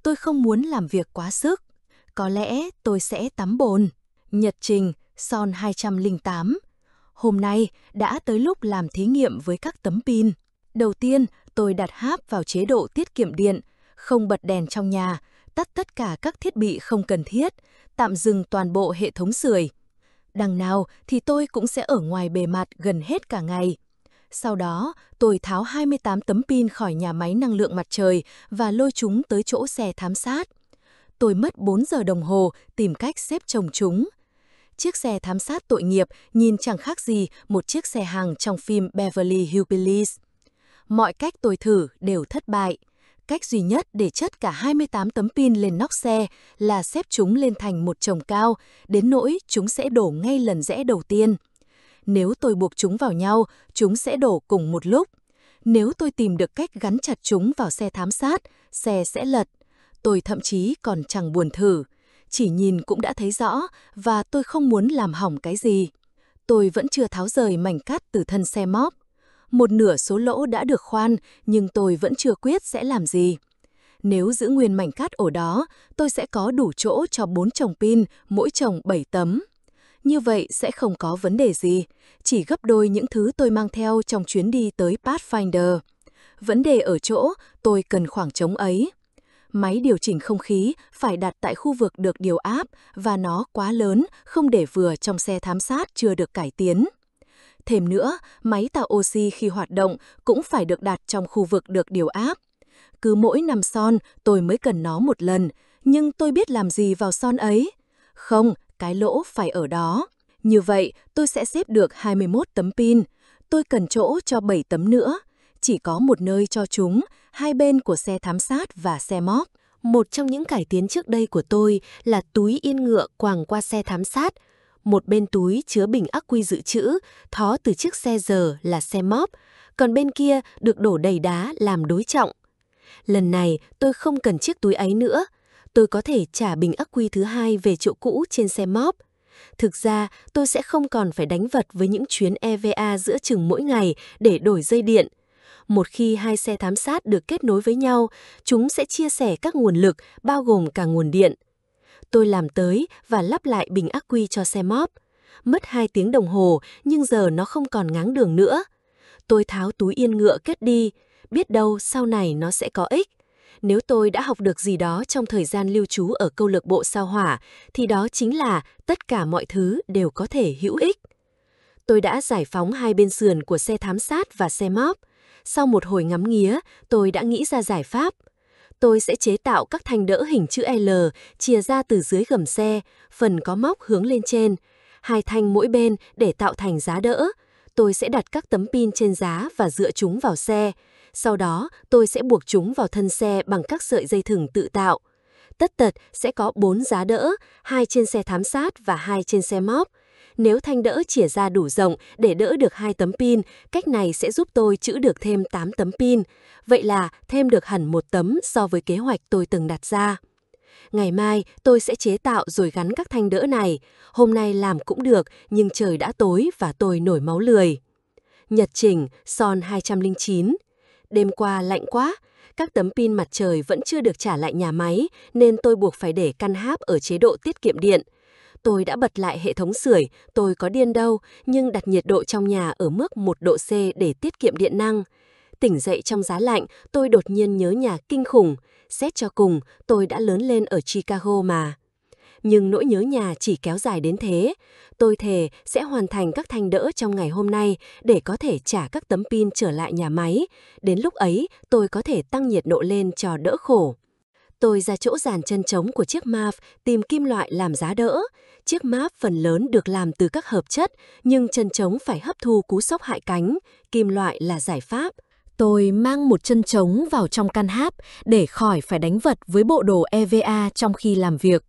tôi không muốn làm việc quá sức. Có lẽ tôi sẽ tắm bồn. Nhật trình, Son hai không tám. Hôm nay đã tới lúc làm thí nghiệm với các tấm pin. Đầu tiên, tôi đặt háp vào chế độ tiết kiệm điện, không bật đèn trong nhà, tắt tất cả các thiết bị không cần thiết, tạm dừng toàn bộ hệ thống sưởi. Đằng nào thì tôi cũng sẽ ở ngoài bề mặt gần hết cả ngày. Sau đó, tôi tháo hai mươi tám tấm pin khỏi nhà máy năng lượng mặt trời và lôi chúng tới chỗ xe thám sát. Tôi mất bốn giờ đồng hồ tìm cách xếp chồng chúng. Chiếc xe thám sát tội nghiệp nhìn chẳng khác gì một chiếc xe hàng trong phim Beverly Hillbillies. Mọi cách tôi thử đều thất bại. Cách duy nhất để chất cả hai mươi tám tấm pin lên nóc xe là xếp chúng lên thành một chồng cao, đến nỗi chúng sẽ đổ ngay lần rẽ đầu tiên. Nếu tôi buộc chúng vào nhau, chúng sẽ đổ cùng một lúc. Nếu tôi tìm được cách gắn chặt chúng vào xe thám sát, xe sẽ lật. Tôi thậm chí còn chẳng buồn thử. Chỉ nhìn cũng đã thấy rõ và tôi không muốn làm hỏng cái gì. Tôi vẫn chưa tháo rời mảnh cắt từ thân xe móp. Một nửa số lỗ đã được khoan, nhưng tôi vẫn chưa quyết sẽ làm gì. Nếu giữ nguyên mảnh cắt ở đó, tôi sẽ có đủ chỗ cho bốn chồng pin, mỗi chồng bảy tấm. Như vậy sẽ không có vấn đề gì, chỉ gấp đôi những thứ tôi mang theo trong chuyến đi tới Pathfinder. Vấn đề ở chỗ tôi cần khoảng trống ấy. Máy điều chỉnh không khí phải đặt tại khu vực được điều áp và nó quá lớn, không để vừa trong xe thám sát chưa được cải tiến. Thêm nữa, máy tạo oxy khi hoạt động cũng phải được đặt trong khu vực được điều áp. Cứ mỗi năm son tôi mới cần nó một lần, nhưng tôi biết làm gì vào son ấy. Không, cái lỗ phải ở đó. Như vậy, tôi sẽ xếp được hai mươi mốt tấm pin. Tôi cần chỗ cho bảy tấm nữa. Chỉ có một nơi cho chúng, hai bên của xe thám sát và xe móp. Một trong những cải tiến trước đây của tôi là túi yên ngựa quàng qua xe thám sát. Một bên túi chứa bình ắc quy dự trữ, thó từ chiếc xe giờ là xe móp, còn bên kia được đổ đầy đá làm đối trọng. Lần này tôi không cần chiếc túi ấy nữa. Tôi có thể trả bình ắc quy thứ hai về chỗ cũ trên xe móp. Thực ra, tôi sẽ không còn phải đánh vật với những chuyến e vê a giữa chừng mỗi ngày để đổi dây điện. Một khi hai xe thám sát được kết nối với nhau, chúng sẽ chia sẻ các nguồn lực, bao gồm cả nguồn điện. Tôi làm tới và lắp lại bình ắc quy cho xe móp. Mất hai tiếng đồng hồ, nhưng giờ nó không còn ngáng đường nữa. Tôi tháo túi yên ngựa kết đi, biết đâu sau này nó sẽ có ích. Nếu tôi đã học được gì đó trong thời gian lưu trú ở câu lạc bộ sao hỏa, thì đó chính là tất cả mọi thứ đều có thể hữu ích. Tôi đã giải phóng hai bên sườn của xe thám sát và xe móp. Sau một hồi ngắm nghía, tôi đã nghĩ ra giải pháp. Tôi sẽ chế tạo các thanh đỡ hình chữ L chìa ra từ dưới gầm xe, phần có móc hướng lên trên. Hai thanh mỗi bên để tạo thành giá đỡ. Tôi sẽ đặt các tấm pin trên giá và dựa chúng vào xe. Sau đó, tôi sẽ buộc chúng vào thân xe bằng các sợi dây thừng tự tạo. Tất tật sẽ có bốn giá đỡ, hai trên xe thám sát và hai trên xe móp. Nếu thanh đỡ chìa ra đủ rộng để đỡ được hai tấm pin, cách này sẽ giúp tôi trữ được thêm tám tấm pin. Vậy là thêm được hẳn một tấm so với kế hoạch tôi từng đặt ra. Ngày mai tôi sẽ chế tạo rồi gắn các thanh đỡ này. Hôm nay làm cũng được, nhưng trời đã tối và tôi nổi máu lười. Nhật trình, Son hai không chín. Đêm qua lạnh quá, các tấm pin mặt trời vẫn chưa được trả lại nhà máy, nên tôi buộc phải để căn háp ở chế độ tiết kiệm điện. Tôi đã bật lại hệ thống sưởi, tôi có điên đâu, nhưng đặt nhiệt độ trong nhà ở mức một độ C để tiết kiệm điện năng. Tỉnh dậy trong giá lạnh, tôi đột nhiên nhớ nhà kinh khủng. Xét cho cùng, tôi đã lớn lên ở Chicago mà. Nhưng nỗi nhớ nhà chỉ kéo dài đến thế. Tôi thề sẽ hoàn thành các thanh đỡ trong ngày hôm nay để có thể trả các tấm pin trở lại nhà máy. Đến lúc ấy, tôi có thể tăng nhiệt độ lên cho đỡ khổ. Tôi ra chỗ dàn chân trống của chiếc em a ép tìm kim loại làm giá đỡ. Chiếc em a ép phần lớn được làm từ các hợp chất, nhưng chân trống phải hấp thu cú sốc hại cánh. Kim loại là giải pháp. Tôi mang một chân trống vào trong căn háp để khỏi phải đánh vật với bộ đồ e vê a trong khi làm việc.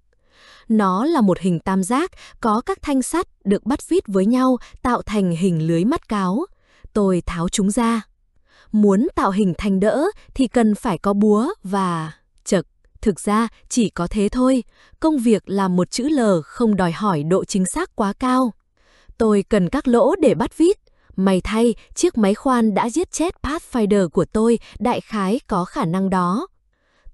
Nó là một hình tam giác có các thanh sắt được bắt vít với nhau tạo thành hình lưới mắt cáo. Tôi tháo chúng ra. Muốn tạo hình thanh đỡ thì cần phải có búa và... chật, thực ra chỉ có thế thôi. Công việc làm một chữ L không đòi hỏi độ chính xác quá cao. Tôi cần các lỗ để bắt vít. May thay, chiếc máy khoan đã giết chết Pathfinder của tôi đại khái có khả năng đó.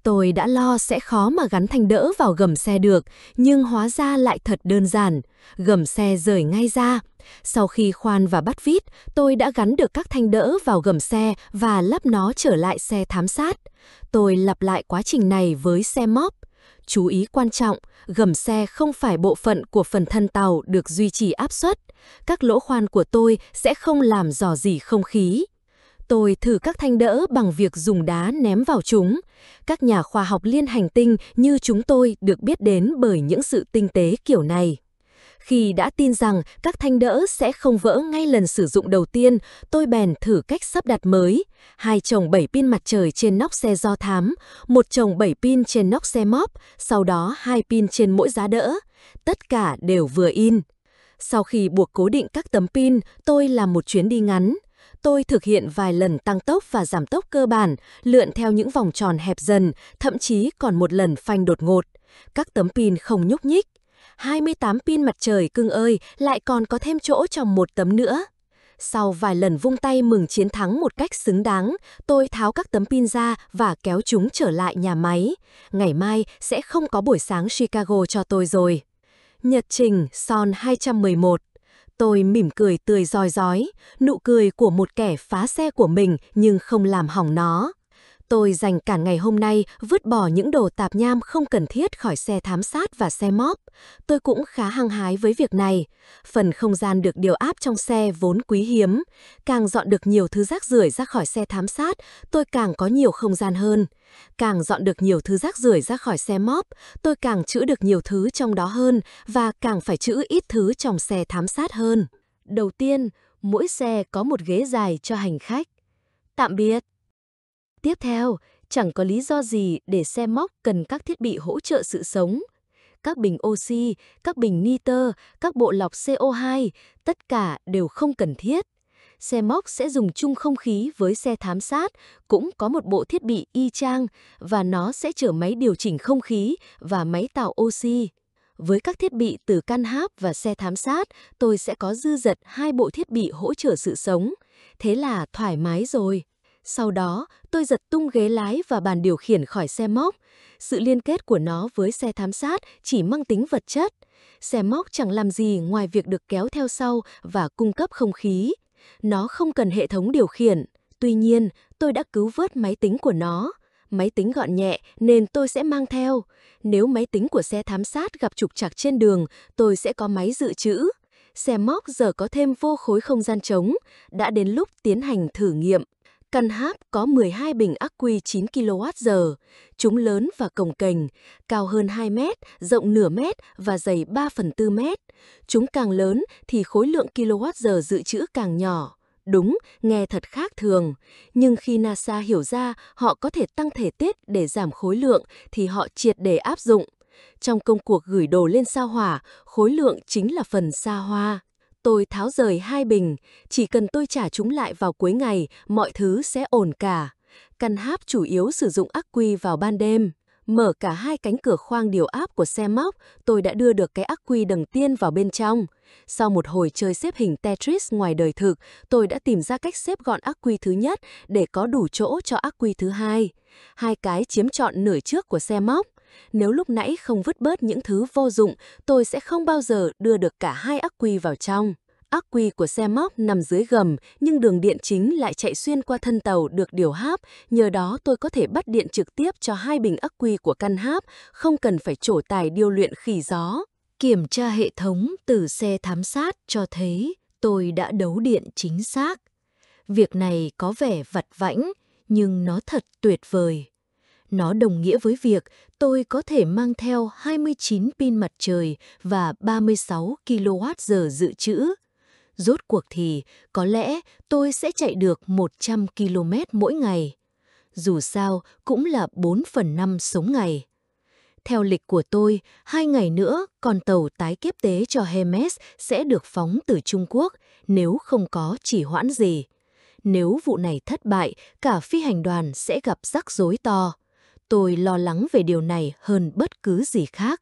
Tôi đã lo sẽ khó mà gắn thanh đỡ vào gầm xe được, nhưng hóa ra lại thật đơn giản. Gầm xe rời ngay ra. Sau khi khoan và bắt vít, tôi đã gắn được các thanh đỡ vào gầm xe và lắp nó trở lại xe thám sát. Tôi lặp lại quá trình này với xe móp. Chú ý quan trọng, gầm xe không phải bộ phận của phần thân tàu được duy trì áp suất. Các lỗ khoan của tôi sẽ không làm rò rỉ không khí. Tôi thử các thanh đỡ bằng việc dùng đá ném vào chúng. Các nhà khoa học liên hành tinh như chúng tôi được biết đến bởi những sự tinh tế kiểu này. Khi đã tin rằng các thanh đỡ sẽ không vỡ ngay lần sử dụng đầu tiên, tôi bèn thử cách sắp đặt mới. Hai chồng bảy pin mặt trời trên nóc xe do thám, một chồng bảy pin trên nóc xe móp, sau đó hai pin trên mỗi giá đỡ. Tất cả đều vừa in. Sau khi buộc cố định các tấm pin, tôi làm một chuyến đi ngắn. Tôi thực hiện vài lần tăng tốc và giảm tốc cơ bản, lượn theo những vòng tròn hẹp dần, thậm chí còn một lần phanh đột ngột. Các tấm pin không nhúc nhích. hai mươi tám pin mặt trời cưng ơi, lại còn có thêm chỗ cho một tấm nữa. Sau vài lần vung tay mừng chiến thắng một cách xứng đáng, tôi tháo các tấm pin ra và kéo chúng trở lại nhà máy. Ngày mai sẽ không có buổi sáng Chicago cho tôi rồi. Nhật trình Son hai trăm mười một. Tôi mỉm cười tươi rói rói, nụ cười của một kẻ phá xe của mình nhưng không làm hỏng nó. Tôi dành cả ngày hôm nay vứt bỏ những đồ tạp nham không cần thiết khỏi xe thám sát và xe móp. Tôi cũng khá hăng hái với việc này. Phần không gian được điều áp trong xe vốn quý hiếm. Càng dọn được nhiều thứ rác rưởi ra khỏi xe thám sát, tôi càng có nhiều không gian hơn. Càng dọn được nhiều thứ rác rưởi ra khỏi xe móp, tôi càng trữ được nhiều thứ trong đó hơn và càng phải trữ ít thứ trong xe thám sát hơn. Đầu tiên, mỗi xe có một ghế dài cho hành khách. Tạm biệt. Tiếp theo, chẳng có lý do gì để xe móc cần các thiết bị hỗ trợ sự sống. Các bình oxy, các bình nitơ, các bộ lọc xê o hai, tất cả đều không cần thiết. Xe móc sẽ dùng chung không khí với xe thám sát, cũng có một bộ thiết bị y chang và nó sẽ chở máy điều chỉnh không khí và máy tạo oxy. Với các thiết bị từ căn háp và xe thám sát, tôi sẽ có dư dật hai bộ thiết bị hỗ trợ sự sống. Thế là thoải mái rồi. Sau đó, tôi giật tung ghế lái và bàn điều khiển khỏi xe móc. Sự liên kết của nó với xe thám sát chỉ mang tính vật chất. Xe móc chẳng làm gì ngoài việc được kéo theo sau và cung cấp không khí. Nó không cần hệ thống điều khiển. Tuy nhiên, tôi đã cứu vớt máy tính của nó. Máy tính gọn nhẹ nên tôi sẽ mang theo. Nếu máy tính của xe thám sát gặp trục trặc trên đường, tôi sẽ có máy dự trữ. Xe móc giờ có thêm vô khối không gian trống. Đã đến lúc tiến hành thử nghiệm. Căn háp có mười hai bình ắc quy chín ki lô oát giờ. Chúng lớn và cồng kềnh, cao hơn hai mét, rộng nửa mét và dày ba phần tư mét. Chúng càng lớn thì khối lượng kWh dự trữ càng nhỏ. Đúng, nghe thật khác thường. Nhưng khi NASA hiểu ra họ có thể tăng thể tích để giảm khối lượng thì họ triệt để áp dụng. Trong công cuộc gửi đồ lên sao Hỏa, khối lượng chính là phần xa hoa. Tôi tháo rời hai bình, chỉ cần tôi trả chúng lại vào cuối ngày, mọi thứ sẽ ổn cả. Căn háp chủ yếu sử dụng ắc quy vào ban đêm. Mở cả hai cánh cửa khoang điều áp của xe móc, tôi đã đưa được cái ắc quy đằng tiên vào bên trong. Sau một hồi chơi xếp hình Tetris ngoài đời thực, tôi đã tìm ra cách xếp gọn ắc quy thứ nhất để có đủ chỗ cho ắc quy thứ hai. Hai cái chiếm trọn nửa trước của xe móc. Nếu lúc nãy không vứt bớt những thứ vô dụng, tôi sẽ không bao giờ đưa được cả hai ắc quy vào trong. Ắc quy của xe móc nằm dưới gầm, nhưng đường điện chính lại chạy xuyên qua thân tàu được điều háp, nhờ đó tôi có thể bắt điện trực tiếp cho hai bình ắc quy của căn háp, không cần phải trổ tài điêu luyện khỉ gió. Kiểm tra hệ thống từ xe thám sát cho thấy tôi đã đấu điện chính xác. Việc này có vẻ vặt vãnh, nhưng nó thật tuyệt vời. Nó đồng nghĩa với việc tôi có thể mang theo hai mươi chín pin mặt trời và ba mươi sáu ki lô oát giờ dự trữ. Rốt cuộc thì, có lẽ tôi sẽ chạy được một trăm ki lô mét mỗi ngày. Dù sao, cũng là bốn phần năm sống ngày. Theo lịch của tôi, hai ngày nữa, con tàu tái kiếp tế cho Hermes sẽ được phóng từ Trung Quốc, nếu không có trì hoãn gì. Nếu vụ này thất bại, cả phi hành đoàn sẽ gặp rắc rối to. Tôi lo lắng về điều này hơn bất cứ gì khác.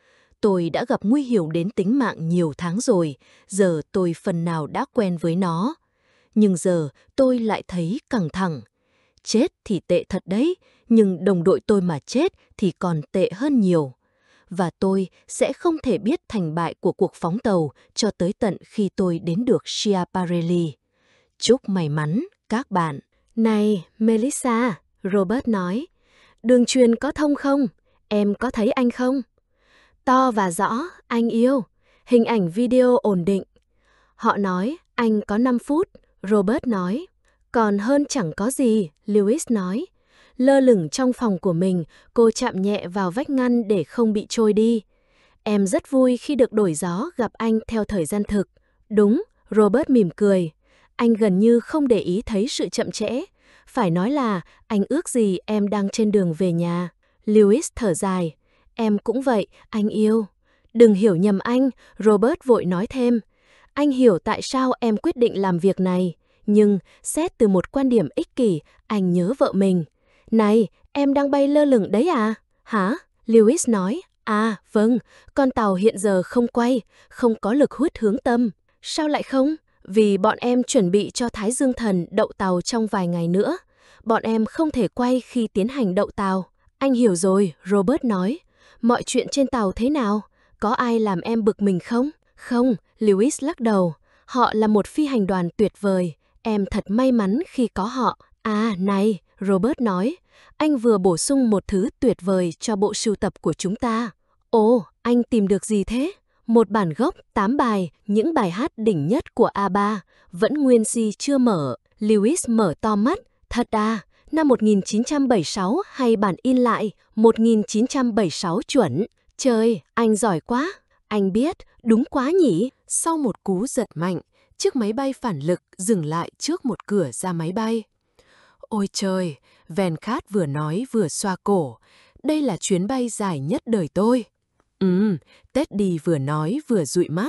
Tôi đã gặp nguy hiểm đến tính mạng nhiều tháng rồi, giờ tôi phần nào đã quen với nó. Nhưng giờ tôi lại thấy căng thẳng. chết thì tệ thật đấy, nhưng đồng đội tôi mà chết thì còn tệ hơn nhiều. Và tôi sẽ không thể biết thành bại của cuộc phóng tàu cho tới tận khi tôi đến được Schiaparelli. Chúc may mắn, các bạn. Này, Melissa, Robert nói, đường truyền có thông không? Em có thấy anh không? To và rõ, anh yêu. Hình ảnh video ổn định. Họ nói, anh có năm phút, Robert nói. Còn hơn chẳng có gì, Lewis nói. Lơ lửng trong phòng của mình, cô chạm nhẹ vào vách ngăn để không bị trôi đi. Em rất vui khi được đổi gió gặp anh theo thời gian thực. Đúng, Robert mỉm cười. Anh gần như không để ý thấy sự chậm trễ. Phải nói là anh ước gì em đang trên đường về nhà. Lewis thở dài. Em cũng vậy, anh yêu. Đừng hiểu nhầm anh, Robert vội nói thêm. Anh hiểu tại sao em quyết định làm việc này. Nhưng, xét từ một quan điểm ích kỷ, anh nhớ vợ mình. Này, em đang bay lơ lửng đấy à? Hả? Lewis nói. À, vâng, con tàu hiện giờ không quay, không có lực hút hướng tâm. Sao lại không? Vì bọn em chuẩn bị cho Thái Dương Thần đậu tàu trong vài ngày nữa. Bọn em không thể quay khi tiến hành đậu tàu. Anh hiểu rồi, Robert nói. Mọi chuyện trên tàu thế nào? Có ai làm em bực mình không? Không, Lewis lắc đầu. Họ là một phi hành đoàn tuyệt vời. Em thật may mắn khi có họ. À, này, Robert nói. Anh vừa bổ sung một thứ tuyệt vời cho bộ sưu tập của chúng ta. Ồ, anh tìm được gì thế? Một bản gốc, tám bài, những bài hát đỉnh nhất của a ba, vẫn nguyên si chưa mở. Lewis mở to mắt. Thật à, năm một nghìn chín trăm bảy mươi sáu hay bản in lại, một nghìn chín trăm bảy mươi sáu chuẩn. Trời, anh giỏi quá. Anh biết, đúng quá nhỉ. Sau một cú giật mạnh, chiếc máy bay phản lực dừng lại trước một cửa ra máy bay. Ôi trời, Venkat vừa nói vừa xoa cổ. Đây là chuyến bay dài nhất đời tôi. Ừm, Teddy vừa nói vừa dụi mắt.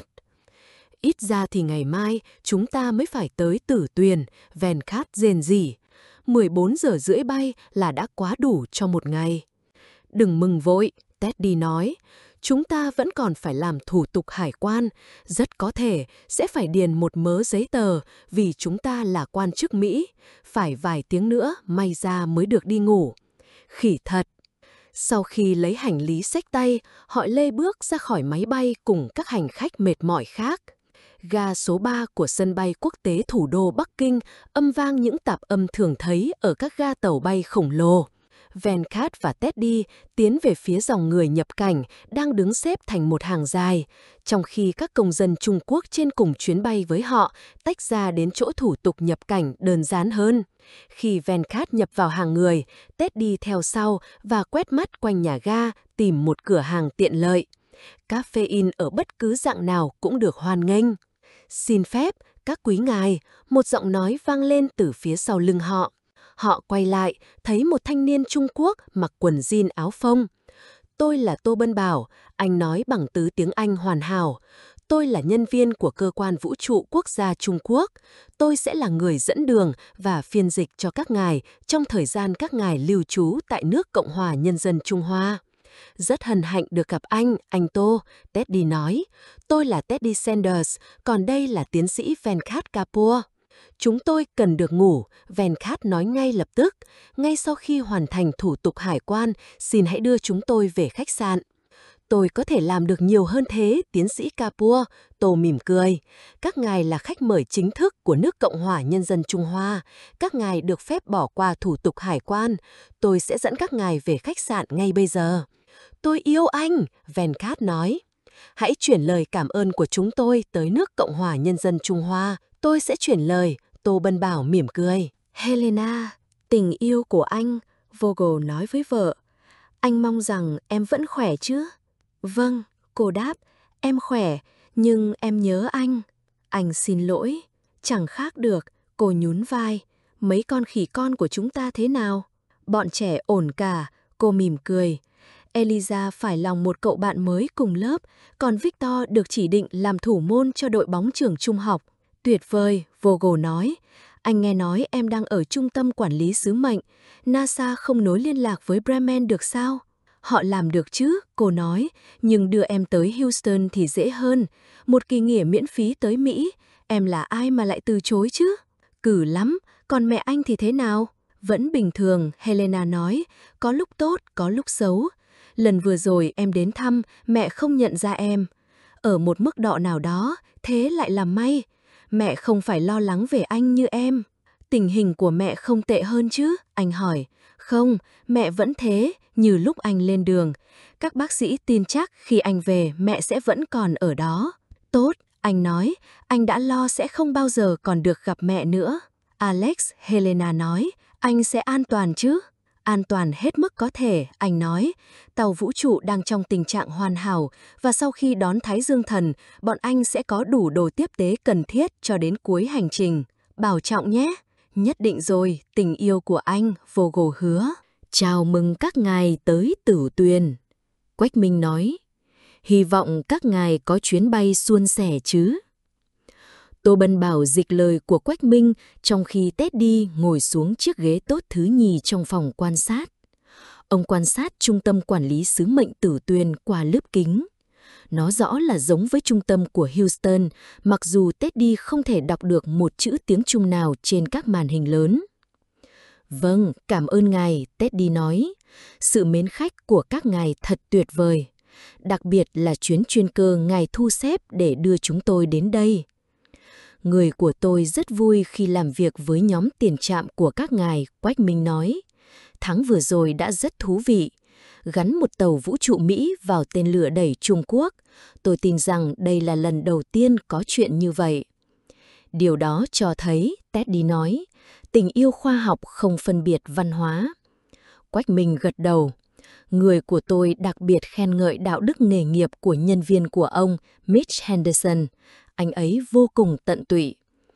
Ít ra thì ngày mai chúng ta mới phải tới Tử Tuyền, Venkat rền rỉ. mười bốn giờ rưỡi bay là đã quá đủ cho một ngày. Đừng mừng vội, Teddy nói. Chúng ta vẫn còn phải làm thủ tục hải quan, rất có thể sẽ phải điền một mớ giấy tờ vì chúng ta là quan chức Mỹ. Phải vài tiếng nữa may ra mới được đi ngủ. Khỉ thật. Sau khi lấy hành lý xách tay, họ lê bước ra khỏi máy bay cùng các hành khách mệt mỏi khác. Ga số ba của sân bay quốc tế thủ đô Bắc Kinh âm vang những tạp âm thường thấy ở các ga tàu bay khổng lồ. Venkat và Teddy tiến về phía dòng người nhập cảnh đang đứng xếp thành một hàng dài, trong khi các công dân Trung Quốc trên cùng chuyến bay với họ tách ra đến chỗ thủ tục nhập cảnh đơn giản hơn. Khi Venkat nhập vào hàng người, Teddy theo sau và quét mắt quanh nhà ga tìm một cửa hàng tiện lợi. Caffeine ở bất cứ dạng nào cũng được hoan nghênh. Xin phép, các quý ngài, một giọng nói vang lên từ phía sau lưng họ. Họ quay lại, thấy một thanh niên Trung Quốc mặc quần jean áo phông. Tôi là Tô Bân Bảo, anh nói bằng tứ tiếng Anh hoàn hảo. Tôi là nhân viên của cơ quan vũ trụ quốc gia Trung Quốc. Tôi sẽ là người dẫn đường và phiên dịch cho các ngài trong thời gian các ngài lưu trú tại nước Cộng hòa Nhân dân Trung Hoa. Rất hân hạnh được gặp anh, anh Tô, Teddy nói. Tôi là Teddy Sanders, còn đây là tiến sĩ Venkat Kapoor. Chúng tôi cần được ngủ, Venkat nói ngay lập tức. Ngay sau khi hoàn thành thủ tục hải quan, xin hãy đưa chúng tôi về khách sạn. Tôi có thể làm được nhiều hơn thế, tiến sĩ Kapoor, Tô mỉm cười. Các ngài là khách mời chính thức của nước Cộng hòa Nhân dân Trung Hoa. Các ngài được phép bỏ qua thủ tục hải quan. Tôi sẽ dẫn các ngài về khách sạn ngay bây giờ. Tôi yêu anh, Venkat nói. Hãy chuyển lời cảm ơn của chúng tôi tới nước Cộng hòa Nhân dân Trung Hoa. Tôi sẽ chuyển lời, Tô Bân Bảo mỉm cười. Helena, tình yêu của anh, Vogel nói với vợ. Anh mong rằng em vẫn khỏe chứ? Vâng, cô đáp, em khỏe, nhưng em nhớ anh. Anh xin lỗi. Chẳng khác được, cô nhún vai. Mấy con khỉ con của chúng ta thế nào? Bọn trẻ ổn cả, cô mỉm cười. Eliza phải lòng một cậu bạn mới cùng lớp, còn Victor được chỉ định làm thủ môn cho đội bóng trường trung học. Tuyệt vời, Vogel nói. Anh nghe nói em đang ở trung tâm quản lý sứ mệnh. NASA không nối liên lạc với Bremen được sao? Họ làm được chứ, cô nói, nhưng đưa em tới Houston thì dễ hơn. Một kỳ nghỉ miễn phí tới Mỹ, em là ai mà lại từ chối chứ? Cử lắm, còn mẹ anh thì thế nào? Vẫn bình thường, Helena nói, có lúc tốt, có lúc xấu. Lần vừa rồi em đến thăm, mẹ không nhận ra em. Ở một mức độ nào đó, thế lại là may. Mẹ không phải lo lắng về anh như em. Tình hình của mẹ không tệ hơn chứ? Anh hỏi. Không, mẹ vẫn thế, như lúc anh lên đường. Các bác sĩ tin chắc khi anh về mẹ sẽ vẫn còn ở đó. Tốt, anh nói, anh đã lo sẽ không bao giờ còn được gặp mẹ nữa. Alex, Helena nói, anh sẽ an toàn chứ? An toàn hết mức có thể, anh nói. Tàu vũ trụ đang trong tình trạng hoàn hảo và sau khi đón Thái Dương Thần, bọn anh sẽ có đủ đồ tiếp tế cần thiết cho đến cuối hành trình. Bảo trọng nhé. Nhất định rồi, tình yêu của anh, Vogel hứa. Chào mừng các ngài tới Tử Tuyền. Quách Minh nói, hy vọng các ngài có chuyến bay suôn sẻ chứ. Tô Bân Bảo dịch lời của Quách Minh trong khi Teddy ngồi xuống chiếc ghế tốt thứ nhì trong phòng quan sát. Ông quan sát trung tâm quản lý sứ mệnh Tử Tuyền qua lớp kính. Nó rõ là giống với trung tâm của Houston, mặc dù Teddy không thể đọc được một chữ tiếng Trung nào trên các màn hình lớn. Vâng, cảm ơn ngài, Teddy nói. Sự mến khách của các ngài thật tuyệt vời. Đặc biệt là chuyến chuyên cơ ngài thu xếp để đưa chúng tôi đến đây. Người của tôi rất vui khi làm việc với nhóm tiền trạm của các ngài, Quách Minh nói. Tháng vừa rồi đã rất thú vị. Gắn một tàu vũ trụ Mỹ vào tên lửa đẩy Trung Quốc. Tôi tin rằng đây là lần đầu tiên có chuyện như vậy. Điều đó cho thấy, Teddy nói, tình yêu khoa học không phân biệt văn hóa. Quách Minh gật đầu. Người của tôi đặc biệt khen ngợi đạo đức nghề nghiệp của nhân viên của ông, Mitch Henderson. Anh ấy vô cùng tận tụy.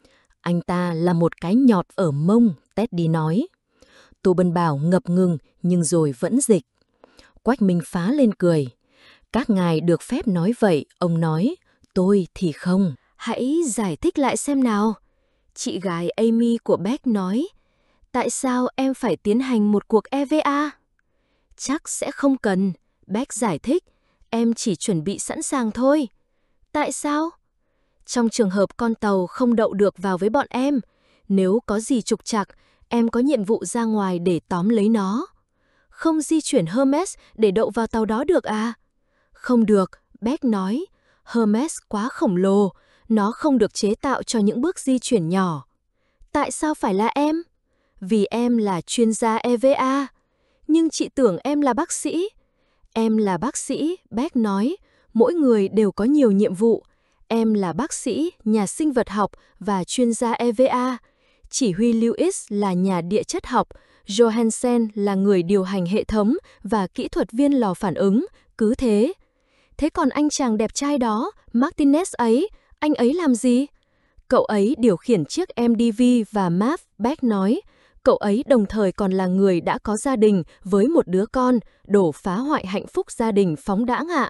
Anh ta là một cái nhọt ở mông, Teddy nói. Tô Bân Bảo ngập ngừng nhưng rồi vẫn dịch. Quách Minh phá lên cười. Các ngài được phép nói vậy, ông nói. Tôi thì không. Hãy giải thích lại xem nào. Chị gái Amy của Beck nói. Tại sao em phải tiến hành một cuộc e vê a? Chắc sẽ không cần. Beck giải thích. Em chỉ chuẩn bị sẵn sàng thôi. Tại sao? Trong trường hợp con tàu không đậu được vào với bọn em, nếu có gì trục trặc, em có nhiệm vụ ra ngoài để tóm lấy nó. Không di chuyển Hermes để đậu vào tàu đó được à? Không được, Beck nói. Hermes quá khổng lồ, nó không được chế tạo cho những bước di chuyển nhỏ. Tại sao phải là em? Vì em là chuyên gia e vê a. Nhưng chị tưởng em là bác sĩ. Em là bác sĩ, Beck nói. Mỗi người đều có nhiều nhiệm vụ. Em là bác sĩ, nhà sinh vật học và chuyên gia e vê a. Chỉ huy Lewis là nhà địa chất học. Johansen là người điều hành hệ thống và kỹ thuật viên lò phản ứng, cứ thế. Thế còn anh chàng đẹp trai đó, Martinez ấy, anh ấy làm gì? Cậu ấy điều khiển chiếc em đê vê và map, Beck nói. Cậu ấy đồng thời còn là người đã có gia đình với một đứa con, đổ phá hoại hạnh phúc gia đình phóng đãng ạ.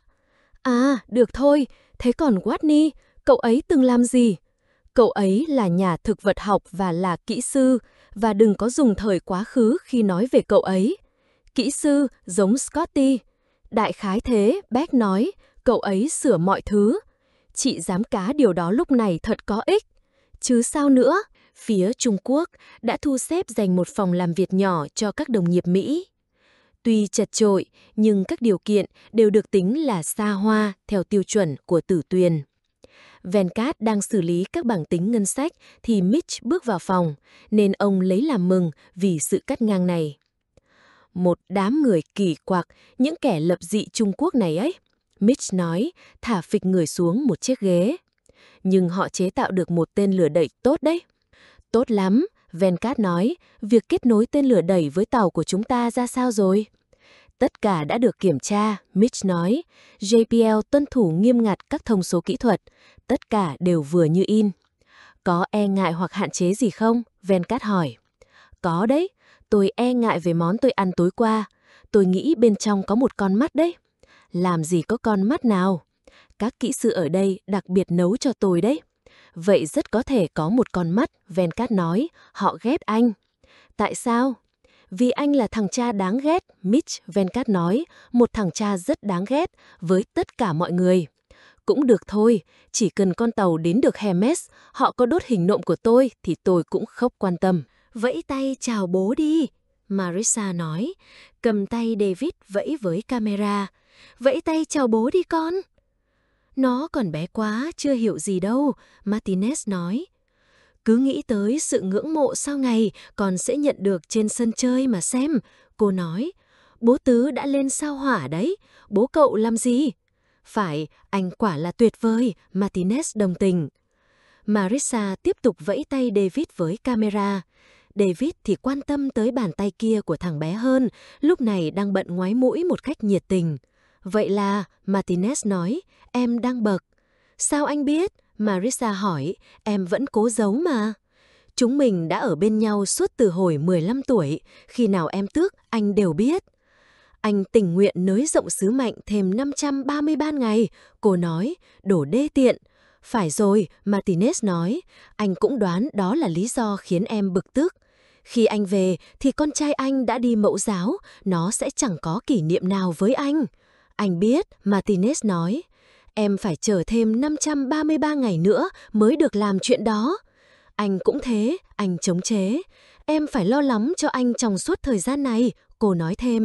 À, được thôi, thế còn Watney, cậu ấy từng làm gì? Cậu ấy là nhà thực vật học và là kỹ sư, và đừng có dùng thời quá khứ khi nói về cậu ấy. Kỹ sư giống Scotty. Đại khái thế, Beck nói, cậu ấy sửa mọi thứ. Chị dám cá điều đó lúc này thật có ích. Chứ sao nữa? Phía Trung Quốc đã thu xếp dành một phòng làm việc nhỏ cho các đồng nghiệp Mỹ. Tuy chật chội, nhưng các điều kiện đều được tính là xa hoa theo tiêu chuẩn của Tử Tuyền. Venkat đang xử lý các bảng tính ngân sách thì Mitch bước vào phòng, nên ông lấy làm mừng vì sự cắt ngang này. Một đám người kỳ quặc, những kẻ lập dị Trung Quốc này ấy, Mitch nói, thả phịch người xuống một chiếc ghế. Nhưng họ chế tạo được một tên lửa đẩy tốt đấy. Tốt lắm, Venkat nói, việc kết nối tên lửa đẩy với tàu của chúng ta ra sao rồi? Tất cả đã được kiểm tra, Mitch nói. giê pê lờ tuân thủ nghiêm ngặt các thông số kỹ thuật. Tất cả đều vừa như in. Có e ngại hoặc hạn chế gì không? Venkat hỏi. Có đấy, tôi e ngại về món tôi ăn tối qua. Tôi nghĩ bên trong có một con mắt đấy. Làm gì có con mắt nào? Các kỹ sư ở đây đặc biệt nấu cho tôi đấy. Vậy rất có thể có một con mắt, Venkat nói. Họ ghét anh. Tại sao? Vì anh là thằng cha đáng ghét, Mitch, Venkat nói, một thằng cha rất đáng ghét với tất cả mọi người. Cũng được thôi, chỉ cần con tàu đến được Hermes, họ có đốt hình nộm của tôi thì tôi cũng không quan tâm. Vẫy tay chào bố đi, Marissa nói, cầm tay David vẫy với camera. Vẫy tay chào bố đi con. Nó còn bé quá, chưa hiểu gì đâu, Martinez nói. Cứ nghĩ tới sự ngưỡng mộ sau ngày con sẽ nhận được trên sân chơi mà xem, cô nói. Bố Tứ đã lên sao hỏa đấy, bố cậu làm gì? Phải, anh quả là tuyệt vời, Martinez đồng tình. Marissa tiếp tục vẫy tay David với camera. David thì quan tâm tới bàn tay kia của thằng bé hơn, lúc này đang bận ngoáy mũi một cách nhiệt tình. Vậy là, Martinez nói, em đang bậc. Sao anh biết? Marissa hỏi, em vẫn cố giấu mà. Chúng mình đã ở bên nhau suốt từ hồi mười lăm tuổi, khi nào em tước anh đều biết. Anh tình nguyện nới rộng sứ mệnh thêm năm trăm ba mươi ba ngày, cô nói, đổ đê tiện. Phải rồi, Martinez nói, anh cũng đoán đó là lý do khiến em bực tức. Khi anh về thì con trai anh đã đi mẫu giáo, nó sẽ chẳng có kỷ niệm nào với anh. Anh biết, Martinez nói, em phải chờ thêm năm trăm ba mươi ba ngày nữa mới được làm chuyện đó. Anh cũng thế, anh chống chế. Em phải lo lắng cho anh trong suốt thời gian này, cô nói thêm.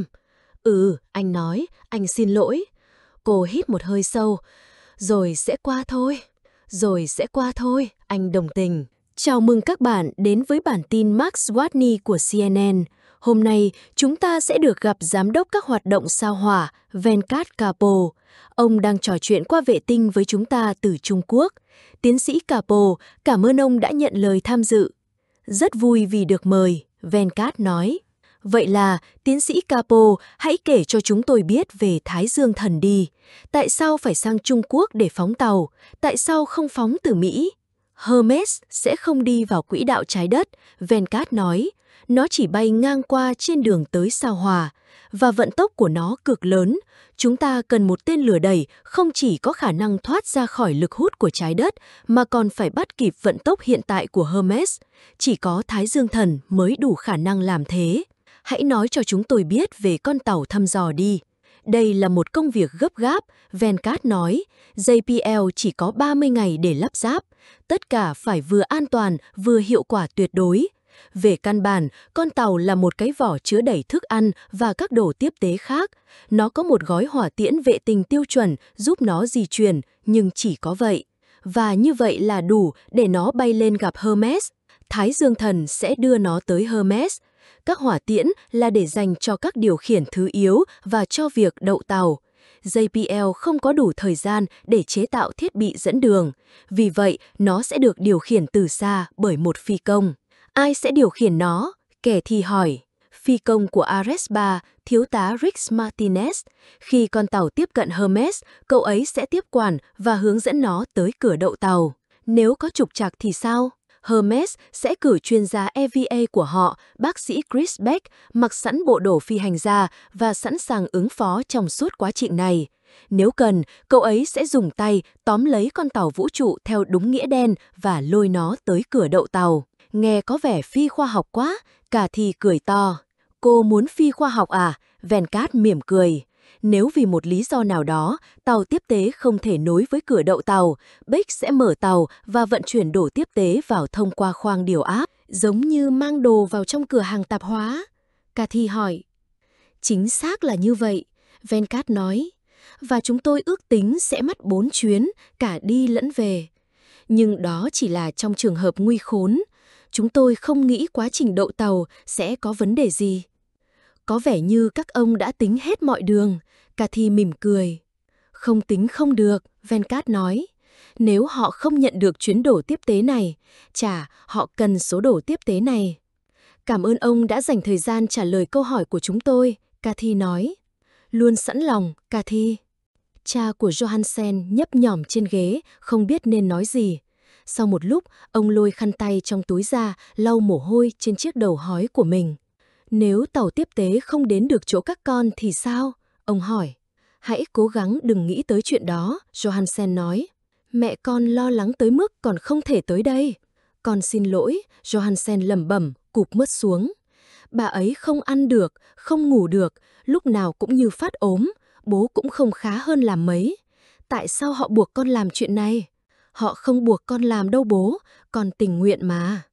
Ừ, anh nói, anh xin lỗi. Cô hít một hơi sâu. Rồi sẽ qua thôi. Rồi sẽ qua thôi, anh đồng tình. Chào mừng các bạn đến với bản tin Max Watney của C N N. Hôm nay, chúng ta sẽ được gặp Giám đốc các hoạt động sao hỏa, Venkat Kapo. Ông đang trò chuyện qua vệ tinh với chúng ta từ Trung Quốc. Tiến sĩ Kapo, cảm ơn ông đã nhận lời tham dự. Rất vui vì được mời, Venkat nói. Vậy là, tiến sĩ Kapo, hãy kể cho chúng tôi biết về Thái Dương Thần đi. Tại sao phải sang Trung Quốc để phóng tàu? Tại sao không phóng từ Mỹ? Hermes sẽ không đi vào quỹ đạo trái đất, Venkat nói. Nó chỉ bay ngang qua trên đường tới sao Hỏa. Và vận tốc của nó cực lớn. Chúng ta cần một tên lửa đẩy không chỉ có khả năng thoát ra khỏi lực hút của trái đất, mà còn phải bắt kịp vận tốc hiện tại của Hermes. Chỉ có Thái Dương Thần mới đủ khả năng làm thế. Hãy nói cho chúng tôi biết về con tàu thăm dò đi. Đây là một công việc gấp gáp, Venkat nói. J P L chỉ có ba mươi ngày để lắp ráp. Tất cả phải vừa an toàn, vừa hiệu quả tuyệt đối. Về căn bản, con tàu là một cái vỏ chứa đầy thức ăn và các đồ tiếp tế khác. Nó có một gói hỏa tiễn vệ tinh tiêu chuẩn giúp nó di chuyển, nhưng chỉ có vậy. Và như vậy là đủ để nó bay lên gặp Hermes. Thái Dương Thần sẽ đưa nó tới Hermes. Các hỏa tiễn là để dành cho các điều khiển thứ yếu và cho việc đậu tàu. J P L không có đủ thời gian để chế tạo thiết bị dẫn đường. Vì vậy, nó sẽ được điều khiển từ xa bởi một phi công. Ai sẽ điều khiển nó? Kẻ thì hỏi. Phi công của Ares ba, thiếu tá Rick Martinez. Khi con tàu tiếp cận Hermes, cậu ấy sẽ tiếp quản và hướng dẫn nó tới cửa đậu tàu. Nếu có trục trặc thì sao? Hermes sẽ cử chuyên gia E V A của họ, bác sĩ Chris Beck, mặc sẵn bộ đồ phi hành gia và sẵn sàng ứng phó trong suốt quá trình này. Nếu cần, cậu ấy sẽ dùng tay tóm lấy con tàu vũ trụ theo đúng nghĩa đen và lôi nó tới cửa đậu tàu. Nghe có vẻ phi khoa học quá, cả thì cười to. Cô muốn phi khoa học à? Venkat mỉm cười. Nếu vì một lý do nào đó, tàu tiếp tế không thể nối với cửa đậu tàu, Beck sẽ mở tàu và vận chuyển đồ tiếp tế vào thông qua khoang điều áp, giống như mang đồ vào trong cửa hàng tạp hóa. Cathy hỏi. Chính xác là như vậy, Venkat nói. Và chúng tôi ước tính sẽ mất bốn chuyến, cả đi lẫn về. Nhưng đó chỉ là trong trường hợp nguy khốn. Chúng tôi không nghĩ quá trình đậu tàu sẽ có vấn đề gì. Có vẻ như các ông đã tính hết mọi đường, Cathy mỉm cười. Không tính không được, Venkat nói. Nếu họ không nhận được chuyến đồ tiếp tế này, chả họ cần số đồ tiếp tế này. Cảm ơn ông đã dành thời gian trả lời câu hỏi của chúng tôi, Cathy nói. Luôn sẵn lòng, Cathy. Cha của Johansen nhấp nhỏm trên ghế, không biết nên nói gì. Sau một lúc, ông lôi khăn tay trong túi ra, lau mồ hôi trên chiếc đầu hói của mình. Nếu tàu tiếp tế không đến được chỗ các con thì sao? Ông hỏi. Hãy cố gắng đừng nghĩ tới chuyện đó, Johansen nói. Mẹ con lo lắng tới mức còn không thể tới đây. Con xin lỗi, Johansen lẩm bẩm, cụp mất xuống. Bà ấy không ăn được, không ngủ được, lúc nào cũng như phát ốm, bố cũng không khá hơn làm mấy. Tại sao họ buộc con làm chuyện này? Họ không buộc con làm đâu bố, con tình nguyện mà.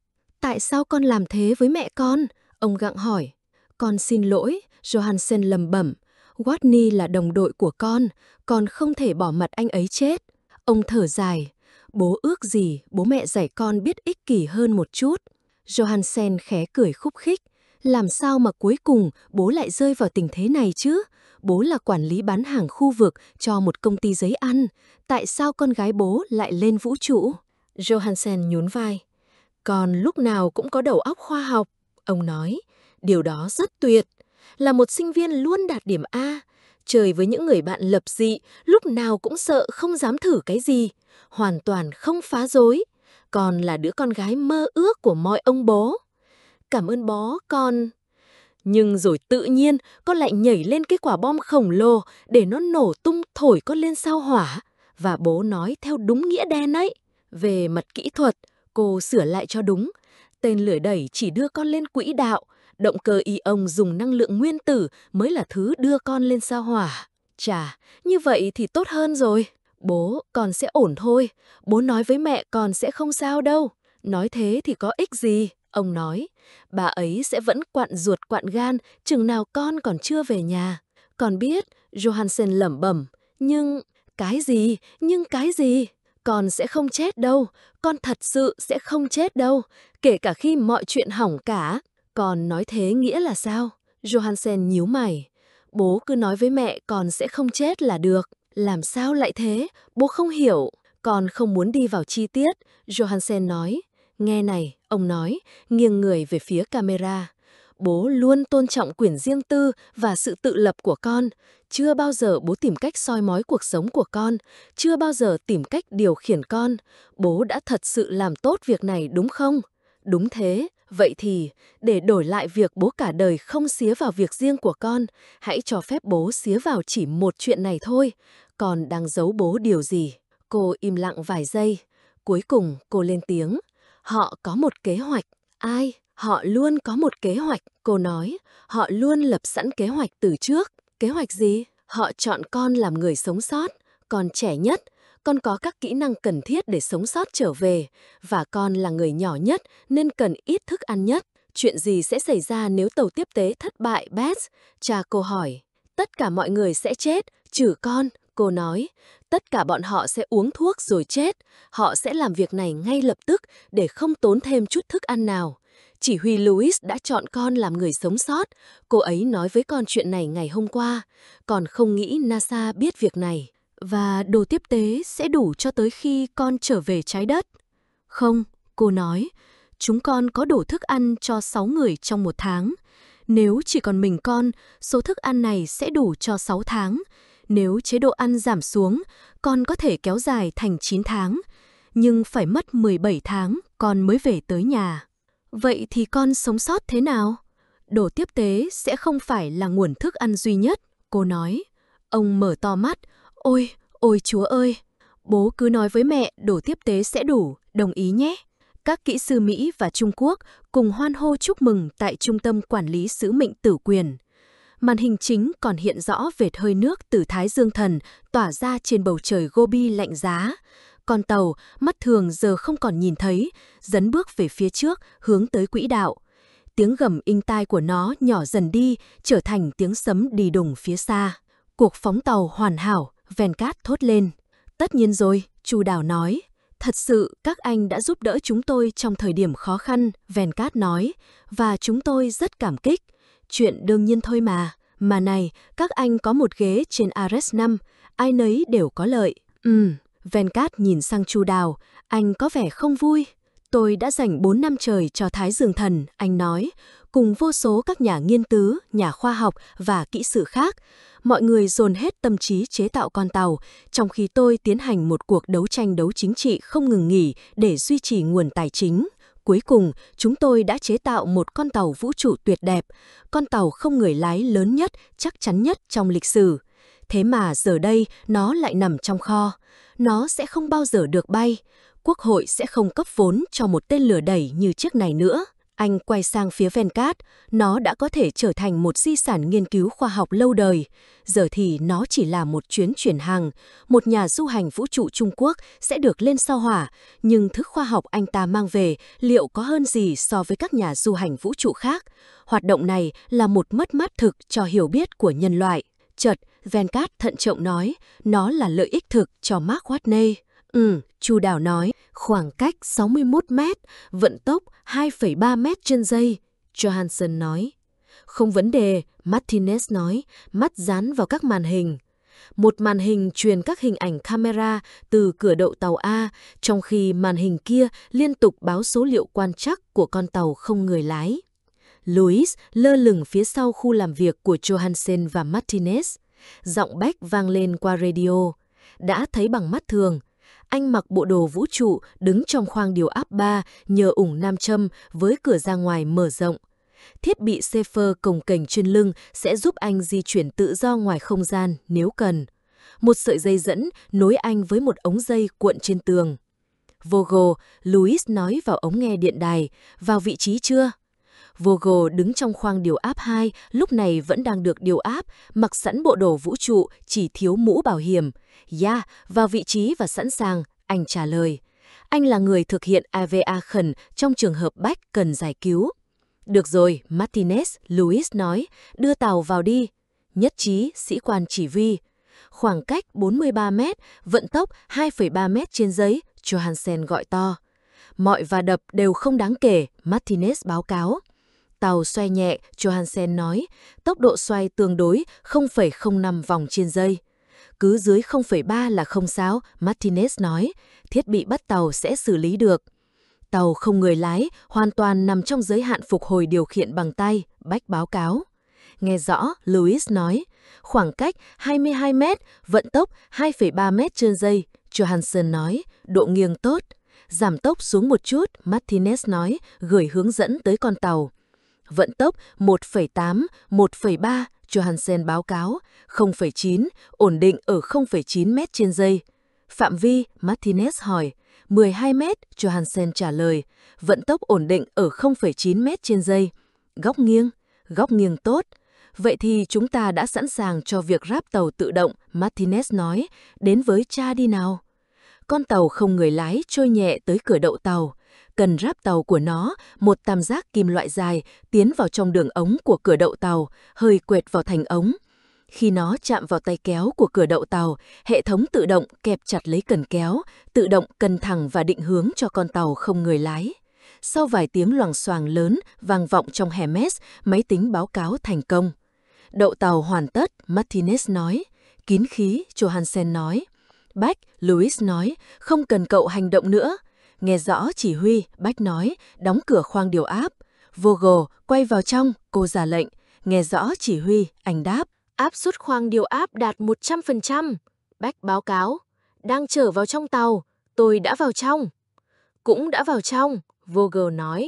Tại sao con làm thế với mẹ con? Ông gặng hỏi. Con xin lỗi, Johansen lầm bẩm. Watney là đồng đội của con, con không thể bỏ mặc anh ấy chết. Ông thở dài. Bố ước gì bố mẹ dạy con biết ích kỷ hơn một chút. Johansen khẽ cười khúc khích. Làm sao mà cuối cùng bố lại rơi vào tình thế này chứ? Bố là quản lý bán hàng khu vực cho một công ty giấy ăn. Tại sao con gái bố lại lên vũ trụ? Johansen nhún vai. Con lúc nào cũng có đầu óc khoa học. Ông nói, điều đó rất tuyệt. Là một sinh viên luôn đạt điểm A. Chơi với những người bạn lập dị, lúc nào cũng sợ không dám thử cái gì. Hoàn toàn không phá rối. Con là đứa con gái mơ ước của mọi ông bố. Cảm ơn bố, con... Nhưng rồi tự nhiên con lại nhảy lên cái quả bom khổng lồ để nó nổ tung thổi con lên sao hỏa. Và bố nói theo đúng nghĩa đen ấy. Về mặt kỹ thuật, cô sửa lại cho đúng. Tên lửa đẩy chỉ đưa con lên quỹ đạo. Động cơ ion dùng năng lượng nguyên tử mới là thứ đưa con lên sao hỏa. Chà, như vậy thì tốt hơn rồi. Bố, con sẽ ổn thôi. Bố nói với mẹ con sẽ không sao đâu. Nói thế thì có ích gì? Ông nói, bà ấy sẽ vẫn quặn ruột quặn gan chừng nào con còn chưa về nhà. Con biết, Johansen lẩm bẩm, nhưng cái gì, nhưng cái gì? Con sẽ không chết đâu, con thật sự sẽ không chết đâu, kể cả khi mọi chuyện hỏng cả. Con nói thế nghĩa là sao? Johansen nhíu mày. Bố cứ nói với mẹ con sẽ không chết là được. Làm sao lại thế? Bố không hiểu. Con không muốn đi vào chi tiết, Johansen nói. Nghe này, ông nói, nghiêng người về phía camera. Bố luôn tôn trọng quyền riêng tư và sự tự lập của con. Chưa bao giờ bố tìm cách soi mói cuộc sống của con. Chưa bao giờ tìm cách điều khiển con. Bố đã thật sự làm tốt việc này đúng không? Đúng thế. Vậy thì, để đổi lại việc bố cả đời không xía vào việc riêng của con, hãy cho phép bố xía vào chỉ một chuyện này thôi. Con đang giấu bố điều gì? Cô im lặng vài giây. Cuối cùng cô lên tiếng. Họ có một kế hoạch. Ai? Họ luôn có một kế hoạch. Cô nói, họ luôn lập sẵn kế hoạch từ trước. Kế hoạch gì? Họ chọn con làm người sống sót. Con trẻ nhất. Con có các kỹ năng cần thiết để sống sót trở về. Và con là người nhỏ nhất nên cần ít thức ăn nhất. Chuyện gì sẽ xảy ra nếu tàu tiếp tế thất bại, Beth? Cha cô hỏi. Tất cả mọi người sẽ chết, trừ con. Cô nói, tất cả bọn họ sẽ uống thuốc rồi chết. Họ sẽ làm việc này ngay lập tức để không tốn thêm chút thức ăn nào. Chỉ huy Louis đã chọn con làm người sống sót. Cô ấy nói với con chuyện này ngày hôm qua. Còn không nghĩ NASA biết việc này. Và đồ tiếp tế sẽ đủ cho tới khi con trở về trái đất. Không, cô nói, chúng con có đủ thức ăn cho sáu người trong một tháng. Nếu chỉ còn mình con, số thức ăn này sẽ đủ cho sáu tháng. Nếu chế độ ăn giảm xuống, con có thể kéo dài thành chín tháng. Nhưng phải mất mười bảy tháng con mới về tới nhà. Vậy thì con sống sót thế nào? Đồ tiếp tế sẽ không phải là nguồn thức ăn duy nhất, cô nói. Ông mở to mắt. Ôi, ôi Chúa ơi! Bố cứ nói với mẹ đồ tiếp tế sẽ đủ, đồng ý nhé. Các kỹ sư Mỹ và Trung Quốc cùng hoan hô chúc mừng tại Trung tâm Quản lý Sứ mệnh Tử quyền. Màn hình chính còn hiện rõ vệt hơi nước từ Thái Dương Thần tỏa ra trên bầu trời Gobi lạnh giá. Con tàu, mắt thường giờ không còn nhìn thấy, dấn bước về phía trước, hướng tới quỹ đạo. Tiếng gầm inh tai của nó nhỏ dần đi, trở thành tiếng sấm đi đùng phía xa. Cuộc phóng tàu hoàn hảo, Venkat thốt lên. Tất nhiên rồi, Chu Đào nói. Thật sự, các anh đã giúp đỡ chúng tôi trong thời điểm khó khăn, Venkat nói, và chúng tôi rất cảm kích. Chuyện đương nhiên thôi mà. Mà này, các anh có một ghế trên Ares năm, ai nấy đều có lợi. Ừm, Venkat nhìn sang Chu Đào, anh có vẻ không vui. Tôi đã dành bốn năm trời cho Thái Dương Thần, anh nói, cùng vô số các nhà nghiên cứu, nhà khoa học và kỹ sư khác. Mọi người dồn hết tâm trí chế tạo con tàu, trong khi tôi tiến hành một cuộc đấu tranh đấu chính trị không ngừng nghỉ để duy trì nguồn tài chính. Cuối cùng, chúng tôi đã chế tạo một con tàu vũ trụ tuyệt đẹp, con tàu không người lái lớn nhất, chắc chắn nhất trong lịch sử. Thế mà giờ đây, nó lại nằm trong kho. Nó sẽ không bao giờ được bay. Quốc hội sẽ không cấp vốn cho một tên lửa đẩy như chiếc này nữa. Anh quay sang phía Venkat, nó đã có thể trở thành một di sản nghiên cứu khoa học lâu đời. Giờ thì nó chỉ là một chuyến chuyển hàng. Một nhà du hành vũ trụ Trung Quốc sẽ được lên sao Hỏa, nhưng thứ khoa học anh ta mang về liệu có hơn gì so với các nhà du hành vũ trụ khác? Hoạt động này là một mất mát thực cho hiểu biết của nhân loại. Chợt, Venkat thận trọng nói, nó là lợi ích thực cho Mark Watney. Ừ, Chu Đào nói, khoảng cách sáu mươi mốt mét, vận tốc hai phẩy ba mét trên giây. Johansson nói. Không vấn đề, Martinez nói, mắt dán vào các màn hình. Một màn hình truyền các hình ảnh camera từ cửa đậu tàu A, trong khi màn hình kia liên tục báo số liệu quan trắc của con tàu không người lái. Louis lơ lửng phía sau khu làm việc của Johansson và Martinez. Giọng Beck vang lên qua radio. Đã thấy bằng mắt thường. Anh mặc bộ đồ vũ trụ đứng trong khoang điều áp ba nhờ ủng nam châm với cửa ra ngoài mở rộng. Thiết bị Safer cồng kềnh trên lưng sẽ giúp anh di chuyển tự do ngoài không gian nếu cần. Một sợi dây dẫn nối anh với một ống dây cuộn trên tường. Vogel, Louis nói vào ống nghe điện đài, vào vị trí chưa? Vogel đứng trong khoang điều áp hai, lúc này vẫn đang được điều áp, mặc sẵn bộ đồ vũ trụ, chỉ thiếu mũ bảo hiểm. Yeah, vào vị trí và sẵn sàng, anh trả lời. Anh là người thực hiện a vê a khẩn trong trường hợp Beck cần giải cứu. Được rồi, Martinez, Louis nói, đưa tàu vào đi. Nhất trí, sĩ quan chỉ huy. Khoảng cách bốn mươi ba mét, vận tốc hai phẩy ba mét trên giây, Johansson gọi to. Mọi va đập đều không đáng kể, Martinez báo cáo. Tàu xoay nhẹ, Johansson nói, tốc độ xoay tương đối không phẩy không năm vòng trên giây. Cứ dưới không phẩy ba là không sao, Martinez nói, thiết bị bắt tàu sẽ xử lý được. Tàu không người lái, hoàn toàn nằm trong giới hạn phục hồi điều khiển bằng tay, Beck báo cáo. Nghe rõ, Louis nói, khoảng cách hai mươi hai mét, vận tốc hai phẩy ba mét trên giây, Johansson nói, độ nghiêng tốt. Giảm tốc xuống một chút, Martinez nói, gửi hướng dẫn tới con tàu. Vận tốc một phẩy tám, một phẩy ba, Johansson báo cáo, không phẩy chín, ổn định ở không phẩy chín mét trên giây. Phạm vi, Martinez hỏi, mười hai mét, Johansson trả lời, vận tốc ổn định ở không phẩy chín mét trên giây. Góc nghiêng, góc nghiêng tốt. Vậy thì chúng ta đã sẵn sàng cho việc ráp tàu tự động, Martinez nói, đến với cha đi nào. Con tàu không người lái trôi nhẹ tới cửa đậu tàu. Cần ráp tàu của nó, một tam giác kim loại dài, tiến vào trong đường ống của cửa đậu tàu, hơi quệt vào thành ống. Khi nó chạm vào tay kéo của cửa đậu tàu, hệ thống tự động kẹp chặt lấy cần kéo, tự động cân thẳng và định hướng cho con tàu không người lái. Sau vài tiếng loằng xoàng lớn vang vọng trong Hermes, máy tính báo cáo thành công. Đậu tàu hoàn tất, Martinez nói. Kín khí, Johansson nói. Beck, Louis nói, không cần cậu hành động nữa. Nghe rõ chỉ huy, Beck nói, đóng cửa khoang điều áp. Vogel, quay vào trong, cô ra lệnh. Nghe rõ chỉ huy, anh đáp. Áp suất khoang điều áp đạt một trăm phần trăm. Beck báo cáo. Đang trở vào trong tàu, tôi đã vào trong. Cũng đã vào trong, Vogel nói.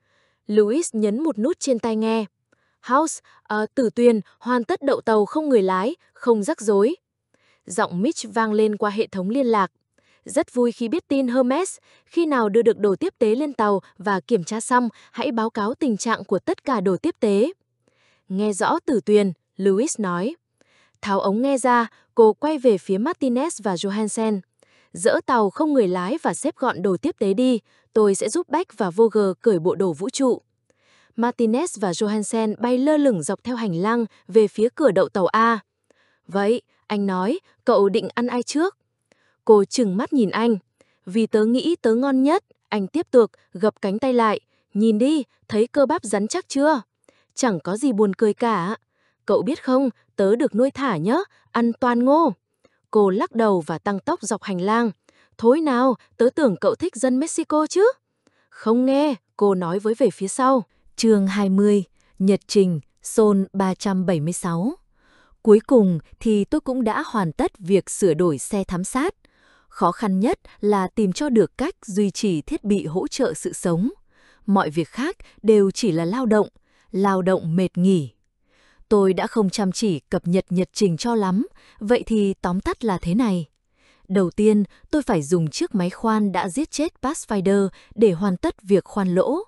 Louis nhấn một nút trên tai nghe. House, uh, Tử Tuyền, hoàn tất đậu tàu không người lái, không rắc rối. Giọng Mitch vang lên qua hệ thống liên lạc. Rất vui khi biết tin Hermes, khi nào đưa được đồ tiếp tế lên tàu và kiểm tra xong, hãy báo cáo tình trạng của tất cả đồ tiếp tế. Nghe rõ Tử Tuyền, Louis nói. Tháo ống nghe ra, cô quay về phía Martinez và Johansson. Dỡ tàu không người lái và xếp gọn đồ tiếp tế đi, tôi sẽ giúp Beck và Vogel cởi bộ đồ vũ trụ. Martinez và Johansson bay lơ lửng dọc theo hành lang về phía cửa đậu tàu A. Vậy, anh nói, cậu định ăn ai trước? Cô trừng mắt nhìn anh. Vì tớ nghĩ tớ ngon nhất, anh tiếp tục gập cánh tay lại. Nhìn đi, thấy cơ bắp rắn chắc chưa? Chẳng có gì buồn cười cả. Cậu biết không, tớ được nuôi thả nhá, ăn toàn ngô. Cô lắc đầu và tăng tốc dọc hành lang. Thôi nào, tớ tưởng cậu thích dân Mexico chứ? Không nghe, cô nói với về phía sau. Chương hai mươi, Nhật trình, Sol ba trăm bảy mươi sáu. Cuối cùng thì tôi cũng đã hoàn tất việc sửa đổi xe thám sát. Khó khăn nhất là tìm cho được cách duy trì thiết bị hỗ trợ sự sống. Mọi việc khác đều chỉ là lao động, lao động mệt nghỉ. Tôi đã không chăm chỉ cập nhật nhật trình cho lắm, vậy thì tóm tắt là thế này. Đầu tiên, tôi phải dùng chiếc máy khoan đã giết chết Pathfinder để hoàn tất việc khoan lỗ.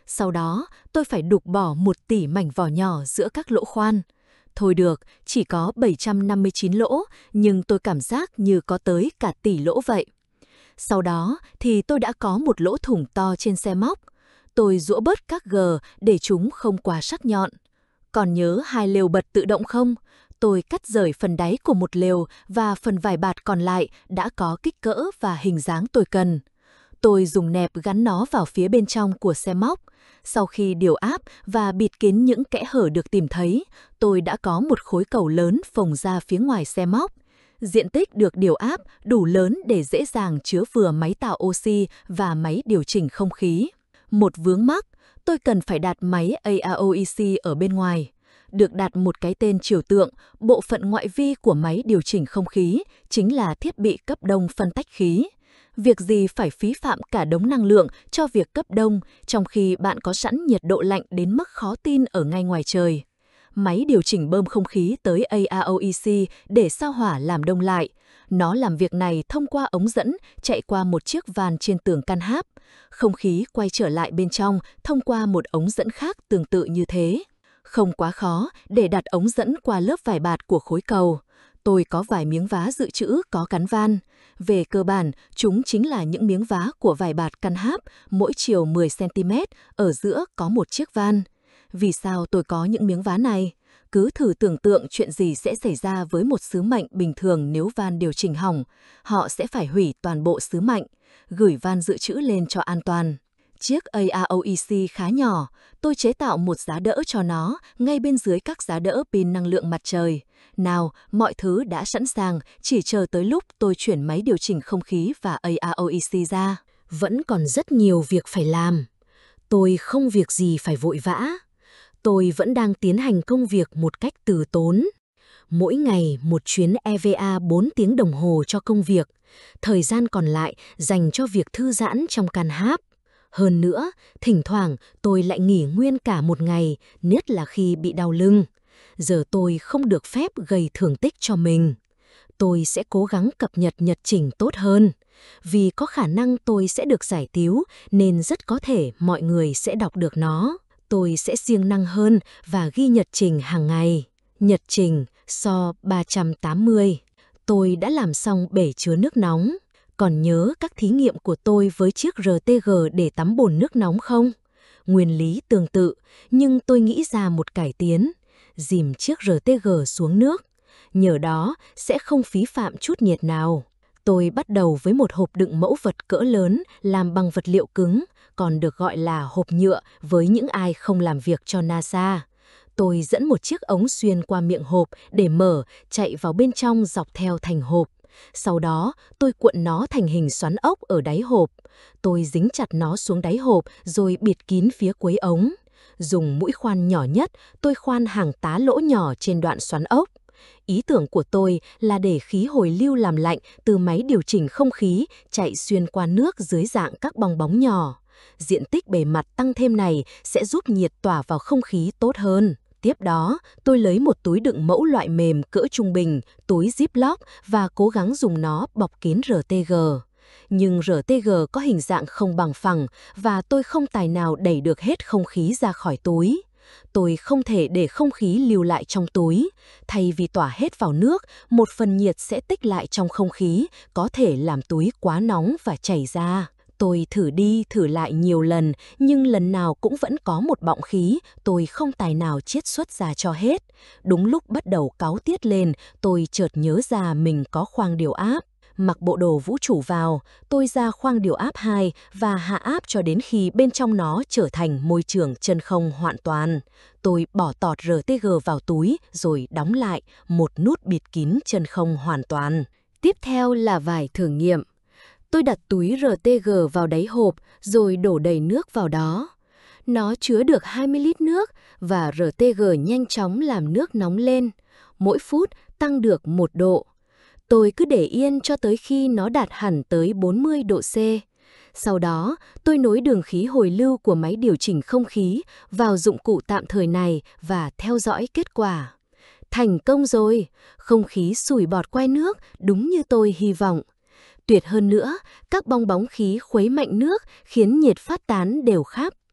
Sau đó, tôi phải đục bỏ một tỷ mảnh vỏ nhỏ giữa các lỗ khoan. Thôi được, chỉ có bảy trăm năm mươi chín lỗ, nhưng tôi cảm giác như có tới cả tỷ lỗ vậy. Sau đó thì tôi đã có một lỗ thủng to trên xe móc. Tôi giũa bớt các gờ để chúng không quá sắc nhọn. Còn nhớ hai lều bật tự động không? Tôi cắt rời phần đáy của một lều và phần vải bạt còn lại đã có kích cỡ và hình dáng tôi cần. Tôi dùng nẹp gắn nó vào phía bên trong của xe móc. Sau khi điều áp và bịt kín những kẽ hở được tìm thấy, tôi đã có một khối cầu lớn phồng ra phía ngoài xe móc. Diện tích được điều áp đủ lớn để dễ dàng chứa vừa máy tạo oxy và máy điều chỉnh không khí. Một vướng mắc, tôi cần phải đặt máy a rờ o e xê ở bên ngoài. Được đặt một cái tên trừu tượng, bộ phận ngoại vi của máy điều chỉnh không khí chính là thiết bị cấp đông phân tách khí. Việc gì phải phí phạm cả đống năng lượng cho việc cấp đông, trong khi bạn có sẵn nhiệt độ lạnh đến mức khó tin ở ngay ngoài trời. Máy điều chỉnh bơm không khí tới a rờ o e xê để sao hỏa làm đông lại. Nó làm việc này thông qua ống dẫn chạy qua một chiếc van trên tường căn háp. Không khí quay trở lại bên trong thông qua một ống dẫn khác tương tự như thế. Không quá khó để đặt ống dẫn qua lớp vải bạt của khối cầu. Tôi có vài miếng vá dự trữ có cắn van. Về cơ bản, chúng chính là những miếng vá của vải bạt căn háp, mỗi chiều mười xăng ti mét, ở giữa có một chiếc van. Vì sao tôi có những miếng vá này? Cứ thử tưởng tượng chuyện gì sẽ xảy ra với một sứ mệnh bình thường nếu van điều chỉnh hỏng. Họ sẽ phải hủy toàn bộ sứ mệnh, gửi van dự trữ lên cho an toàn. Chiếc a rờ o e xê khá nhỏ, tôi chế tạo một giá đỡ cho nó ngay bên dưới các giá đỡ pin năng lượng mặt trời. Nào, mọi thứ đã sẵn sàng, chỉ chờ tới lúc tôi chuyển máy điều chỉnh không khí và a rờ o e xê ra. Vẫn còn rất nhiều việc phải làm. Tôi không việc gì phải vội vã. Tôi vẫn đang tiến hành công việc một cách từ tốn. Mỗi ngày một chuyến e vê a bốn tiếng đồng hồ cho công việc, thời gian còn lại dành cho việc thư giãn trong căn háp. Hơn nữa, thỉnh thoảng tôi lại nghỉ nguyên cả một ngày, nhất là khi bị đau lưng. Giờ tôi không được phép gây thương tích cho mình. Tôi sẽ cố gắng cập nhật nhật trình tốt hơn. Vì có khả năng tôi sẽ được giải tíu nên rất có thể mọi người sẽ đọc được nó. Tôi sẽ siêng năng hơn và ghi nhật trình hàng ngày. Nhật trình so ba trăm tám mươi. Tôi đã làm xong bể chứa nước nóng. Còn nhớ các thí nghiệm của tôi với chiếc rờ tê giê để tắm bồn nước nóng không? Nguyên lý tương tự, nhưng tôi nghĩ ra một cải tiến. Dìm chiếc rờ tê giê xuống nước. Nhờ đó sẽ không phí phạm chút nhiệt nào. Tôi bắt đầu với một hộp đựng mẫu vật cỡ lớn làm bằng vật liệu cứng, còn được gọi là hộp nhựa với những ai không làm việc cho NASA. Tôi dẫn một chiếc ống xuyên qua miệng hộp để mở, chạy vào bên trong dọc theo thành hộp. Sau đó, tôi cuộn nó thành hình xoắn ốc ở đáy hộp. Tôi dính chặt nó xuống đáy hộp rồi bịt kín phía cuối ống. Dùng mũi khoan nhỏ nhất, tôi khoan hàng tá lỗ nhỏ trên đoạn xoắn ốc. Ý tưởng của tôi là để khí hồi lưu làm lạnh từ máy điều chỉnh không khí chạy xuyên qua nước dưới dạng các bong bóng nhỏ. Diện tích bề mặt tăng thêm này sẽ giúp nhiệt tỏa vào không khí tốt hơn. Tiếp đó, tôi lấy một túi đựng mẫu loại mềm cỡ trung bình, túi Ziploc và cố gắng dùng nó bọc kín rờ tê giê. Nhưng rờ tê giê có hình dạng không bằng phẳng và tôi không tài nào đẩy được hết không khí ra khỏi túi. Tôi không thể để không khí lưu lại trong túi. Thay vì tỏa hết vào nước, một phần nhiệt sẽ tích lại trong không khí, có thể làm túi quá nóng và chảy ra. Tôi thử đi thử lại nhiều lần, nhưng lần nào cũng vẫn có một bọng khí, tôi không tài nào chiết xuất ra cho hết. Đúng lúc bắt đầu cáu tiết lên, tôi chợt nhớ ra mình có khoang điều áp. Mặc bộ đồ vũ trụ vào, tôi ra khoang điều áp hai và hạ áp cho đến khi bên trong nó trở thành môi trường chân không hoàn toàn. Tôi bỏ tọt rờ tê giê vào túi rồi đóng lại, một nút bịt kín chân không hoàn toàn. Tiếp theo là vài thử nghiệm. Tôi đặt túi rờ tê giê vào đáy hộp rồi đổ đầy nước vào đó. Nó chứa được hai mươi lít nước và rờ tê giê nhanh chóng làm nước nóng lên. Mỗi phút tăng được một độ. Tôi cứ để yên cho tới khi nó đạt hẳn tới bốn mươi độ C. Sau đó, tôi nối đường khí hồi lưu của máy điều chỉnh không khí vào dụng cụ tạm thời này và theo dõi kết quả. Thành công rồi! Không khí sủi bọt quay nước đúng như tôi hy vọng. Tuyệt hơn nữa, các bong bóng khí khuấy mạnh nước khiến nhiệt phát tán đều khắp.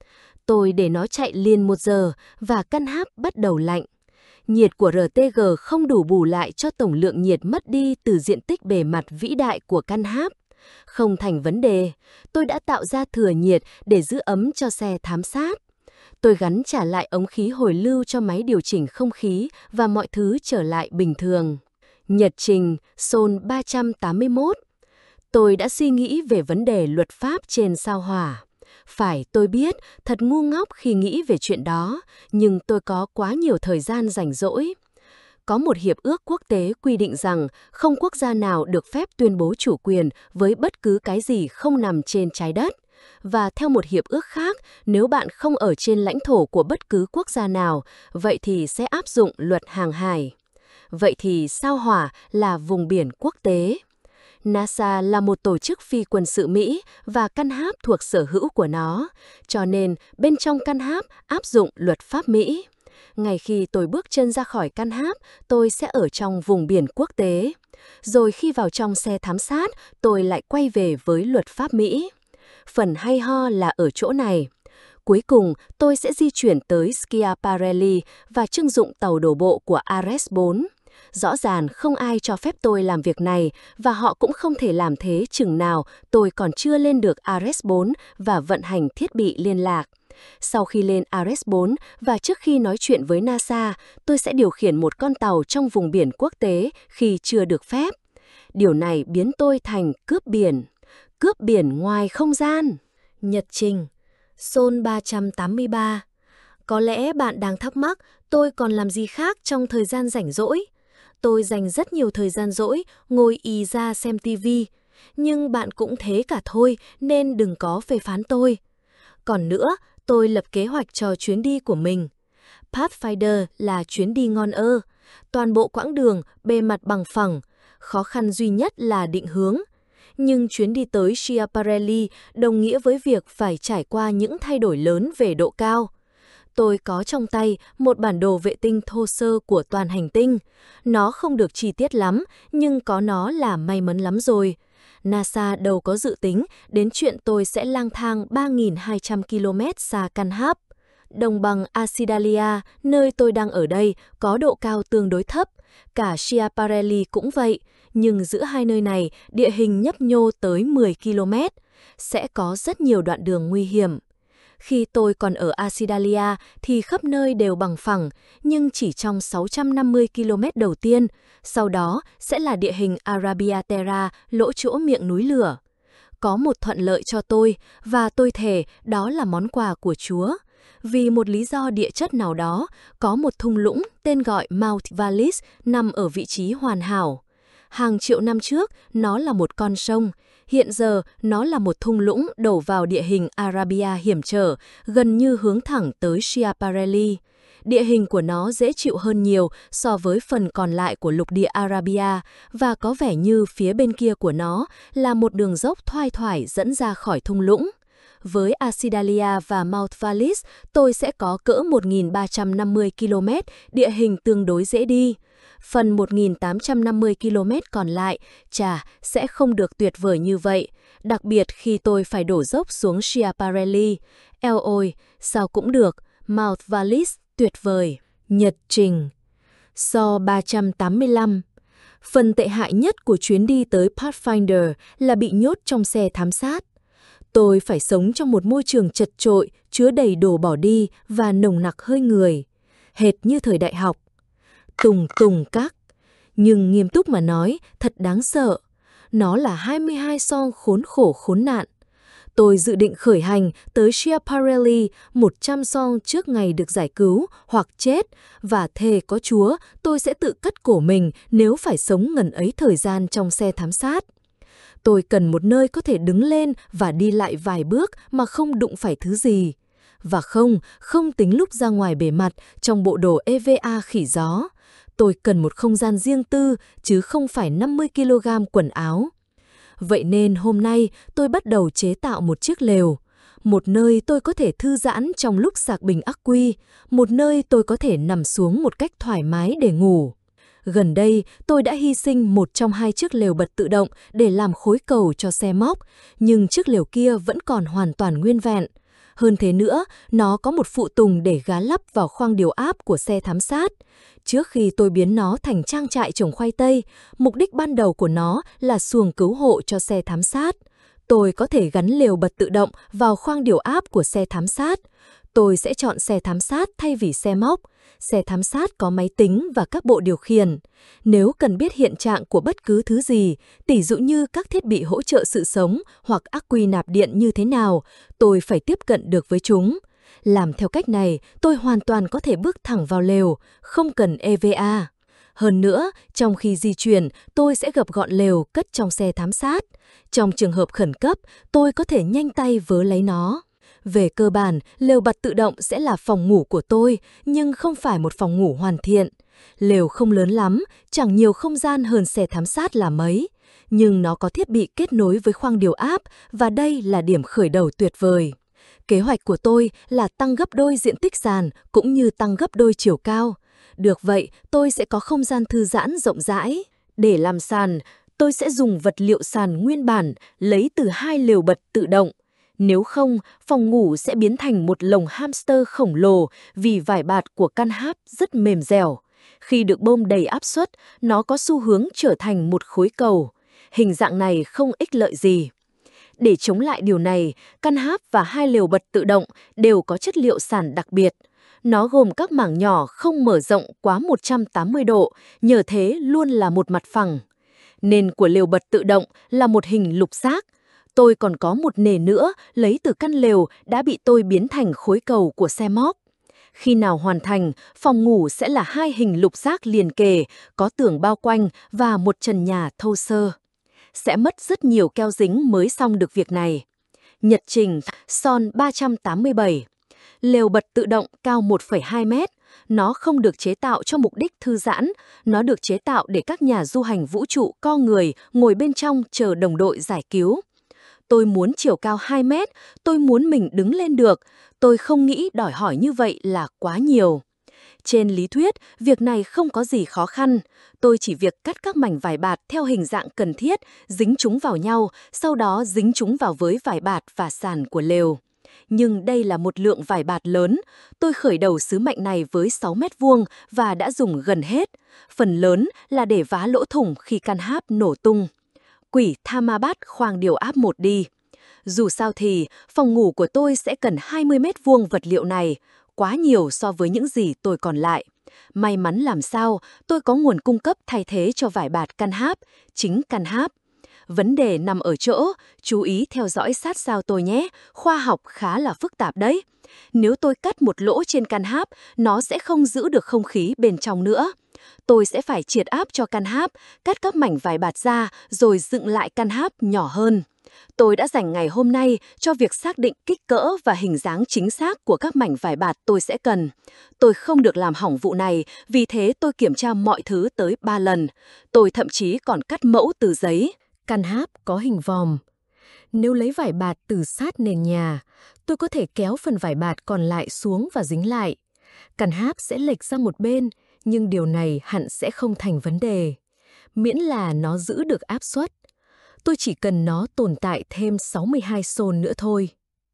Tôi để nó chạy liền một giờ và căn háp bắt đầu lạnh. Nhiệt của rờ tê giê không đủ bù lại cho tổng lượng nhiệt mất đi từ diện tích bề mặt vĩ đại của căn háp. Không thành vấn đề, tôi đã tạo ra thừa nhiệt để giữ ấm cho xe thám sát. Tôi gắn trả lại ống khí hồi lưu cho máy điều chỉnh không khí và mọi thứ trở lại bình thường. Nhật trình Sol ba trăm tám mươi mốt. Tôi đã suy nghĩ về vấn đề luật pháp trên sao Hỏa. Phải, tôi biết, thật ngu ngốc khi nghĩ về chuyện đó, nhưng tôi có quá nhiều thời gian rảnh rỗi. Có một hiệp ước quốc tế quy định rằng không quốc gia nào được phép tuyên bố chủ quyền với bất cứ cái gì không nằm trên trái đất. Và theo một hiệp ước khác, nếu bạn không ở trên lãnh thổ của bất cứ quốc gia nào, vậy thì sẽ áp dụng luật hàng hải. Vậy thì sao Hỏa là vùng biển quốc tế. NASA là một tổ chức phi quân sự Mỹ và căn háp thuộc sở hữu của nó, cho nên bên trong căn háp áp dụng luật pháp Mỹ. Ngay khi tôi bước chân ra khỏi căn háp, tôi sẽ ở trong vùng biển quốc tế. Rồi khi vào trong xe thám sát, tôi lại quay về với luật pháp Mỹ. Phần hay ho là ở chỗ này. Cuối cùng, tôi sẽ di chuyển tới Schiaparelli và trưng dụng tàu đổ bộ của Ares bốn. Rõ ràng không ai cho phép tôi làm việc này và họ cũng không thể làm thế chừng nào tôi còn chưa lên được Ares bốn và vận hành thiết bị liên lạc. Sau khi lên Ares bốn và trước khi nói chuyện với NASA, tôi sẽ điều khiển một con tàu trong vùng biển quốc tế khi chưa được phép. Điều này biến tôi thành cướp biển. Cướp biển ngoài không gian. Nhật trình Sol ba trăm tám mươi ba. Có lẽ bạn đang thắc mắc tôi còn làm gì khác trong thời gian rảnh rỗi. Tôi dành rất nhiều thời gian rỗi ngồi ì ra xem tivi, nhưng bạn cũng thế cả thôi nên đừng có phê phán tôi. Còn nữa, tôi lập kế hoạch cho chuyến đi của mình. Pathfinder là chuyến đi ngon ơ, toàn bộ quãng đường bề mặt bằng phẳng, khó khăn duy nhất là định hướng. Nhưng chuyến đi tới Schiaparelli đồng nghĩa với việc phải trải qua những thay đổi lớn về độ cao. Tôi có trong tay một bản đồ vệ tinh thô sơ của toàn hành tinh. Nó không được chi tiết lắm, nhưng có nó là may mắn lắm rồi. NASA đâu có dự tính đến chuyện tôi sẽ lang thang ba nghìn hai trăm ki lô mét xa căn háp. Đồng bằng Acidalia, nơi tôi đang ở đây, có độ cao tương đối thấp. Cả Schiaparelli cũng vậy, nhưng giữa hai nơi này, địa hình nhấp nhô tới mười ki lô mét. Sẽ có rất nhiều đoạn đường nguy hiểm. Khi tôi còn ở Acidalia thì khắp nơi đều bằng phẳng, nhưng chỉ trong sáu trăm năm mươi ki lô mét đầu tiên, sau đó sẽ là địa hình Arabia Terra, lỗ chỗ miệng núi lửa. Có một thuận lợi cho tôi, và tôi thề đó là món quà của Chúa. Vì một lý do địa chất nào đó, có một thung lũng tên gọi Mount Vallis nằm ở vị trí hoàn hảo. Hàng triệu năm trước, nó là một con sông. Hiện giờ, nó là một thung lũng đổ vào địa hình Arabia hiểm trở, gần như hướng thẳng tới Schiaparelli. Địa hình của nó dễ chịu hơn nhiều so với phần còn lại của lục địa Arabia, và có vẻ như phía bên kia của nó là một đường dốc thoai thoải dẫn ra khỏi thung lũng. Với Acidalia và Mount Vallis, tôi sẽ có cỡ một nghìn ba trăm năm mươi ki lô mét, địa hình tương đối dễ đi. Phần một nghìn tám trăm năm mươi ki lô mét còn lại, chà, sẽ không được tuyệt vời như vậy, đặc biệt khi tôi phải đổ dốc xuống Schiaparelli. Eo ôi, sao cũng được, Mount Vallis, tuyệt vời. Nhật trình Sol ba trăm tám mươi lăm. Phần tệ hại nhất của chuyến đi tới Pathfinder là bị nhốt trong xe thám sát. Tôi phải sống trong một môi trường chật chội, chứa đầy đồ bỏ đi và nồng nặc hơi người, hệt như thời đại học. Tùng tùng các. Nhưng nghiêm túc mà nói, thật đáng sợ. Nó là hai mươi hai song khốn khổ khốn nạn. Tôi dự định khởi hành tới Schiaparelli một trăm song trước ngày được giải cứu hoặc chết, và thề có Chúa tôi sẽ tự cắt cổ mình nếu phải sống ngần ấy thời gian trong xe thám sát. Tôi cần một nơi có thể đứng lên và đi lại vài bước mà không đụng phải thứ gì. Và không, không tính lúc ra ngoài bề mặt trong bộ đồ e vê a khỉ gió. Tôi cần một không gian riêng tư, chứ không phải năm mươi ki lô gam quần áo. Vậy nên hôm nay tôi bắt đầu chế tạo một chiếc lều. Một nơi tôi có thể thư giãn trong lúc sạc bình ắc quy. Một nơi tôi có thể nằm xuống một cách thoải mái để ngủ. Gần đây, tôi đã hy sinh một trong hai chiếc lều bật tự động để làm khối cầu cho xe móc, nhưng chiếc lều kia vẫn còn hoàn toàn nguyên vẹn. Hơn thế nữa, nó có một phụ tùng để gá lắp vào khoang điều áp của xe thám sát. Trước khi tôi biến nó thành trang trại trồng khoai tây, mục đích ban đầu của nó là xuồng cứu hộ cho xe thám sát. Tôi có thể gắn lều bật tự động vào khoang điều áp của xe thám sát. Tôi sẽ chọn xe thám sát thay vì xe móc. Xe thám sát có máy tính và các bộ điều khiển. Nếu cần biết hiện trạng của bất cứ thứ gì, tỉ dụ như các thiết bị hỗ trợ sự sống hoặc ắc quy nạp điện như thế nào, tôi phải tiếp cận được với chúng. Làm theo cách này, tôi hoàn toàn có thể bước thẳng vào lều, không cần e vê a. Hơn nữa, trong khi di chuyển, tôi sẽ gập gọn lều cất trong xe thám sát. Trong trường hợp khẩn cấp, tôi có thể nhanh tay vớ lấy nó. Về cơ bản, lều bật tự động sẽ là phòng ngủ của tôi, nhưng không phải một phòng ngủ hoàn thiện. Lều không lớn lắm, chẳng nhiều không gian hơn xe thám sát là mấy. Nhưng nó có thiết bị kết nối với khoang điều áp, và đây là điểm khởi đầu tuyệt vời. Kế hoạch của tôi là tăng gấp đôi diện tích sàn cũng như tăng gấp đôi chiều cao. Được vậy, tôi sẽ có không gian thư giãn rộng rãi. Để làm sàn, tôi sẽ dùng vật liệu sàn nguyên bản lấy từ hai lều bật tự động. Nếu không, phòng ngủ sẽ biến thành một lồng hamster khổng lồ vì vải bạt của căn háp rất mềm dẻo. Khi được bơm đầy áp suất, nó có xu hướng trở thành một khối cầu. Hình dạng này không ích lợi gì. Để chống lại điều này, căn háp và hai lều bật tự động đều có chất liệu sàn đặc biệt. Nó gồm các mảng nhỏ không mở rộng quá một trăm tám mươi độ, nhờ thế luôn là một mặt phẳng. Nền của lều bật tự động là một hình lục giác. Tôi còn có một nề nữa lấy từ căn lều đã bị tôi biến thành khối cầu của xe móc. Khi nào hoàn thành, phòng ngủ sẽ là hai hình lục giác liền kề, có tường bao quanh và một trần nhà thô sơ. Sẽ mất rất nhiều keo dính mới xong được việc này. Nhật trình Son ba trăm tám mươi bảy. Lều bật tự động cao một phẩy hai mét. Nó không được chế tạo cho mục đích thư giãn, nó được chế tạo để các nhà du hành vũ trụ co người ngồi bên trong chờ đồng đội giải cứu. Tôi muốn chiều cao hai mét, tôi muốn mình đứng lên được. Tôi không nghĩ đòi hỏi như vậy là quá nhiều. Trên lý thuyết, việc này không có gì khó khăn. Tôi chỉ việc cắt các mảnh vải bạt theo hình dạng cần thiết, dính chúng vào nhau, sau đó dính chúng vào với vải bạt và sàn của lều. Nhưng đây là một lượng vải bạt lớn. Tôi khởi đầu sứ mệnh này với sáu mét vuông và đã dùng gần hết. Phần lớn là để vá lỗ thủng khi căn háp nổ tung. Quỷ Thammabat khoang điều áp một đi. Dù sao thì, phòng ngủ của tôi sẽ cần hai mươi mét vuông vật liệu này, quá nhiều so với những gì tôi còn lại. May mắn làm sao, tôi có nguồn cung cấp thay thế cho vải bạt căn háp, chính căn háp. Vấn đề nằm ở chỗ, chú ý theo dõi sát sao tôi nhé, khoa học khá là phức tạp đấy. Nếu tôi cắt một lỗ trên căn háp, nó sẽ không giữ được không khí bên trong nữa. Tôi sẽ phải triệt áp cho căn háp, cắt các mảnh vải bạt ra rồi dựng lại căn háp nhỏ hơn. Tôi đã dành ngày hôm nay cho việc xác định kích cỡ và hình dáng chính xác của các mảnh vải bạt tôi sẽ cần. Tôi không được làm hỏng vụ này, vì thế tôi kiểm tra mọi thứ tới ba lần. Tôi thậm chí còn cắt mẫu từ giấy. Căn háp có hình vòm. Nếu lấy vải bạt từ sát nền nhà, tôi có thể kéo phần vải bạt còn lại xuống và dính lại. Căn háp sẽ lệch sang một bên, nhưng điều này hẳn sẽ không thành vấn đề. Miễn là nó giữ được áp suất. Tôi chỉ cần nó tồn tại thêm sáu mươi hai xôn nữa thôi.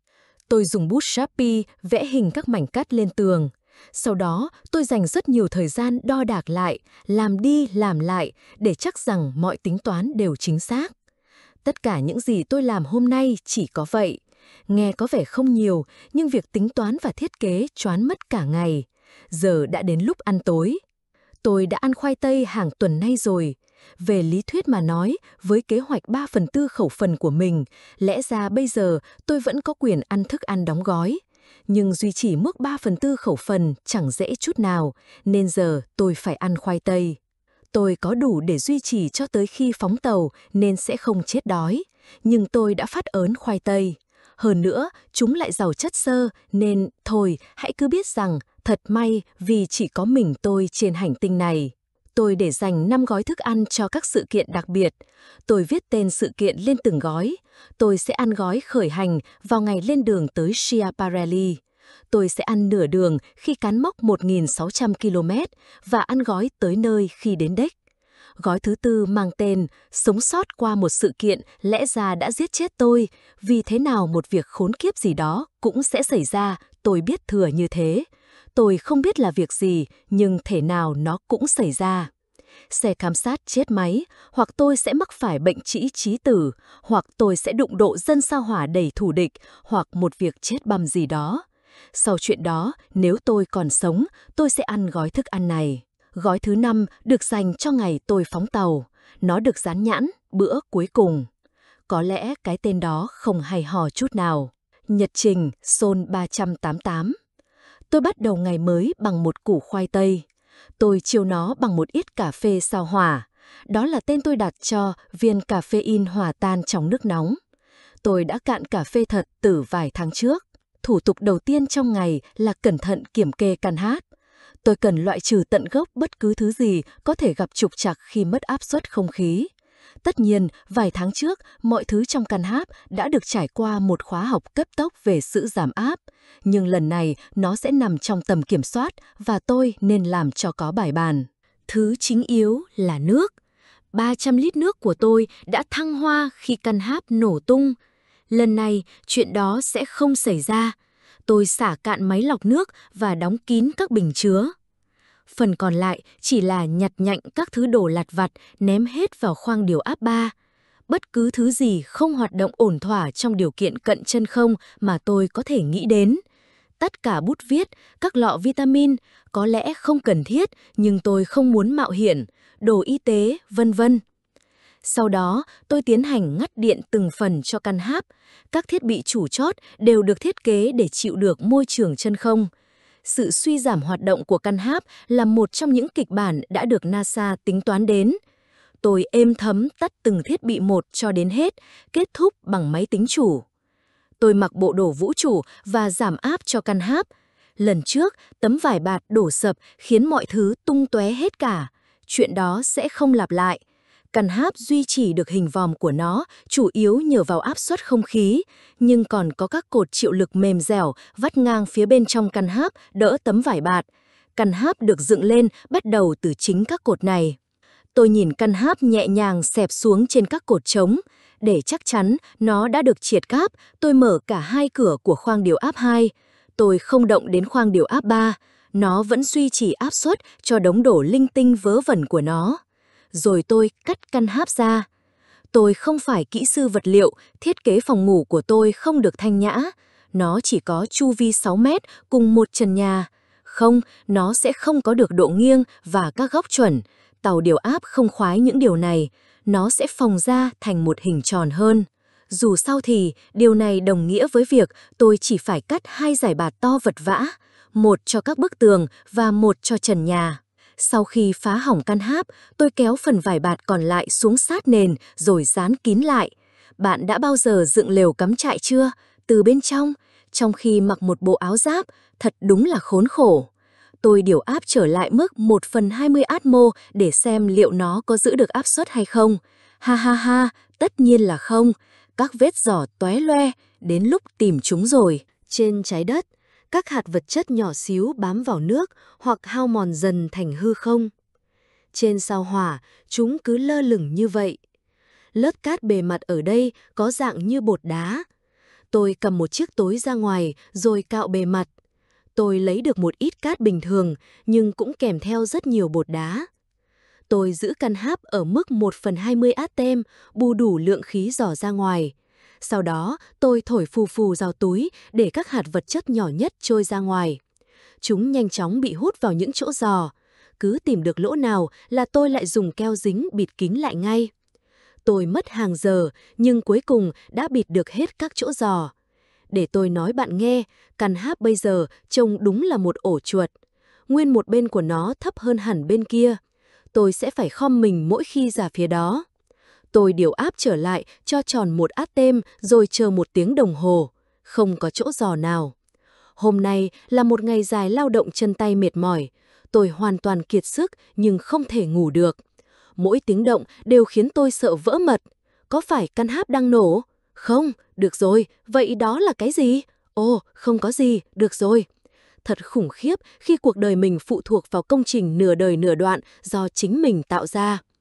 Tôi dùng bút Sharpie vẽ hình các mảnh cắt lên tường. Sau đó, tôi dành rất nhiều thời gian đo đạc lại, làm đi làm lại để chắc rằng mọi tính toán đều chính xác. Tất cả những gì tôi làm hôm nay chỉ có vậy. Nghe có vẻ không nhiều, nhưng việc tính toán và thiết kế choán mất cả ngày. Giờ đã đến lúc ăn tối. Tôi đã ăn khoai tây hàng tuần nay rồi. Về lý thuyết mà nói, với kế hoạch ba phần tư khẩu phần của mình, lẽ ra bây giờ tôi vẫn có quyền ăn thức ăn đóng gói. Nhưng duy trì mức ba phần tư khẩu phần chẳng dễ chút nào, nên giờ tôi phải ăn khoai tây. Tôi có đủ để duy trì cho tới khi phóng tàu nên sẽ không chết đói. Nhưng tôi đã phát ớn khoai tây. Hơn nữa, chúng lại giàu chất xơ nên thôi hãy cứ biết rằng thật may vì chỉ có mình tôi trên hành tinh này. Tôi để dành năm gói thức ăn cho các sự kiện đặc biệt. Tôi viết tên sự kiện lên từng gói. Tôi sẽ ăn gói khởi hành vào ngày lên đường tới Schiaparelli. Tôi sẽ ăn nửa đường khi cán mốc một nghìn sáu trăm ki lô mét và ăn gói tới nơi khi đến đích. Gói thứ tư mang tên sống sót qua một sự kiện lẽ ra đã giết chết tôi, vì thế nào một việc khốn kiếp gì đó cũng sẽ xảy ra, tôi biết thừa như thế. Tôi không biết là việc gì, nhưng thể nào nó cũng xảy ra. Xe cám sát chết máy, hoặc tôi sẽ mắc phải bệnh trĩ trí tử, hoặc tôi sẽ đụng độ dân sao hỏa đầy thù địch, hoặc một việc chết băm gì đó. Sau chuyện đó, nếu tôi còn sống, tôi sẽ ăn gói thức ăn này. Gói thứ năm được dành cho ngày tôi phóng tàu. Nó được dán nhãn bữa cuối cùng. Có lẽ cái tên đó không hay ho chút nào. Nhật trình Sol ba trăm tám mươi tám. Tôi bắt đầu ngày mới bằng một củ khoai tây. Tôi chiêu nó bằng một ít cà phê sao hỏa. Đó là tên tôi đặt cho viên caffeine hòa tan trong nước nóng. Tôi đã cạn cà phê thật từ vài tháng trước. Thủ tục đầu tiên trong ngày là cẩn thận kiểm kê căn hát. Tôi cần loại trừ tận gốc bất cứ thứ gì có thể gặp trục trặc khi mất áp suất không khí. Tất nhiên, vài tháng trước, mọi thứ trong căn hát đã được trải qua một khóa học cấp tốc về sự giảm áp. Nhưng lần này, nó sẽ nằm trong tầm kiểm soát và tôi nên làm cho có bài bản. Thứ chính yếu là nước. ba trăm lít nước của tôi đã thăng hoa khi căn hát nổ tung. Lần này, chuyện đó sẽ không xảy ra. Tôi xả cạn máy lọc nước và đóng kín các bình chứa. Phần còn lại chỉ là nhặt nhạnh các thứ đồ lặt vặt ném hết vào khoang điều áp ba. Bất cứ thứ gì không hoạt động ổn thỏa trong điều kiện cận chân không mà tôi có thể nghĩ đến. Tất cả bút viết, các lọ vitamin, có lẽ không cần thiết nhưng tôi không muốn mạo hiểm, đồ y tế, vân vân. Sau đó, tôi tiến hành ngắt điện từng phần cho căn hát. Các thiết bị chủ chốt đều được thiết kế để chịu được môi trường chân không. Sự suy giảm hoạt động của căn hát là một trong những kịch bản đã được NASA tính toán đến. Tôi êm thấm tắt từng thiết bị một cho đến hết, kết thúc bằng máy tính chủ. Tôi mặc bộ đồ vũ trụ và giảm áp cho căn hát. Lần trước, tấm vải bạt đổ sập khiến mọi thứ tung tóe hết cả. Chuyện đó sẽ không lặp lại. Căn hát duy trì được hình vòm của nó chủ yếu nhờ vào áp suất không khí, nhưng còn có các cột chịu lực mềm dẻo vắt ngang phía bên trong căn hát đỡ tấm vải bạt. Căn hát được dựng lên bắt đầu từ chính các cột này. Tôi nhìn căn hát nhẹ nhàng xẹp xuống trên các cột trống. Để chắc chắn nó đã được triệt cáp, tôi mở cả hai cửa của khoang điều áp hai. Tôi không động đến khoang điều áp ba. Nó vẫn duy trì áp suất cho đống đổ linh tinh vớ vẩn của nó. Rồi tôi cắt căn hát ra. Tôi không phải kỹ sư vật liệu, thiết kế phòng ngủ của tôi không được thanh nhã. Nó chỉ có chu vi sáu mét cùng một trần nhà. Không, nó sẽ không có được độ nghiêng và các góc chuẩn. Tàu điều áp không khoái những điều này. Nó sẽ phồng ra thành một hình tròn hơn. Dù sao thì, điều này đồng nghĩa với việc tôi chỉ phải cắt hai dải bạt to vật vã. Một cho các bức tường và một cho trần nhà. Sau khi phá hỏng căn hát, tôi kéo phần vải bạt còn lại xuống sát nền rồi dán kín lại. Bạn đã bao giờ dựng lều cắm trại chưa? Từ bên trong, trong khi mặc một bộ áo giáp, thật đúng là khốn khổ. Tôi điều áp trở lại mức một phần hai mươi atmo để xem liệu nó có giữ được áp suất hay không. Ha ha ha, tất nhiên là không. Các vết giỏ tóe loe, đến lúc tìm chúng rồi. Trên trái đất, các hạt vật chất nhỏ xíu bám vào nước hoặc hao mòn dần thành hư không. Trên sao hỏa, chúng cứ lơ lửng như vậy. Lớp cát bề mặt ở đây có dạng như bột đá. Tôi cầm một chiếc tối ra ngoài rồi cạo bề mặt. Tôi lấy được một ít cát bình thường nhưng cũng kèm theo rất nhiều bột đá. Tôi giữ căn hát ở mức một phần hai mươi atm, bù đủ lượng khí dò ra ngoài. Sau đó, tôi thổi phù phù vào túi để các hạt vật chất nhỏ nhất trôi ra ngoài. Chúng nhanh chóng bị hút vào những chỗ giò. Cứ tìm được lỗ nào là tôi lại dùng keo dính bịt kín lại ngay. Tôi mất hàng giờ, nhưng cuối cùng đã bịt được hết các chỗ giò. Để tôi nói bạn nghe, căn hát bây giờ trông đúng là một ổ chuột. Nguyên một bên của nó thấp hơn hẳn bên kia. Tôi sẽ phải khom mình mỗi khi ra phía đó. Tôi điều áp trở lại cho tròn một atm rồi chờ một tiếng đồng hồ. Không có chỗ giò nào. Hôm nay là một ngày dài lao động chân tay mệt mỏi. Tôi hoàn toàn kiệt sức nhưng không thể ngủ được. Mỗi tiếng động đều khiến tôi sợ vỡ mật. Có phải căn hát đang nổ? Không, được rồi, vậy đó là cái gì? Ồ, không có gì, được rồi. Thật khủng khiếp khi cuộc đời mình phụ thuộc vào công trình nửa đời nửa đoạn do chính mình tạo ra.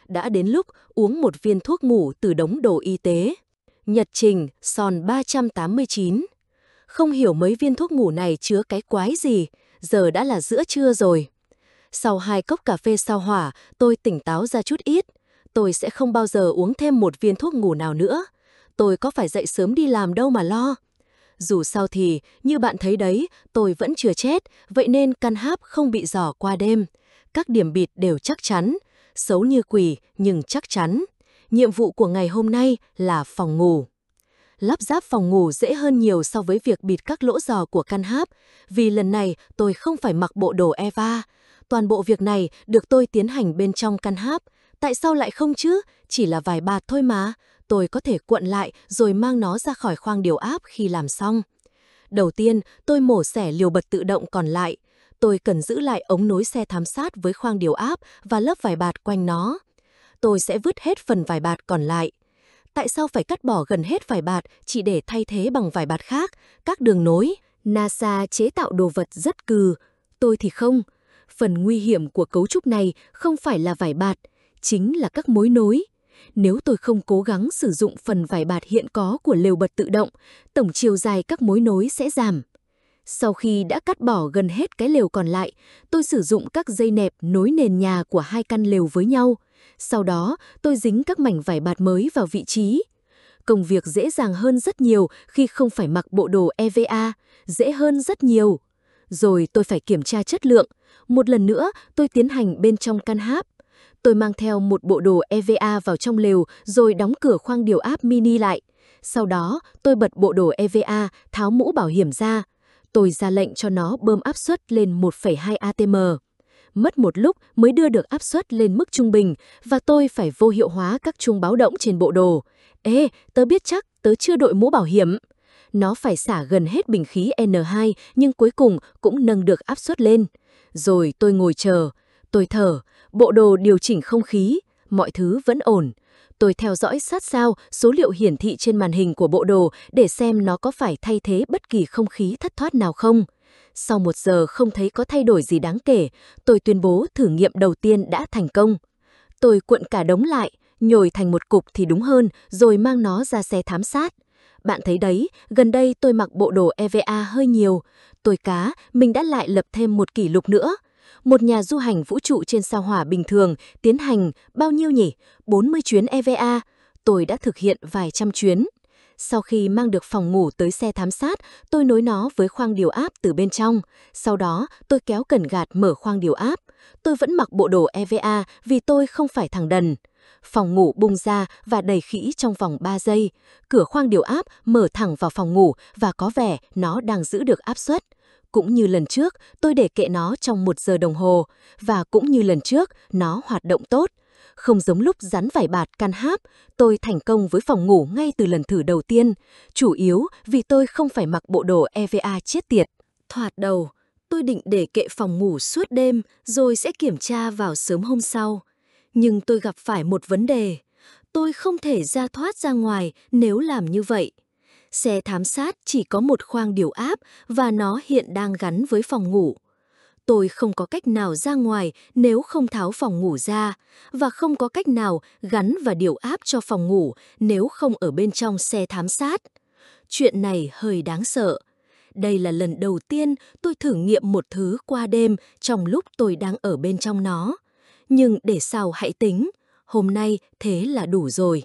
đã đến lúc uống một viên thuốc ngủ từ đống đồ y tế. Nhật trình, Son ba trăm tám mươi chín. Không hiểu mấy viên thuốc ngủ này chứa cái quái gì, giờ đã là giữa trưa rồi. Sau hai cốc cà phê sao hỏa, tôi tỉnh táo ra chút ít. Tôi sẽ không bao giờ uống thêm một viên thuốc ngủ nào nữa. Tôi có phải dậy sớm đi làm đâu mà lo. Dù sao thì, như bạn thấy đấy, tôi vẫn chưa chết, vậy nên căn háp không bị dò qua đêm. Các điểm bịt đều chắc chắn, xấu như quỷ nhưng chắc chắn. Nhiệm vụ của ngày hôm nay là phòng ngủ. Lắp ráp phòng ngủ dễ hơn nhiều so với việc bịt các lỗ dò của căn háp, vì lần này tôi không phải mặc bộ đồ Eva. Toàn bộ việc này được tôi tiến hành bên trong căn háp. Tại sao lại không chứ? Chỉ là vài bạt thôi mà. Tôi có thể cuộn lại rồi mang nó ra khỏi khoang điều áp khi làm xong. Đầu tiên, tôi mổ xẻ liều bật tự động còn lại. Tôi cần giữ lại ống nối xe thám sát với khoang điều áp và lớp vải bạt quanh nó. Tôi sẽ vứt hết phần vải bạt còn lại. Tại sao phải cắt bỏ gần hết vải bạt chỉ để thay thế bằng vải bạt khác, các đường nối? NASA chế tạo đồ vật rất cừ, tôi thì không. Phần nguy hiểm của cấu trúc này không phải là vải bạt, chính là các mối nối. Nếu tôi không cố gắng sử dụng phần vải bạt hiện có của lều bật tự động, tổng chiều dài các mối nối sẽ giảm. Sau khi đã cắt bỏ gần hết cái lều còn lại, tôi sử dụng các dây nẹp nối nền nhà của hai căn lều với nhau. Sau đó, tôi dính các mảnh vải bạt mới vào vị trí. Công việc dễ dàng hơn rất nhiều khi không phải mặc bộ đồ e vê a, dễ hơn rất nhiều. Rồi tôi phải kiểm tra chất lượng. Một lần nữa, tôi tiến hành bên trong căn háp. Tôi mang theo một bộ đồ e vê a vào trong lều rồi đóng cửa khoang điều áp mini lại. Sau đó, tôi bật bộ đồ e vê a, tháo mũ bảo hiểm ra. Tôi ra lệnh cho nó bơm áp suất lên một phẩy hai a tê em. Mất một lúc mới đưa được áp suất lên mức trung bình và tôi phải vô hiệu hóa các chuông báo động trên bộ đồ. Ê, tớ biết chắc, tớ chưa đội mũ bảo hiểm. Nó phải xả gần hết bình khí en hai nhưng cuối cùng cũng nâng được áp suất lên. Rồi tôi ngồi chờ, tôi thở, bộ đồ điều chỉnh không khí, mọi thứ vẫn ổn. Tôi theo dõi sát sao số liệu hiển thị trên màn hình của bộ đồ để xem nó có phải thay thế bất kỳ không khí thất thoát nào không. Sau một giờ không thấy có thay đổi gì đáng kể, tôi tuyên bố thử nghiệm đầu tiên đã thành công. Tôi cuộn cả đống lại, nhồi thành một cục thì đúng hơn, rồi mang nó ra xe thám sát. Bạn thấy đấy, gần đây tôi mặc bộ đồ e vê a hơi nhiều. Tôi cá, mình đã lại lập thêm một kỷ lục nữa. Một nhà du hành vũ trụ trên sao hỏa bình thường tiến hành bao nhiêu nhỉ? bốn mươi chuyến e vê a. Tôi đã thực hiện vài trăm chuyến. Sau khi mang được phòng ngủ tới xe thám sát, tôi nối nó với khoang điều áp từ bên trong. Sau đó, tôi kéo cần gạt mở khoang điều áp. Tôi vẫn mặc bộ đồ e vê a vì tôi không phải thằng đần. Phòng ngủ bung ra và đầy khỉ trong vòng ba giây. Cửa khoang điều áp mở thẳng vào phòng ngủ và có vẻ nó đang giữ được áp suất. Cũng như lần trước, tôi để kệ nó trong một giờ đồng hồ. Và cũng như lần trước, nó hoạt động tốt. Không giống lúc rắn vải bạt căn háp, tôi thành công với phòng ngủ ngay từ lần thử đầu tiên. Chủ yếu vì tôi không phải mặc bộ đồ e vê a chết tiệt. Thoạt đầu, tôi định để kệ phòng ngủ suốt đêm rồi sẽ kiểm tra vào sớm hôm sau. Nhưng tôi gặp phải một vấn đề. Tôi không thể ra thoát ra ngoài nếu làm như vậy. Xe thám sát chỉ có một khoang điều áp và nó hiện đang gắn với phòng ngủ. Tôi không có cách nào ra ngoài nếu không tháo phòng ngủ ra, và không có cách nào gắn và điều áp cho phòng ngủ nếu không ở bên trong xe thám sát. Chuyện này hơi đáng sợ. Đây là lần đầu tiên tôi thử nghiệm một thứ qua đêm trong lúc tôi đang ở bên trong nó. Nhưng để sau hãy tính, hôm nay thế là đủ rồi.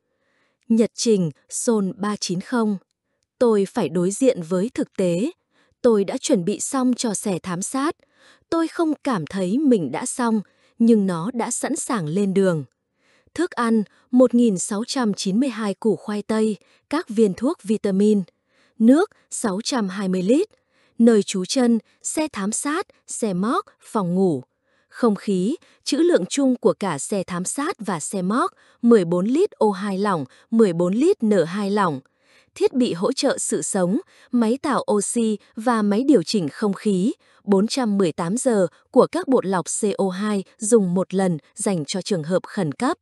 Nhật trình Son ba chín không. Tôi phải đối diện với thực tế. Tôi đã chuẩn bị xong cho xe thám sát. Tôi không cảm thấy mình đã xong, nhưng nó đã sẵn sàng lên đường. Thức ăn một nghìn sáu trăm chín mươi hai củ khoai tây, các viên thuốc vitamin. Nước sáu trăm hai mươi lít. Nơi trú chân, xe thám sát, xe móc, phòng ngủ. Không khí, trữ lượng chung của cả xe thám sát và xe móc mười bốn lít O hai lỏng, mười bốn lít N hai lỏng. Thiết bị hỗ trợ sự sống, máy tạo oxy và máy điều chỉnh không khí, bốn trăm mười tám giờ của các bột lọc xê o hai dùng một lần dành cho trường hợp khẩn cấp.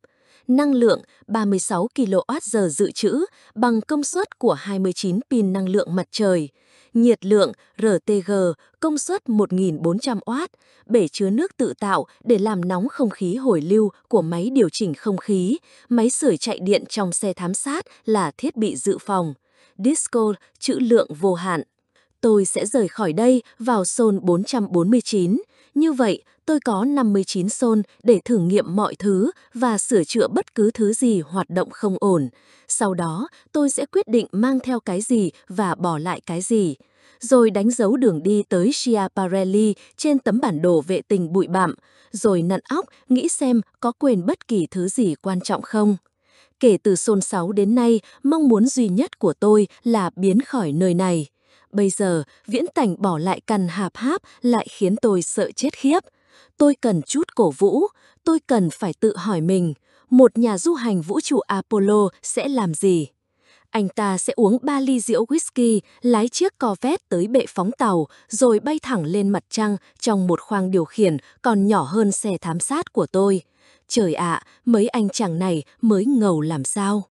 năng lượng ba mươi sáu ki lô oát giờ dự trữ bằng công suất của hai mươi chín pin năng lượng mặt trời, nhiệt lượng rờ tê giê công suất một nghìn bốn trăm oát, bể chứa nước tự tạo để làm nóng không khí hồi lưu của máy điều chỉnh không khí, máy sưởi chạy điện trong xe thám sát là thiết bị dự phòng, Disco trữ lượng vô hạn. Tôi sẽ rời khỏi đây vào Sol bốn trăm bốn mươi chín, như vậy tôi có năm mươi chín Sol để thử nghiệm mọi thứ và sửa chữa bất cứ thứ gì hoạt động không ổn. Sau đó tôi sẽ quyết định mang theo cái gì và bỏ lại cái gì. Rồi đánh dấu đường đi tới Schiaparelli trên tấm bản đồ vệ tinh bụi bặm, rồi nặn óc nghĩ xem có quên bất kỳ thứ gì quan trọng không. Kể từ Sol sáu đến nay, mong muốn duy nhất của tôi là biến khỏi nơi này. Bây giờ, viễn cảnh bỏ lại cằn hạp háp lại khiến tôi sợ chết khiếp. Tôi cần chút cổ vũ, tôi cần phải tự hỏi mình, một nhà du hành vũ trụ Apollo sẽ làm gì? Anh ta sẽ uống ba ly rượu whisky, lái chiếc Corvette tới bệ phóng tàu, rồi bay thẳng lên mặt trăng trong một khoang điều khiển còn nhỏ hơn xe thám sát của tôi. Trời ạ, mấy anh chàng này mới ngầu làm sao?